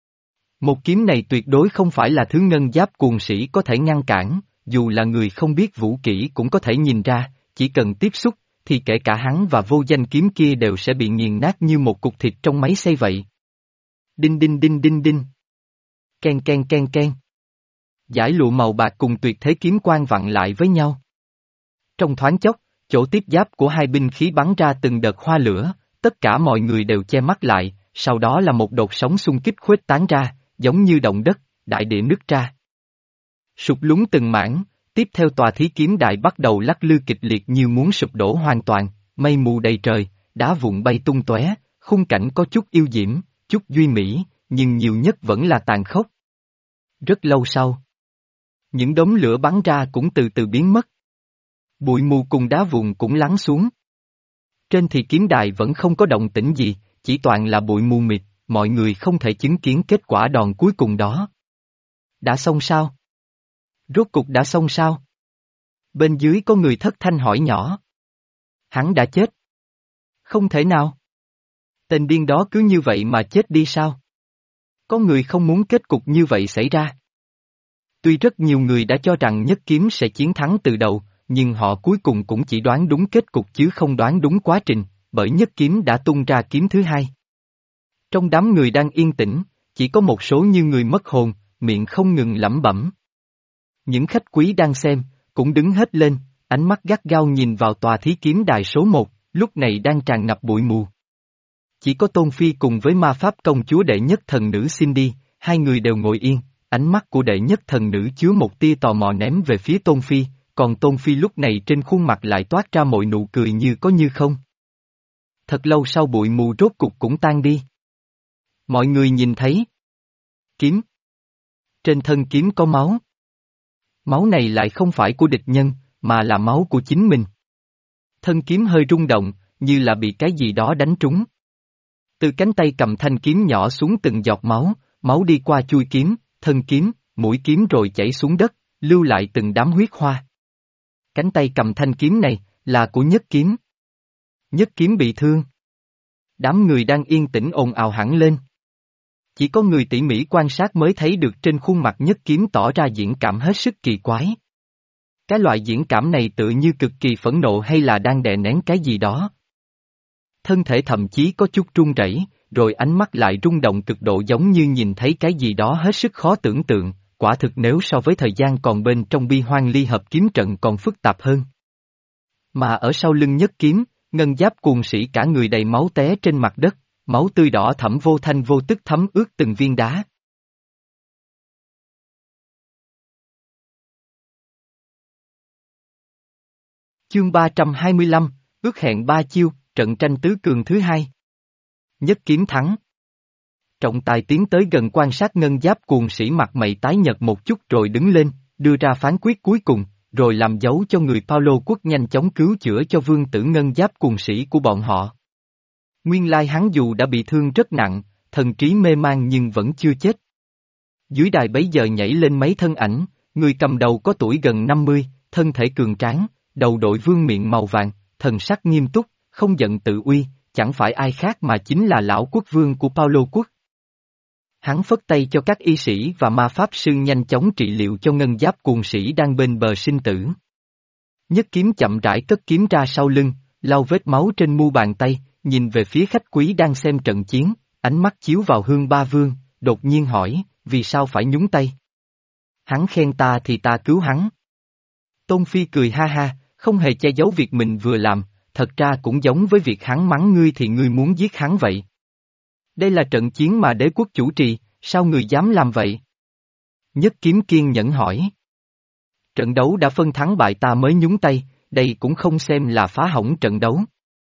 Một kiếm này tuyệt đối không phải là thứ ngân giáp cuồng sĩ có thể ngăn cản, dù là người không biết vũ kỹ cũng có thể nhìn ra, chỉ cần tiếp xúc, thì kể cả hắn và vô danh kiếm kia đều sẽ bị nghiền nát như một cục thịt trong máy xay vậy. Đinh đinh đinh đinh đinh. Ken ken ken ken. Dải lụa màu bạc cùng tuyệt thế kiếm quang vặn lại với nhau. Trong thoáng chốc, chỗ tiếp giáp của hai binh khí bắn ra từng đợt hoa lửa, tất cả mọi người đều che mắt lại, sau đó là một đột sóng xung kích khuếch tán ra, giống như động đất, đại địa nứt ra. Sụp lún từng mảng, tiếp theo tòa thí kiếm đại bắt đầu lắc lư kịch liệt như muốn sụp đổ hoàn toàn, mây mù đầy trời, đá vụn bay tung tóe, khung cảnh có chút yêu diễm, chút duy mỹ, nhưng nhiều nhất vẫn là tàn khốc. Rất lâu sau, những đống lửa bắn ra cũng từ từ biến mất. Bụi mù cùng đá vụn cũng lắng xuống. Trên thì kiếm đài vẫn không có động tĩnh gì, chỉ toàn là bụi mù mịt, mọi người không thể chứng kiến kết quả đòn cuối cùng đó. Đã xong sao? Rốt cục đã xong sao? Bên dưới có người thất thanh hỏi nhỏ. Hắn đã chết. Không thể nào. Tên điên đó cứ như vậy mà chết đi sao? Có người không muốn kết cục như vậy xảy ra. Tuy rất nhiều người đã cho rằng nhất kiếm sẽ chiến thắng từ đầu, nhưng họ cuối cùng cũng chỉ đoán đúng kết cục chứ không đoán đúng quá trình, bởi nhất kiếm đã tung ra kiếm thứ hai. Trong đám người đang yên tĩnh, chỉ có một số như người mất hồn, miệng không ngừng lẩm bẩm. Những khách quý đang xem, cũng đứng hết lên, ánh mắt gắt gao nhìn vào tòa thí kiếm đài số một, lúc này đang tràn ngập bụi mù. Chỉ có Tôn Phi cùng với ma pháp công chúa đệ nhất thần nữ Cindy, hai người đều ngồi yên, ánh mắt của đệ nhất thần nữ chứa một tia tò mò ném về phía Tôn Phi, còn Tôn Phi lúc này trên khuôn mặt lại toát ra mọi nụ cười như có như không. Thật lâu sau bụi mù rốt cục cũng tan đi. Mọi người nhìn thấy. Kiếm. Trên thân kiếm có máu. Máu này lại không phải của địch nhân, mà là máu của chính mình. Thân kiếm hơi rung động, như là bị cái gì đó đánh trúng. Từ cánh tay cầm thanh kiếm nhỏ xuống từng giọt máu, máu đi qua chui kiếm, thân kiếm, mũi kiếm rồi chảy xuống đất, lưu lại từng đám huyết hoa. Cánh tay cầm thanh kiếm này, là của nhất kiếm. Nhất kiếm bị thương. Đám người đang yên tĩnh ồn ào hẳn lên. Chỉ có người tỉ mỉ quan sát mới thấy được trên khuôn mặt nhất kiếm tỏ ra diễn cảm hết sức kỳ quái. Cái loại diễn cảm này tự như cực kỳ phẫn nộ hay là đang đè nén cái gì đó. Thân thể thậm chí có chút run rẩy, rồi ánh mắt lại rung động cực độ giống như nhìn thấy cái gì đó hết sức khó tưởng tượng, quả thực nếu so với thời gian còn bên trong bi hoang ly hợp kiếm trận còn phức tạp hơn. Mà ở sau lưng nhất kiếm, ngân giáp cuồng sĩ cả người đầy máu té trên mặt đất, máu tươi đỏ thẫm vô thanh vô tức thấm ướt từng viên đá. Chương ba trăm hai mươi lăm, ước hẹn ba chiêu, trận tranh tứ cường thứ hai. Nhất kiếm thắng. Trọng tài tiến tới gần quan sát ngân giáp cuồng sĩ mặt mày tái nhợt một chút rồi đứng lên, đưa ra phán quyết cuối cùng, rồi làm dấu cho người Paulo quốc nhanh chóng cứu chữa cho vương tử ngân giáp cuồng sĩ của bọn họ. Nguyên lai hắn dù đã bị thương rất nặng, thần trí mê man nhưng vẫn chưa chết. Dưới đài bấy giờ nhảy lên mấy thân ảnh, người cầm đầu có tuổi gần năm mươi, thân thể cường tráng, đầu đội vương miện màu vàng, thần sắc nghiêm túc, không giận tự uy, chẳng phải ai khác mà chính là lão quốc vương của Paulo quốc. Hắn phất tay cho các y sĩ và ma pháp sư nhanh chóng trị liệu cho ngân giáp cuồng sĩ đang bên bờ sinh tử. Nhất kiếm chậm rãi cất kiếm ra sau lưng, lau vết máu trên mu bàn tay, nhìn về phía khách quý đang xem trận chiến, ánh mắt chiếu vào Hương Ba Vương, đột nhiên hỏi, vì sao phải nhúng tay? Hắn khen ta thì ta cứu hắn. Tôn Phi cười ha ha, không hề che giấu việc mình vừa làm, thật ra cũng giống với việc hắn mắng ngươi thì ngươi muốn giết hắn vậy. Đây là trận chiến mà đế quốc chủ trì, sao người dám làm vậy? Nhất Kiếm kiên nhẫn hỏi. Trận đấu đã phân thắng bại ta mới nhúng tay, đây cũng không xem là phá hỏng trận đấu.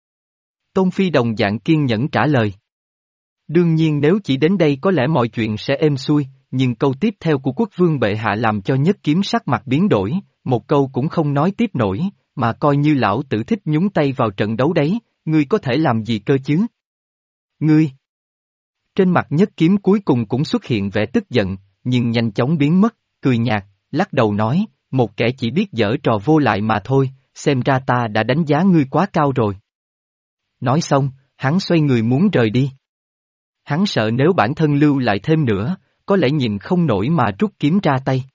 Tôn Phi đồng dạng kiên nhẫn trả lời. Đương nhiên nếu chỉ đến đây có lẽ mọi chuyện sẽ êm xuôi, nhưng câu tiếp theo của quốc vương bệ hạ làm cho Nhất Kiếm sắc mặt biến đổi, một câu cũng không nói tiếp nổi, mà coi như lão tử thích nhúng tay vào trận đấu đấy, ngươi có thể làm gì cơ chứ? Ngươi! Trên mặt Nhất Kiếm cuối cùng cũng xuất hiện vẻ tức giận, nhưng nhanh chóng biến mất, cười nhạt, lắc đầu nói, một kẻ chỉ biết giở trò vô lại mà thôi, xem ra ta đã đánh giá ngươi quá cao rồi. Nói xong, hắn xoay người muốn rời đi. Hắn sợ nếu bản thân lưu lại thêm nữa, có lẽ nhìn không nổi mà rút kiếm ra tay.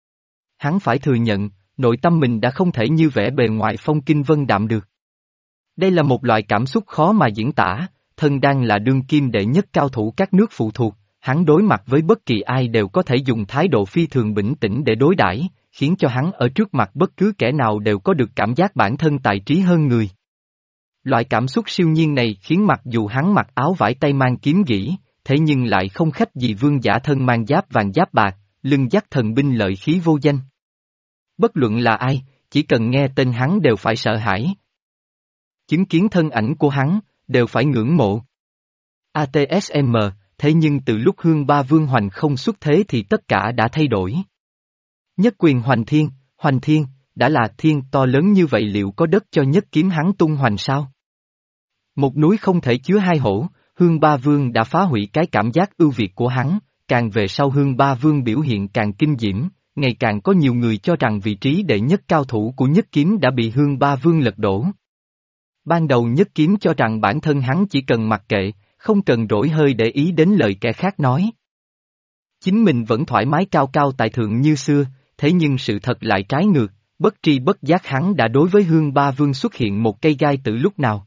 Hắn phải thừa nhận, nội tâm mình đã không thể như vẻ bề ngoài phong kinh vân đạm được. Đây là một loại cảm xúc khó mà diễn tả, thân đang là đương kim đệ nhất cao thủ các nước phụ thuộc, hắn đối mặt với bất kỳ ai đều có thể dùng thái độ phi thường bình tĩnh để đối đãi, khiến cho hắn ở trước mặt bất cứ kẻ nào đều có được cảm giác bản thân tài trí hơn người. Loại cảm xúc siêu nhiên này khiến mặc dù hắn mặc áo vải tay mang kiếm gỉ, thế nhưng lại không khách gì vương giả thân mang giáp vàng giáp bạc, lưng dắt thần binh lợi khí vô danh. Bất luận là ai, chỉ cần nghe tên hắn đều phải sợ hãi. Chứng kiến thân ảnh của hắn, đều phải ngưỡng mộ. a tê ét em, thế nhưng từ lúc Hương Ba Vương Hoành không xuất thế thì tất cả đã thay đổi. Nhất quyền hoành thiên, hoành thiên, đã là thiên to lớn như vậy liệu có đất cho Nhất Kiếm hắn tung hoành sao? Một núi không thể chứa hai hổ, Hương Ba Vương đã phá hủy cái cảm giác ưu việt của hắn, càng về sau Hương Ba Vương biểu hiện càng kinh diễm, ngày càng có nhiều người cho rằng vị trí đệ nhất cao thủ của Nhất Kiếm đã bị Hương Ba Vương lật đổ. Ban đầu Nhất Kiếm cho rằng bản thân hắn chỉ cần mặc kệ, không cần rỗi hơi để ý đến lời kẻ khác nói. Chính mình vẫn thoải mái cao cao tại thượng như xưa, thế nhưng sự thật lại trái ngược, bất tri bất giác hắn đã đối với Hương Ba Vương xuất hiện một cây gai từ lúc nào.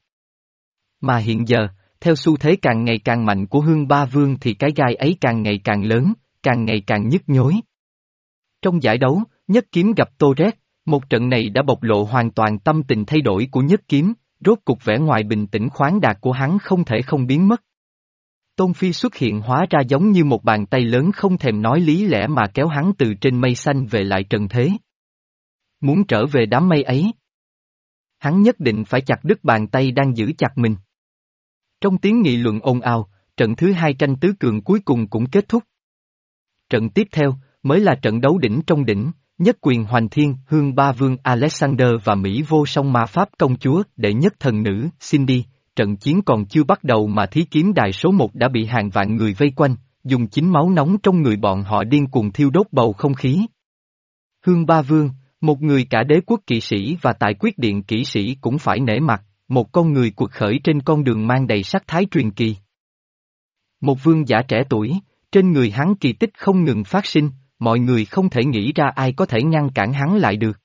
Mà hiện giờ, theo xu thế càng ngày càng mạnh của Hương Ba Vương thì cái gai ấy càng ngày càng lớn, càng ngày càng nhức nhối. Trong giải đấu, Nhất Kiếm gặp Tô Ret, một trận này đã bộc lộ hoàn toàn tâm tình thay đổi của Nhất Kiếm, rốt cục vẻ ngoài bình tĩnh khoáng đạt của hắn không thể không biến mất. Tôn Phi xuất hiện hóa ra giống như một bàn tay lớn không thèm nói lý lẽ mà kéo hắn từ trên mây xanh về lại trần thế. Muốn trở về đám mây ấy, hắn nhất định phải chặt đứt bàn tay đang giữ chặt mình. Trong tiếng nghị luận ồn ào, trận thứ hai tranh tứ cường cuối cùng cũng kết thúc. Trận tiếp theo, mới là trận đấu đỉnh trong đỉnh, Nhất quyền hoành thiên, Hương Ba Vương Alexander và Mỹ vô song ma pháp công chúa, đệ nhất thần nữ, Cindy. Trận chiến còn chưa bắt đầu mà thí kiếm đài số một đã bị hàng vạn người vây quanh, dùng chính máu nóng trong người bọn họ điên cuồng thiêu đốt bầu không khí. Hương Ba Vương, một người cả đế quốc kỵ sĩ và tại quyết điện kỵ sĩ cũng phải nể mặt, một con người cuộc khởi trên con đường mang đầy sắc thái truyền kỳ. Một vương giả trẻ tuổi, trên người hắn kỳ tích không ngừng phát sinh, mọi người không thể nghĩ ra ai có thể ngăn cản hắn lại được.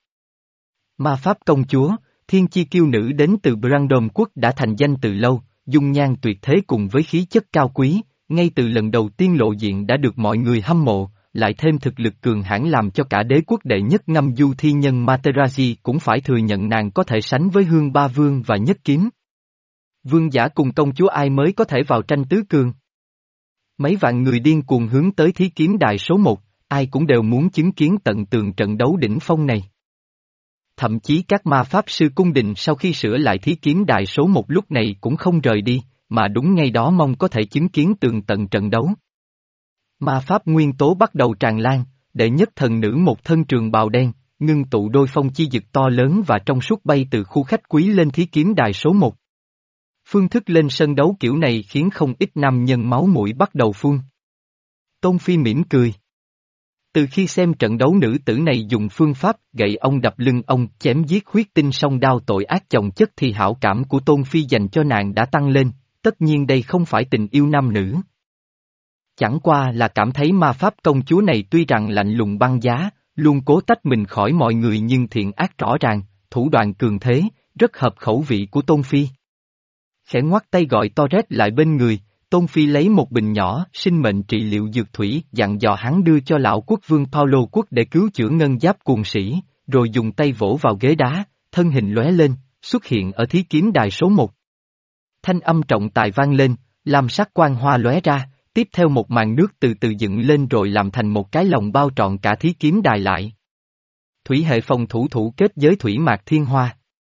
Ma pháp công chúa, thiên chi kiêu nữ đến từ Brandon quốc đã thành danh từ lâu, dung nhan tuyệt thế cùng với khí chất cao quý, ngay từ lần đầu tiên lộ diện đã được mọi người hâm mộ, lại thêm thực lực cường hãn làm cho cả đế quốc đệ nhất ngâm du thi nhân Materazzi cũng phải thừa nhận nàng có thể sánh với Hương Ba Vương và Nhất Kiếm. Vương giả cùng công chúa ai mới có thể vào tranh tứ cường. Mấy vạn người điên cuồng hướng tới thí kiếm đài số một, ai cũng đều muốn chứng kiến tận tường trận đấu đỉnh phong này. Thậm chí các ma pháp sư cung đình sau khi sửa lại thí kiếm đài số một lúc này cũng không rời đi, mà đúng ngay đó mong có thể chứng kiến tường tận trận đấu. Ma pháp nguyên tố bắt đầu tràn lan, đệ nhất thần nữ một thân trường bào đen, ngưng tụ đôi phong chi dực to lớn và trong suốt bay từ khu khách quý lên thí kiếm đài số một. Phương thức lên sân đấu kiểu này khiến không ít nam nhân máu mũi bắt đầu phun. Tôn Phi mỉm cười. Từ khi xem trận đấu nữ tử này dùng phương pháp gậy ông đập lưng ông chém giết huyết tinh song đao tội ác chồng chất thì hảo cảm của Tôn Phi dành cho nàng đã tăng lên, tất nhiên đây không phải tình yêu nam nữ. Chẳng qua là cảm thấy ma pháp công chúa này tuy rằng lạnh lùng băng giá, luôn cố tách mình khỏi mọi người nhưng thiện ác rõ ràng, thủ đoạn cường thế, rất hợp khẩu vị của Tôn Phi. Khẽ ngoắt tay gọi Torres lại bên người, Tôn Phi lấy một bình nhỏ sinh mệnh trị liệu dược thủy dặn dò hắn đưa cho lão quốc vương Paulo quốc để cứu chữa ngân giáp cuồng sĩ, rồi dùng tay vỗ vào ghế đá, thân hình lóe lên, xuất hiện ở thí kiếm đài số một. Thanh âm trọng tài vang lên, lam sắc quang hoa lóe ra, tiếp theo một màn nước từ từ dựng lên rồi làm thành một cái lồng bao trọn cả thí kiếm đài lại. Thủy hệ phòng thủ thủ kết giới thủy mạc thiên hoa.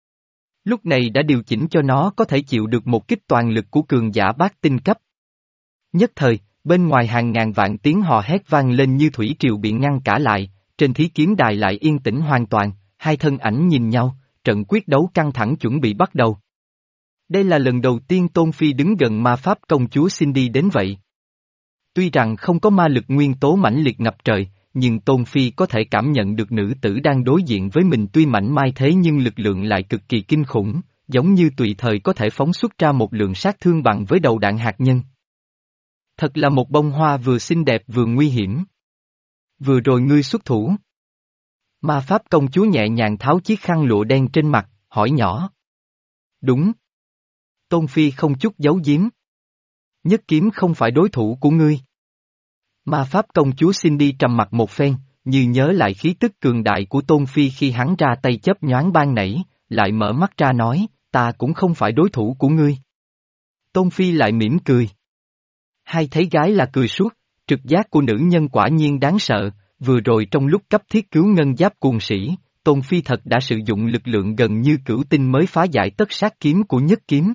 Lúc này đã điều chỉnh cho nó có thể chịu được một kích toàn lực của cường giả bát tinh cấp. Nhất thời, bên ngoài hàng ngàn vạn tiếng hò hét vang lên như thủy triều bị ngăn cả lại, trên thí kiếm đài lại yên tĩnh hoàn toàn, hai thân ảnh nhìn nhau, trận quyết đấu căng thẳng chuẩn bị bắt đầu. Đây là lần đầu tiên Tôn Phi đứng gần ma pháp công chúa Cindy đến vậy. Tuy rằng không có ma lực nguyên tố mãnh liệt ngập trời, nhưng Tôn Phi có thể cảm nhận được nữ tử đang đối diện với mình tuy mảnh mai thế nhưng lực lượng lại cực kỳ kinh khủng, giống như tùy thời có thể phóng xuất ra một lượng sát thương bằng với đầu đạn hạt nhân. Thật là một bông hoa vừa xinh đẹp vừa nguy hiểm. Vừa rồi ngươi xuất thủ. Ma pháp công chúa nhẹ nhàng tháo chiếc khăn lụa đen trên mặt, hỏi nhỏ. Đúng. Tôn Phi không chút giấu giếm. Nhất kiếm không phải đối thủ của ngươi. Ma pháp công chúa Cindy trầm mặt một phen, như nhớ lại khí tức cường đại của Tôn Phi khi hắn ra tay chớp nhoáng ban nãy, lại mở mắt ra nói, ta cũng không phải đối thủ của ngươi. Tôn Phi lại mỉm cười. Hai thấy gái là cười suốt, trực giác của nữ nhân quả nhiên đáng sợ, vừa rồi trong lúc cấp thiết cứu ngân giáp cuồng sĩ, Tôn Phi thật đã sử dụng lực lượng gần như cửu tinh mới phá giải tất sát kiếm của nhất kiếm.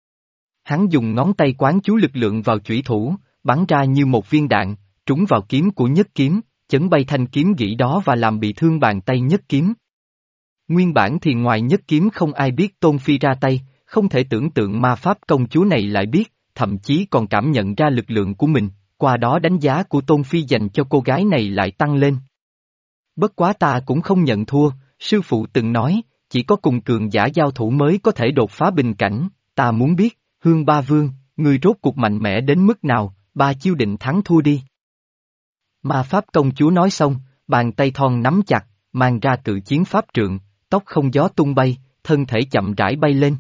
Hắn dùng ngón tay quán chú lực lượng vào chủy thủ, bắn ra như một viên đạn, trúng vào kiếm của nhất kiếm, chấn bay thanh kiếm gỉ đó và làm bị thương bàn tay nhất kiếm. Nguyên bản thì ngoài nhất kiếm không ai biết Tôn Phi ra tay, không thể tưởng tượng ma pháp công chúa này lại biết, thậm chí còn cảm nhận ra lực lượng của mình, qua đó đánh giá của Tôn Phi dành cho cô gái này lại tăng lên. Bất quá ta cũng không nhận thua, sư phụ từng nói, chỉ có cùng cường giả giao thủ mới có thể đột phá bình cảnh, ta muốn biết, Hương Ba Vương, người rốt cuộc mạnh mẽ đến mức nào, ba chiêu định thắng thua đi. Ma pháp công chúa nói xong, bàn tay thon nắm chặt, mang ra cự chiến pháp trượng, tóc không gió tung bay, thân thể chậm rãi bay lên.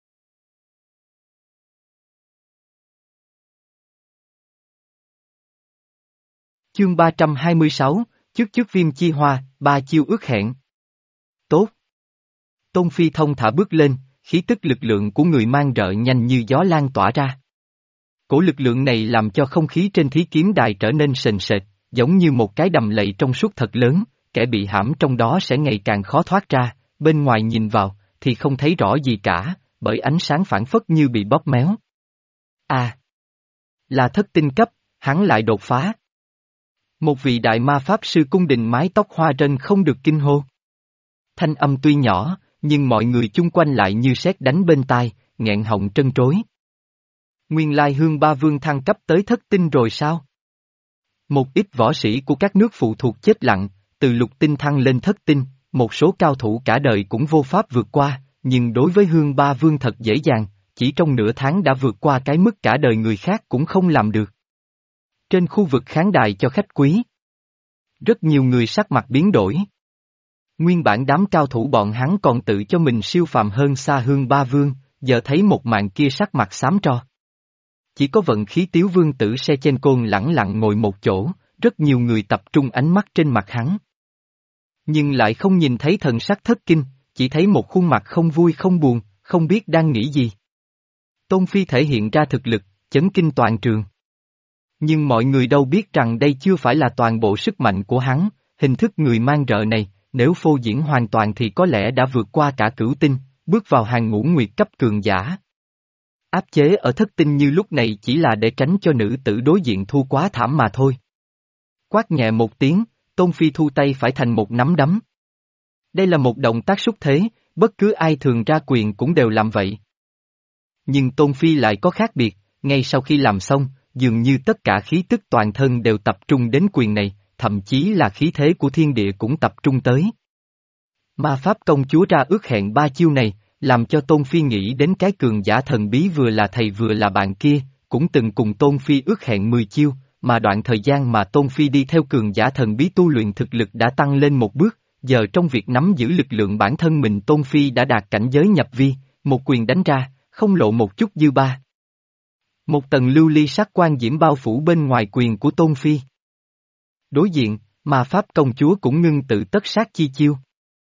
Chương ba trăm hai mươi sáu, trước trước viêm chi hoa, ba chiêu ước hẹn. Tốt. Tôn Phi thông thả bước lên, khí tức lực lượng của người mang rợ nhanh như gió lan tỏa ra. Cổ lực lượng này làm cho không khí trên thí kiếm đài trở nên sền sệt, giống như một cái đầm lầy trong suốt thật lớn, kẻ bị hãm trong đó sẽ ngày càng khó thoát ra, bên ngoài nhìn vào, thì không thấy rõ gì cả, bởi ánh sáng phản phất như bị bóp méo. À! Là thất tinh cấp, hắn lại đột phá. Một vị đại ma pháp sư cung đình mái tóc hoa rên không được kinh hô. Thanh âm tuy nhỏ, nhưng mọi người chung quanh lại như sét đánh bên tai, nghẹn họng trân trối. Nguyên lai Hương Ba Vương thăng cấp tới thất tinh rồi sao? Một ít võ sĩ của các nước phụ thuộc chết lặng, từ lục tinh thăng lên thất tinh, một số cao thủ cả đời cũng vô pháp vượt qua, nhưng đối với Hương Ba Vương thật dễ dàng, chỉ trong nửa tháng đã vượt qua cái mức cả đời người khác cũng không làm được. Trên khu vực khán đài cho khách quý, rất nhiều người sắc mặt biến đổi. Nguyên bản đám cao thủ bọn hắn còn tự cho mình siêu phàm hơn xa Hương Ba Vương, giờ thấy một màn kia sắc mặt xám tro. Chỉ có vận khí Tiếu Vương tử Sechenko lẳng lặng ngồi một chỗ, rất nhiều người tập trung ánh mắt trên mặt hắn. Nhưng lại không nhìn thấy thần sắc thất kinh, chỉ thấy một khuôn mặt không vui không buồn, không biết đang nghĩ gì. Tôn Phi thể hiện ra thực lực, chấn kinh toàn trường. Nhưng mọi người đâu biết rằng đây chưa phải là toàn bộ sức mạnh của hắn, hình thức người mang rợ này, nếu phô diễn hoàn toàn thì có lẽ đã vượt qua cả cửu tinh, bước vào hàng ngũ nguyệt cấp cường giả. Áp chế ở thất tinh như lúc này chỉ là để tránh cho nữ tử đối diện thua quá thảm mà thôi. Quát nhẹ một tiếng, Tôn Phi thu tay phải thành một nắm đấm. Đây là một động tác xúc thế, bất cứ ai thường ra quyền cũng đều làm vậy. Nhưng Tôn Phi lại có khác biệt, ngay sau khi làm xong, dường như tất cả khí tức toàn thân đều tập trung đến quyền này, thậm chí là khí thế của thiên địa cũng tập trung tới. Ma pháp công chúa ra ước hẹn ba chiêu này, làm cho Tôn Phi nghĩ đến cái cường giả thần bí vừa là thầy vừa là bạn kia, cũng từng cùng Tôn Phi ước hẹn mười chiêu, mà đoạn thời gian mà Tôn Phi đi theo cường giả thần bí tu luyện thực lực đã tăng lên một bước, giờ trong việc nắm giữ lực lượng bản thân mình Tôn Phi đã đạt cảnh giới nhập vi, một quyền đánh ra, không lộ một chút dư ba. Một tầng lưu ly sắc quan diễm bao phủ bên ngoài quyền của Tôn Phi. Đối diện, ma pháp công chúa cũng ngưng tự tất sát chi chiêu.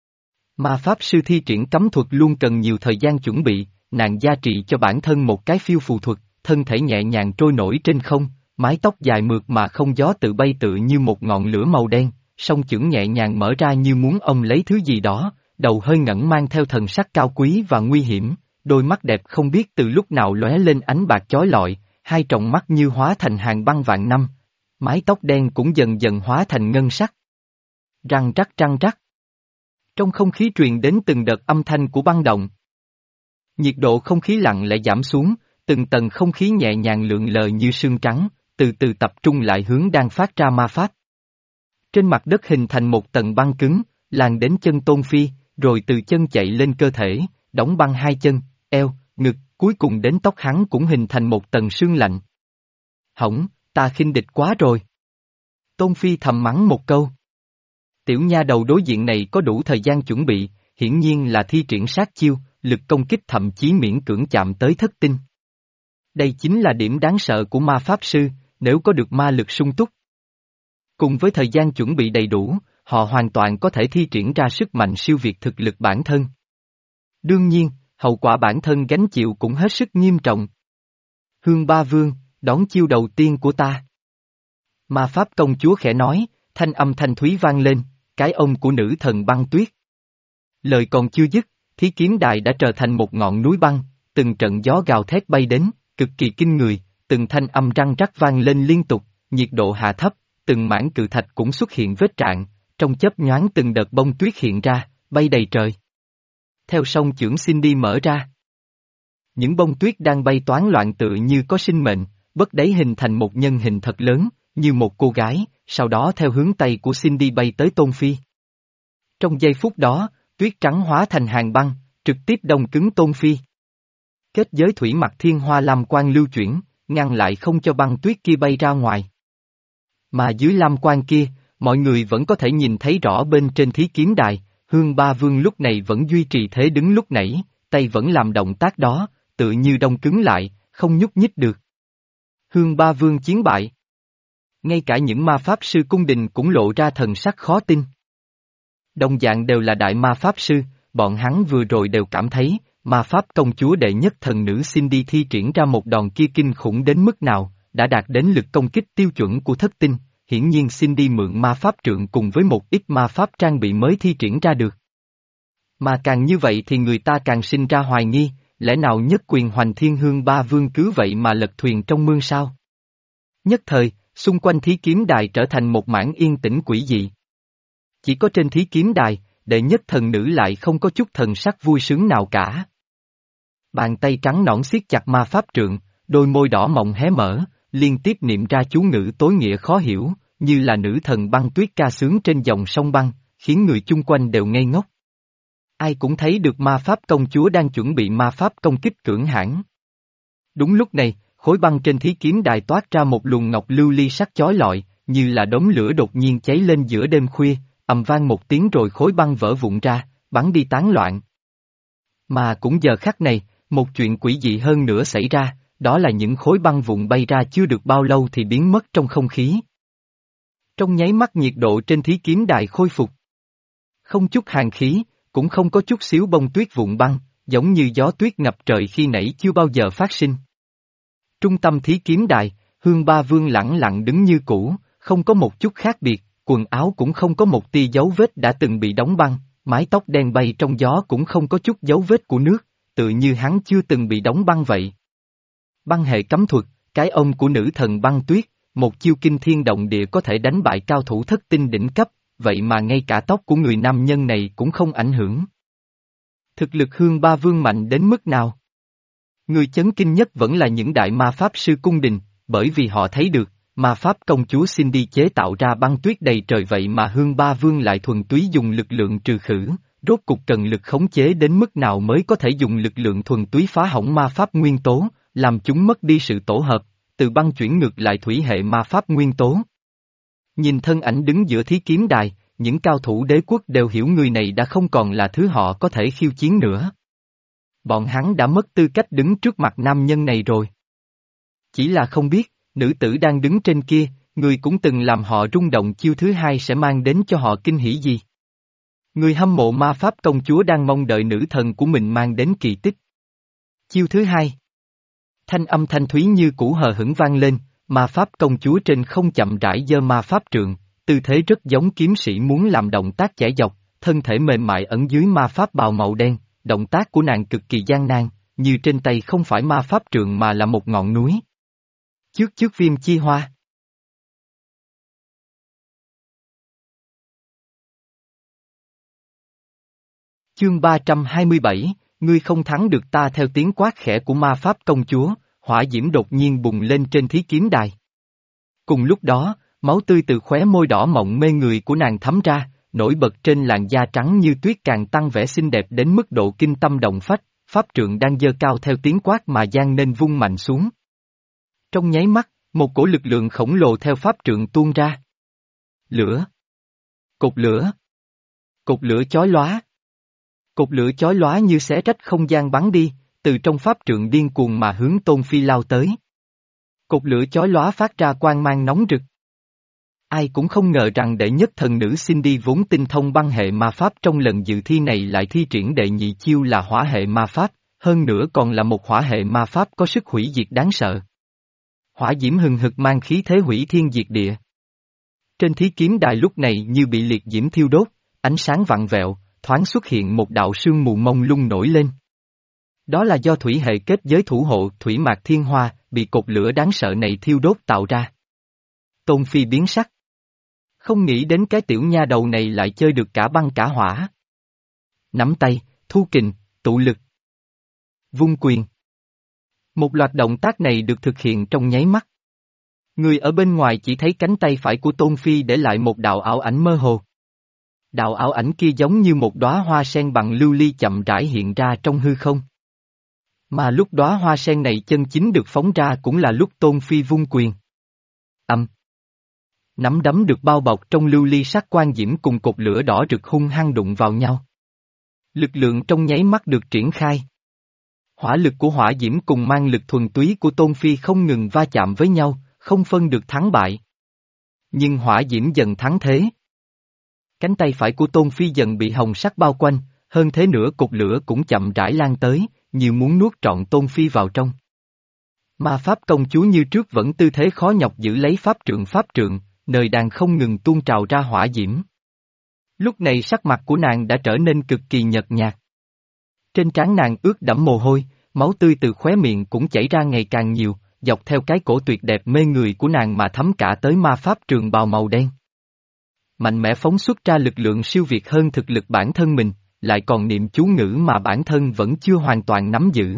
Ma pháp sư thi triển cấm thuật luôn cần nhiều thời gian chuẩn bị, nàng gia trị cho bản thân một cái phiêu phù thuật, thân thể nhẹ nhàng trôi nổi trên không, mái tóc dài mượt mà không gió tự bay tự như một ngọn lửa màu đen, song chưởng nhẹ nhàng mở ra như muốn ôm lấy thứ gì đó, đầu hơi ngẩng mang theo thần sắc cao quý và nguy hiểm, đôi mắt đẹp không biết từ lúc nào lóe lên ánh bạc chói lọi, hai tròng mắt như hóa thành hàng băng vạn năm, mái tóc đen cũng dần dần hóa thành ngân sắc. Răng rắc răng rắc. Trong không khí truyền đến từng đợt âm thanh của băng động. Nhiệt độ không khí lặng lẽ giảm xuống, từng tầng không khí nhẹ nhàng lượn lờ như sương trắng, từ từ tập trung lại hướng đang phát ra ma pháp. Trên mặt đất hình thành một tầng băng cứng, lan đến chân Tôn Phi, rồi từ chân chạy lên cơ thể, đóng băng hai chân, eo, ngực, cuối cùng đến tóc hắn cũng hình thành một tầng sương lạnh. Hỏng, ta khinh địch quá rồi. Tôn Phi thầm mắng một câu. Tiểu nha đầu đối diện này có đủ thời gian chuẩn bị, hiển nhiên là thi triển sát chiêu, lực công kích thậm chí miễn cưỡng chạm tới thất tinh. Đây chính là điểm đáng sợ của ma pháp sư, nếu có được ma lực sung túc. Cùng với thời gian chuẩn bị đầy đủ, họ hoàn toàn có thể thi triển ra sức mạnh siêu việt thực lực bản thân. Đương nhiên, hậu quả bản thân gánh chịu cũng hết sức nghiêm trọng. Hương Ba Vương, đón chiêu đầu tiên của ta. Ma pháp công chúa khẽ nói, thanh âm thanh thúy vang lên, cái ông của nữ thần băng tuyết. Lời còn chưa dứt, thí kiếm đài đã trở thành một ngọn núi băng, từng trận gió gào thét bay đến, cực kỳ kinh người, từng thanh âm răng rắc vang lên liên tục, nhiệt độ hạ thấp, từng mảng cự thạch cũng xuất hiện vết rạn, trong chớp nhoáng từng đợt bông tuyết hiện ra, bay đầy trời. Theo song chưởng Cindy mở ra. Những bông tuyết đang bay toán loạn tựa như có sinh mệnh, bất đáy hình thành một nhân hình thật lớn, như một cô gái, sau đó theo hướng tay của Cindy bay tới Tôn Phi. Trong giây phút đó, tuyết trắng hóa thành hàng băng, trực tiếp đông cứng Tôn Phi. Kết giới thủy mặc thiên hoa lam quang lưu chuyển, ngăn lại không cho băng tuyết kia bay ra ngoài. Mà dưới lam quang kia, mọi người vẫn có thể nhìn thấy rõ bên trên thí kiếm đài, Hương Ba Vương lúc này vẫn duy trì thế đứng lúc nãy, tay vẫn làm động tác đó, tự như đông cứng lại, không nhúc nhích được. Hương Ba Vương chiến bại. Ngay cả những ma pháp sư cung đình cũng lộ ra thần sắc khó tin. Đồng dạng đều là đại ma pháp sư, bọn hắn vừa rồi đều cảm thấy, ma pháp công chúa đệ nhất thần nữ Cindy thi triển ra một đòn kia kinh khủng đến mức nào, đã đạt đến lực công kích tiêu chuẩn của thất tinh, hiển nhiên Cindy mượn ma pháp trượng cùng với một ít ma pháp trang bị mới thi triển ra được. Mà càng như vậy thì người ta càng sinh ra hoài nghi, lẽ nào nhất quyền hoành thiên Hương Ba Vương cứ vậy mà lật thuyền trong mương sao? Nhất thời, xung quanh thí kiếm đài trở thành một mảng yên tĩnh quỷ dị. Chỉ có trên thí kiếm đài, đệ nhất thần nữ lại không có chút thần sắc vui sướng nào cả. Bàn tay trắng nõn siết chặt ma pháp trượng, đôi môi đỏ mọng hé mở, liên tiếp niệm ra chú ngữ tối nghĩa khó hiểu, như là nữ thần băng tuyết ca sướng trên dòng sông băng, khiến người chung quanh đều ngây ngốc. Ai cũng thấy được ma pháp công chúa đang chuẩn bị ma pháp công kích cưỡng hãn. Đúng lúc này, khối băng trên thí kiếm đài toát ra một luồng ngọc lưu ly sắc chói lọi, như là đống lửa đột nhiên cháy lên giữa đêm khuya, ầm vang một tiếng rồi khối băng vỡ vụn ra, bắn đi tán loạn. Mà cũng giờ khắc này, một chuyện quỷ dị hơn nữa xảy ra, đó là những khối băng vụn bay ra chưa được bao lâu thì biến mất trong không khí. Trong nháy mắt nhiệt độ trên thí kiếm đài khôi phục. Không chút hàn khí, cũng không có chút xíu bông tuyết vụn băng, giống như gió tuyết ngập trời khi nãy chưa bao giờ phát sinh. Trung tâm thí kiếm đài, Hương Ba Vương lẳng lặng đứng như cũ, không có một chút khác biệt, quần áo cũng không có một tia dấu vết đã từng bị đóng băng, mái tóc đen bay trong gió cũng không có chút dấu vết của nước, tự như hắn chưa từng bị đóng băng vậy. Băng hệ cấm thuật, cái ông của nữ thần băng tuyết, một chiêu kinh thiên động địa có thể đánh bại cao thủ thất tinh đỉnh cấp, vậy mà ngay cả tóc của người nam nhân này cũng không ảnh hưởng. Thực lực Hương Ba Vương mạnh đến mức nào? Người chấn kinh nhất vẫn là những đại ma pháp sư cung đình, bởi vì họ thấy được, ma pháp công chúa Cindy chế tạo ra băng tuyết đầy trời vậy mà Hương Ba Vương lại thuần túy dùng lực lượng trừ khử, rốt cục cần lực khống chế đến mức nào mới có thể dùng lực lượng thuần túy phá hỏng ma pháp nguyên tố, làm chúng mất đi sự tổ hợp, từ băng chuyển ngược lại thủy hệ ma pháp nguyên tố. Nhìn thân ảnh đứng giữa thí kiếm đài, những cao thủ đế quốc đều hiểu người này đã không còn là thứ họ có thể khiêu chiến nữa. Bọn hắn đã mất tư cách đứng trước mặt nam nhân này rồi. Chỉ là không biết, nữ tử đang đứng trên kia, người cũng từng làm họ rung động chiêu thứ hai sẽ mang đến cho họ kinh hỉ gì. Người hâm mộ ma pháp công chúa đang mong đợi nữ thần của mình mang đến kỳ tích. Chiêu thứ hai. Thanh âm thanh thúy như cũ hờ hững vang lên, ma pháp công chúa trên không chậm rãi giơ ma pháp trượng, tư thế rất giống kiếm sĩ muốn làm động tác chẻ dọc, thân thể mềm mại ẩn dưới ma pháp bào màu đen, động tác của nàng cực kỳ gian nan, như trên tay không phải ma pháp trượng mà là một ngọn núi. Chước chước viêm chi hoa. Chương ba trăm hai mươi bảy, ngươi không thắng được ta. Theo tiếng quát khẽ của ma pháp công chúa, hỏa diễm đột nhiên bùng lên trên thí kiếm đài. Cùng lúc đó, máu tươi từ khóe môi đỏ mọng mê người của nàng thấm ra, nổi bật trên làn da trắng như tuyết càng tăng vẻ xinh đẹp đến mức độ kinh tâm động phách, pháp trượng đang giơ cao theo tiếng quát mà giang nên vung mạnh xuống. Trong nháy mắt, một cổ lực lượng khổng lồ theo pháp trượng tuôn ra. Lửa. Cột lửa. Cột lửa chói lóa. Cột lửa chói lóa như xé rách không gian bắn đi, từ trong pháp trượng điên cuồng mà hướng Tôn Phi lao tới. Cột lửa chói lóa phát ra quang mang nóng rực. Ai cũng không ngờ rằng đệ nhất thần nữ Cindy vốn tinh thông băng hệ ma pháp trong lần dự thi này lại thi triển đệ nhị chiêu là hỏa hệ ma pháp, hơn nữa còn là một hỏa hệ ma pháp có sức hủy diệt đáng sợ. Hỏa diễm hừng hực mang khí thế hủy thiên diệt địa. Trên thí kiếm đài lúc này như bị liệt diễm thiêu đốt, ánh sáng vặn vẹo, thoáng xuất hiện một đạo sương mù mông lung nổi lên. Đó là do thủy hệ kết giới thủ hộ thủy mạc thiên hoa, bị cột lửa đáng sợ này thiêu đốt tạo ra. Tôn Phi biến sắc. Không nghĩ đến cái tiểu nha đầu này lại chơi được cả băng cả hỏa. Nắm tay, thu kình, tụ lực. Vung quyền. Một loạt động tác này được thực hiện trong nháy mắt. Người ở bên ngoài chỉ thấy cánh tay phải của Tôn Phi để lại một đạo ảo ảnh mơ hồ. Đạo ảo ảnh kia giống như một đóa hoa sen bằng lưu ly chậm rãi hiện ra trong hư không. Mà lúc đóa hoa sen này chân chính được phóng ra cũng là lúc Tôn Phi vung quyền. Âm. Nắm đấm được bao bọc trong lưu ly sắc quang diễm cùng cột lửa đỏ rực hung hăng đụng vào nhau. Lực lượng trong nháy mắt được triển khai. Hỏa lực của hỏa diễm cùng mang lực thuần túy của Tôn Phi không ngừng va chạm với nhau, không phân được thắng bại. Nhưng hỏa diễm dần thắng thế. Cánh tay phải của Tôn Phi dần bị hồng sắc bao quanh, hơn thế nữa cột lửa cũng chậm rãi lan tới, như muốn nuốt trọn Tôn Phi vào trong. Ma pháp công chúa như trước vẫn tư thế khó nhọc giữ lấy pháp trượng pháp trượng, nơi đang không ngừng tuôn trào ra hỏa diễm. Lúc này sắc mặt của nàng đã trở nên cực kỳ nhợt nhạt. Trên trán nàng ướt đẫm mồ hôi, máu tươi từ khóe miệng cũng chảy ra ngày càng nhiều, dọc theo cái cổ tuyệt đẹp mê người của nàng mà thấm cả tới ma pháp trường bào màu đen. Mạnh mẽ phóng xuất ra lực lượng siêu việt hơn thực lực bản thân mình, lại còn niệm chú ngữ mà bản thân vẫn chưa hoàn toàn nắm giữ.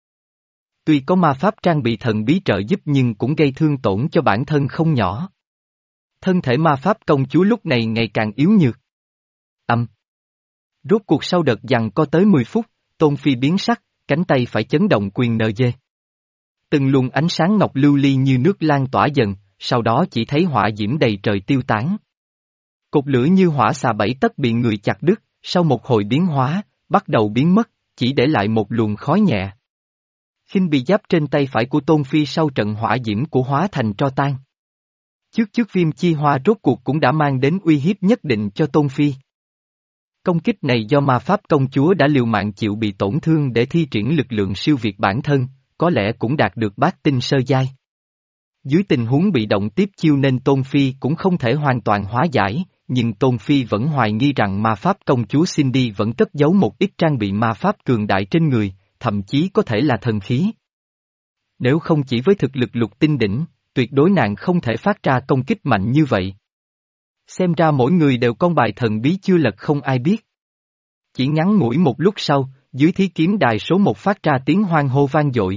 Tuy có ma pháp trang bị thần bí trợ giúp nhưng cũng gây thương tổn cho bản thân không nhỏ. Thân thể ma pháp công chúa lúc này ngày càng yếu nhược. Âm. Rốt cuộc sau đợt giằng co tới mười phút, Tôn Phi biến sắc, cánh tay phải chấn động quyền nờ dê. Từng luồng ánh sáng ngọc lưu ly như nước lan tỏa dần, sau đó chỉ thấy hỏa diễm đầy trời tiêu tán. Cột lửa như hỏa xà bảy tấc bị người chặt đứt, sau một hồi biến hóa, bắt đầu biến mất, chỉ để lại một luồng khói nhẹ. Khinh bị giáp trên tay phải của Tôn Phi sau trận hỏa diễm của hóa thành tro tan. Trước trước viêm chi hoa rốt cuộc cũng đã mang đến uy hiếp nhất định cho Tôn Phi. Công kích này do ma pháp công chúa đã liều mạng chịu bị tổn thương để thi triển lực lượng siêu việt bản thân, có lẽ cũng đạt được bát tinh sơ giai. Dưới tình huống bị động tiếp chiêu nên Tôn Phi cũng không thể hoàn toàn hóa giải, nhưng Tôn Phi vẫn hoài nghi rằng ma pháp công chúa Cindy vẫn cất giấu một ít trang bị ma pháp cường đại trên người, thậm chí có thể là thần khí. Nếu không chỉ với thực lực lục tinh đỉnh, tuyệt đối nàng không thể phát ra công kích mạnh như vậy. Xem ra mỗi người đều con bài thần bí chưa lật không ai biết. Chỉ ngắn ngủi một lúc sau, dưới thí kiếm đài số một phát ra tiếng hoan hô vang dội.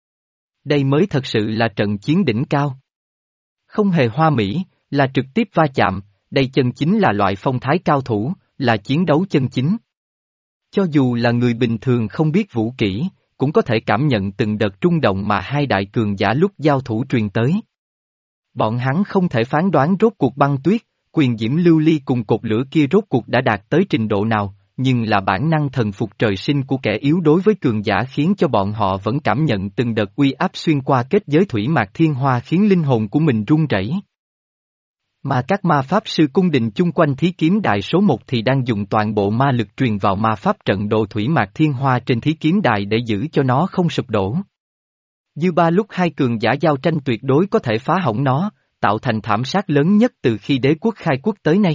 Đây mới thật sự là trận chiến đỉnh cao. Không hề hoa mỹ, là trực tiếp va chạm, đây chân chính là loại phong thái cao thủ, là chiến đấu chân chính. Cho dù là người bình thường không biết vũ kỹ, cũng có thể cảm nhận từng đợt rung động mà hai đại cường giả lúc giao thủ truyền tới. Bọn hắn không thể phán đoán rốt cuộc băng tuyết, quyền diễm lưu ly cùng cột lửa kia rốt cuộc đã đạt tới trình độ nào, nhưng là bản năng thần phục trời sinh của kẻ yếu đối với cường giả khiến cho bọn họ vẫn cảm nhận từng đợt uy áp xuyên qua kết giới thủy mạc thiên hoa khiến linh hồn của mình run rẩy. Mà các ma pháp sư cung đình chung quanh thí kiếm đài số một thì đang dùng toàn bộ ma lực truyền vào ma pháp trận đồ thủy mạc thiên hoa trên thí kiếm đài để giữ cho nó không sụp đổ. Dư ba lúc hai cường giả giao tranh tuyệt đối có thể phá hỏng nó, tạo thành thảm sát lớn nhất từ khi đế quốc khai quốc tới nay.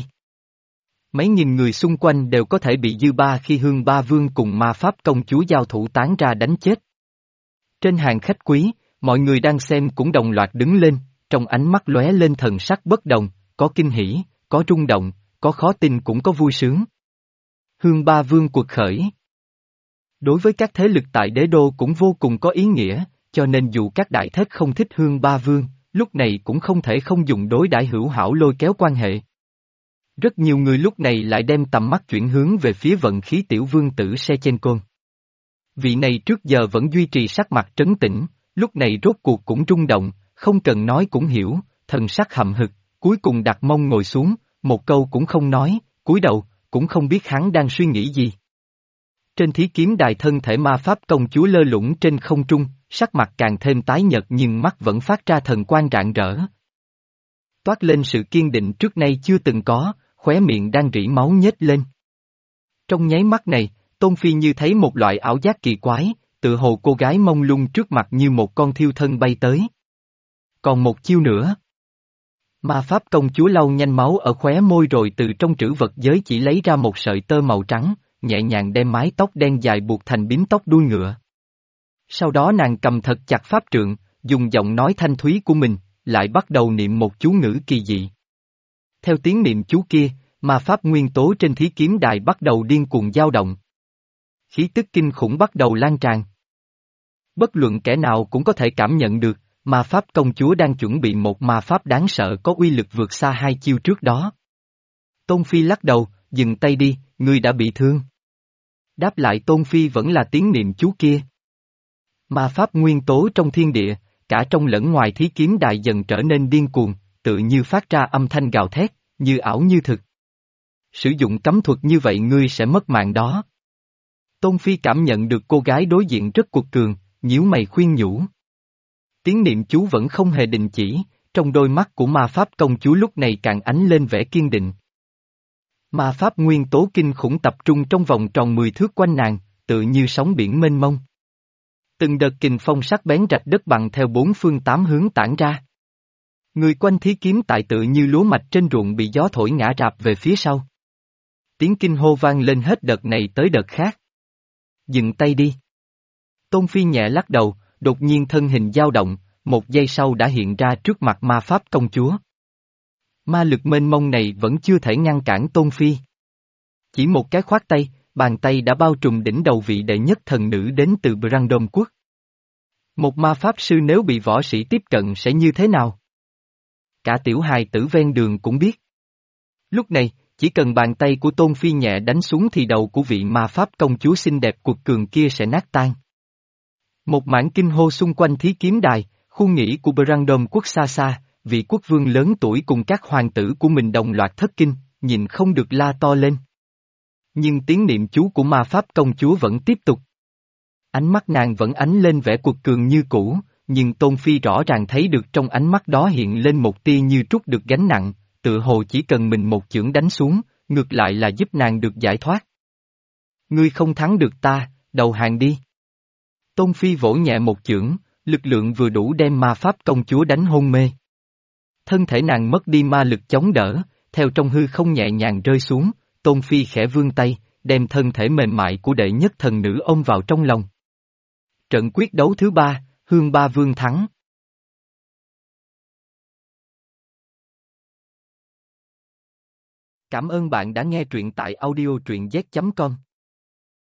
Mấy nghìn người xung quanh đều có thể bị dư ba khi Hương Ba Vương cùng ma pháp công chúa giao thủ tán ra đánh chết. Trên hàng khách quý, mọi người đang xem cũng đồng loạt đứng lên, trong ánh mắt lóe lên thần sắc bất đồng, có kinh hỉ, có rung động, có khó tin cũng có vui sướng. Hương Ba Vương cuộc khởi. Đối với các thế lực tại đế đô cũng vô cùng có ý nghĩa, cho nên dù các đại thết không thích Hương Ba Vương, lúc này cũng không thể không dùng đối đãi hữu hảo lôi kéo quan hệ. Rất nhiều người lúc này lại đem tầm mắt chuyển hướng về phía vận khí tiểu vương tử Sechenko. Vị này trước giờ vẫn duy trì sắc mặt trấn tĩnh, lúc này rốt cuộc cũng rung động, không cần nói cũng hiểu, thần sắc hậm hực, cuối cùng đặt mông ngồi xuống, một câu cũng không nói, cúi đầu, cũng không biết hắn đang suy nghĩ gì. Trên thí kiếm đài thân thể ma pháp công chúa lơ lửng trên không trung, sắc mặt càng thêm tái nhợt nhưng mắt vẫn phát ra thần quang rạng rỡ. Toát lên sự kiên định trước nay chưa từng có, khóe miệng đang rỉ máu nhếch lên. Trong nháy mắt này, Tôn Phi như thấy một loại ảo giác kỳ quái, tự hồ cô gái mông lung trước mặt như một con thiêu thân bay tới. Còn một chiêu nữa. Ma pháp công chúa lau nhanh máu ở khóe môi rồi từ trong trữ vật giới chỉ lấy ra một sợi tơ màu trắng, nhẹ nhàng đem mái tóc đen dài buộc thành bím tóc đuôi ngựa. Sau đó nàng cầm thật chặt pháp trượng, dùng giọng nói thanh thúy của mình, lại bắt đầu niệm một chú ngữ kỳ dị. Theo tiếng niệm chú kia, ma pháp nguyên tố trên thí kiếm đài bắt đầu điên cuồng dao động. Khí tức kinh khủng bắt đầu lan tràn. Bất luận kẻ nào cũng có thể cảm nhận được, ma pháp công chúa đang chuẩn bị một ma pháp đáng sợ có uy lực vượt xa hai chiêu trước đó. Tôn Phi lắc đầu, dừng tay đi, ngươi đã bị thương. Đáp lại Tôn Phi vẫn là tiếng niệm chú kia. Ma pháp nguyên tố trong thiên địa, cả trong lẫn ngoài thí kiếm đài dần trở nên điên cuồng, tự như phát ra âm thanh gào thét, như ảo như thực. Sử dụng cấm thuật như vậy ngươi sẽ mất mạng đó. Tôn Phi cảm nhận được cô gái đối diện rất cuột cường, nhíu mày khuyên nhủ. Tiếng niệm chú vẫn không hề đình chỉ, trong đôi mắt của ma pháp công chúa lúc này càng ánh lên vẻ kiên định. Ma pháp nguyên tố kinh khủng tập trung trong vòng tròn mười thước quanh nàng, tự như sóng biển mênh mông. Từng đợt kình phong sắc bén rạch đất bằng theo bốn phương tám hướng tản ra. Người quanh thí kiếm tại tự như lúa mạch trên ruộng bị gió thổi ngã rạp về phía sau. Tiếng kinh hô vang lên hết đợt này tới đợt khác. Dừng tay đi. Tôn Phi nhẹ lắc đầu, đột nhiên thân hình dao động, một giây sau đã hiện ra trước mặt ma pháp công chúa. Ma lực mênh mông này vẫn chưa thể ngăn cản Tôn Phi. Chỉ một cái khoát tay, bàn tay đã bao trùm đỉnh đầu vị đệ nhất thần nữ đến từ Brandon quốc. Một ma pháp sư nếu bị võ sĩ tiếp cận sẽ như thế nào? Cả tiểu hài tử ven đường cũng biết. Lúc này, chỉ cần bàn tay của Tôn Phi nhẹ đánh xuống thì đầu của vị ma pháp công chúa xinh đẹp cuột cường kia sẽ nát tan. Một mảng kinh hô xung quanh thí kiếm đài, khu nghỉ của Brandon quốc xa xa, vị quốc vương lớn tuổi cùng các hoàng tử của mình đồng loạt thất kinh, nhìn không được la to lên. Nhưng tiếng niệm chú của ma pháp công chúa vẫn tiếp tục. Ánh mắt nàng vẫn ánh lên vẻ cuột cường như cũ, nhưng Tôn Phi rõ ràng thấy được trong ánh mắt đó hiện lên một tia như trút được gánh nặng, tự hồ chỉ cần mình một chưởng đánh xuống, ngược lại là giúp nàng được giải thoát. Ngươi không thắng được ta, đầu hàng đi. Tôn Phi vỗ nhẹ một chưởng, lực lượng vừa đủ đem ma pháp công chúa đánh hôn mê. Thân thể nàng mất đi ma lực chống đỡ, theo trong hư không nhẹ nhàng rơi xuống, Tôn Phi khẽ vươn tay, đem thân thể mềm mại của đệ nhất thần nữ ôm vào trong lòng. Trận quyết đấu thứ ba, Hương Ba Vương thắng. Cảm ơn bạn đã nghe truyện tại audio truyện z chấm com.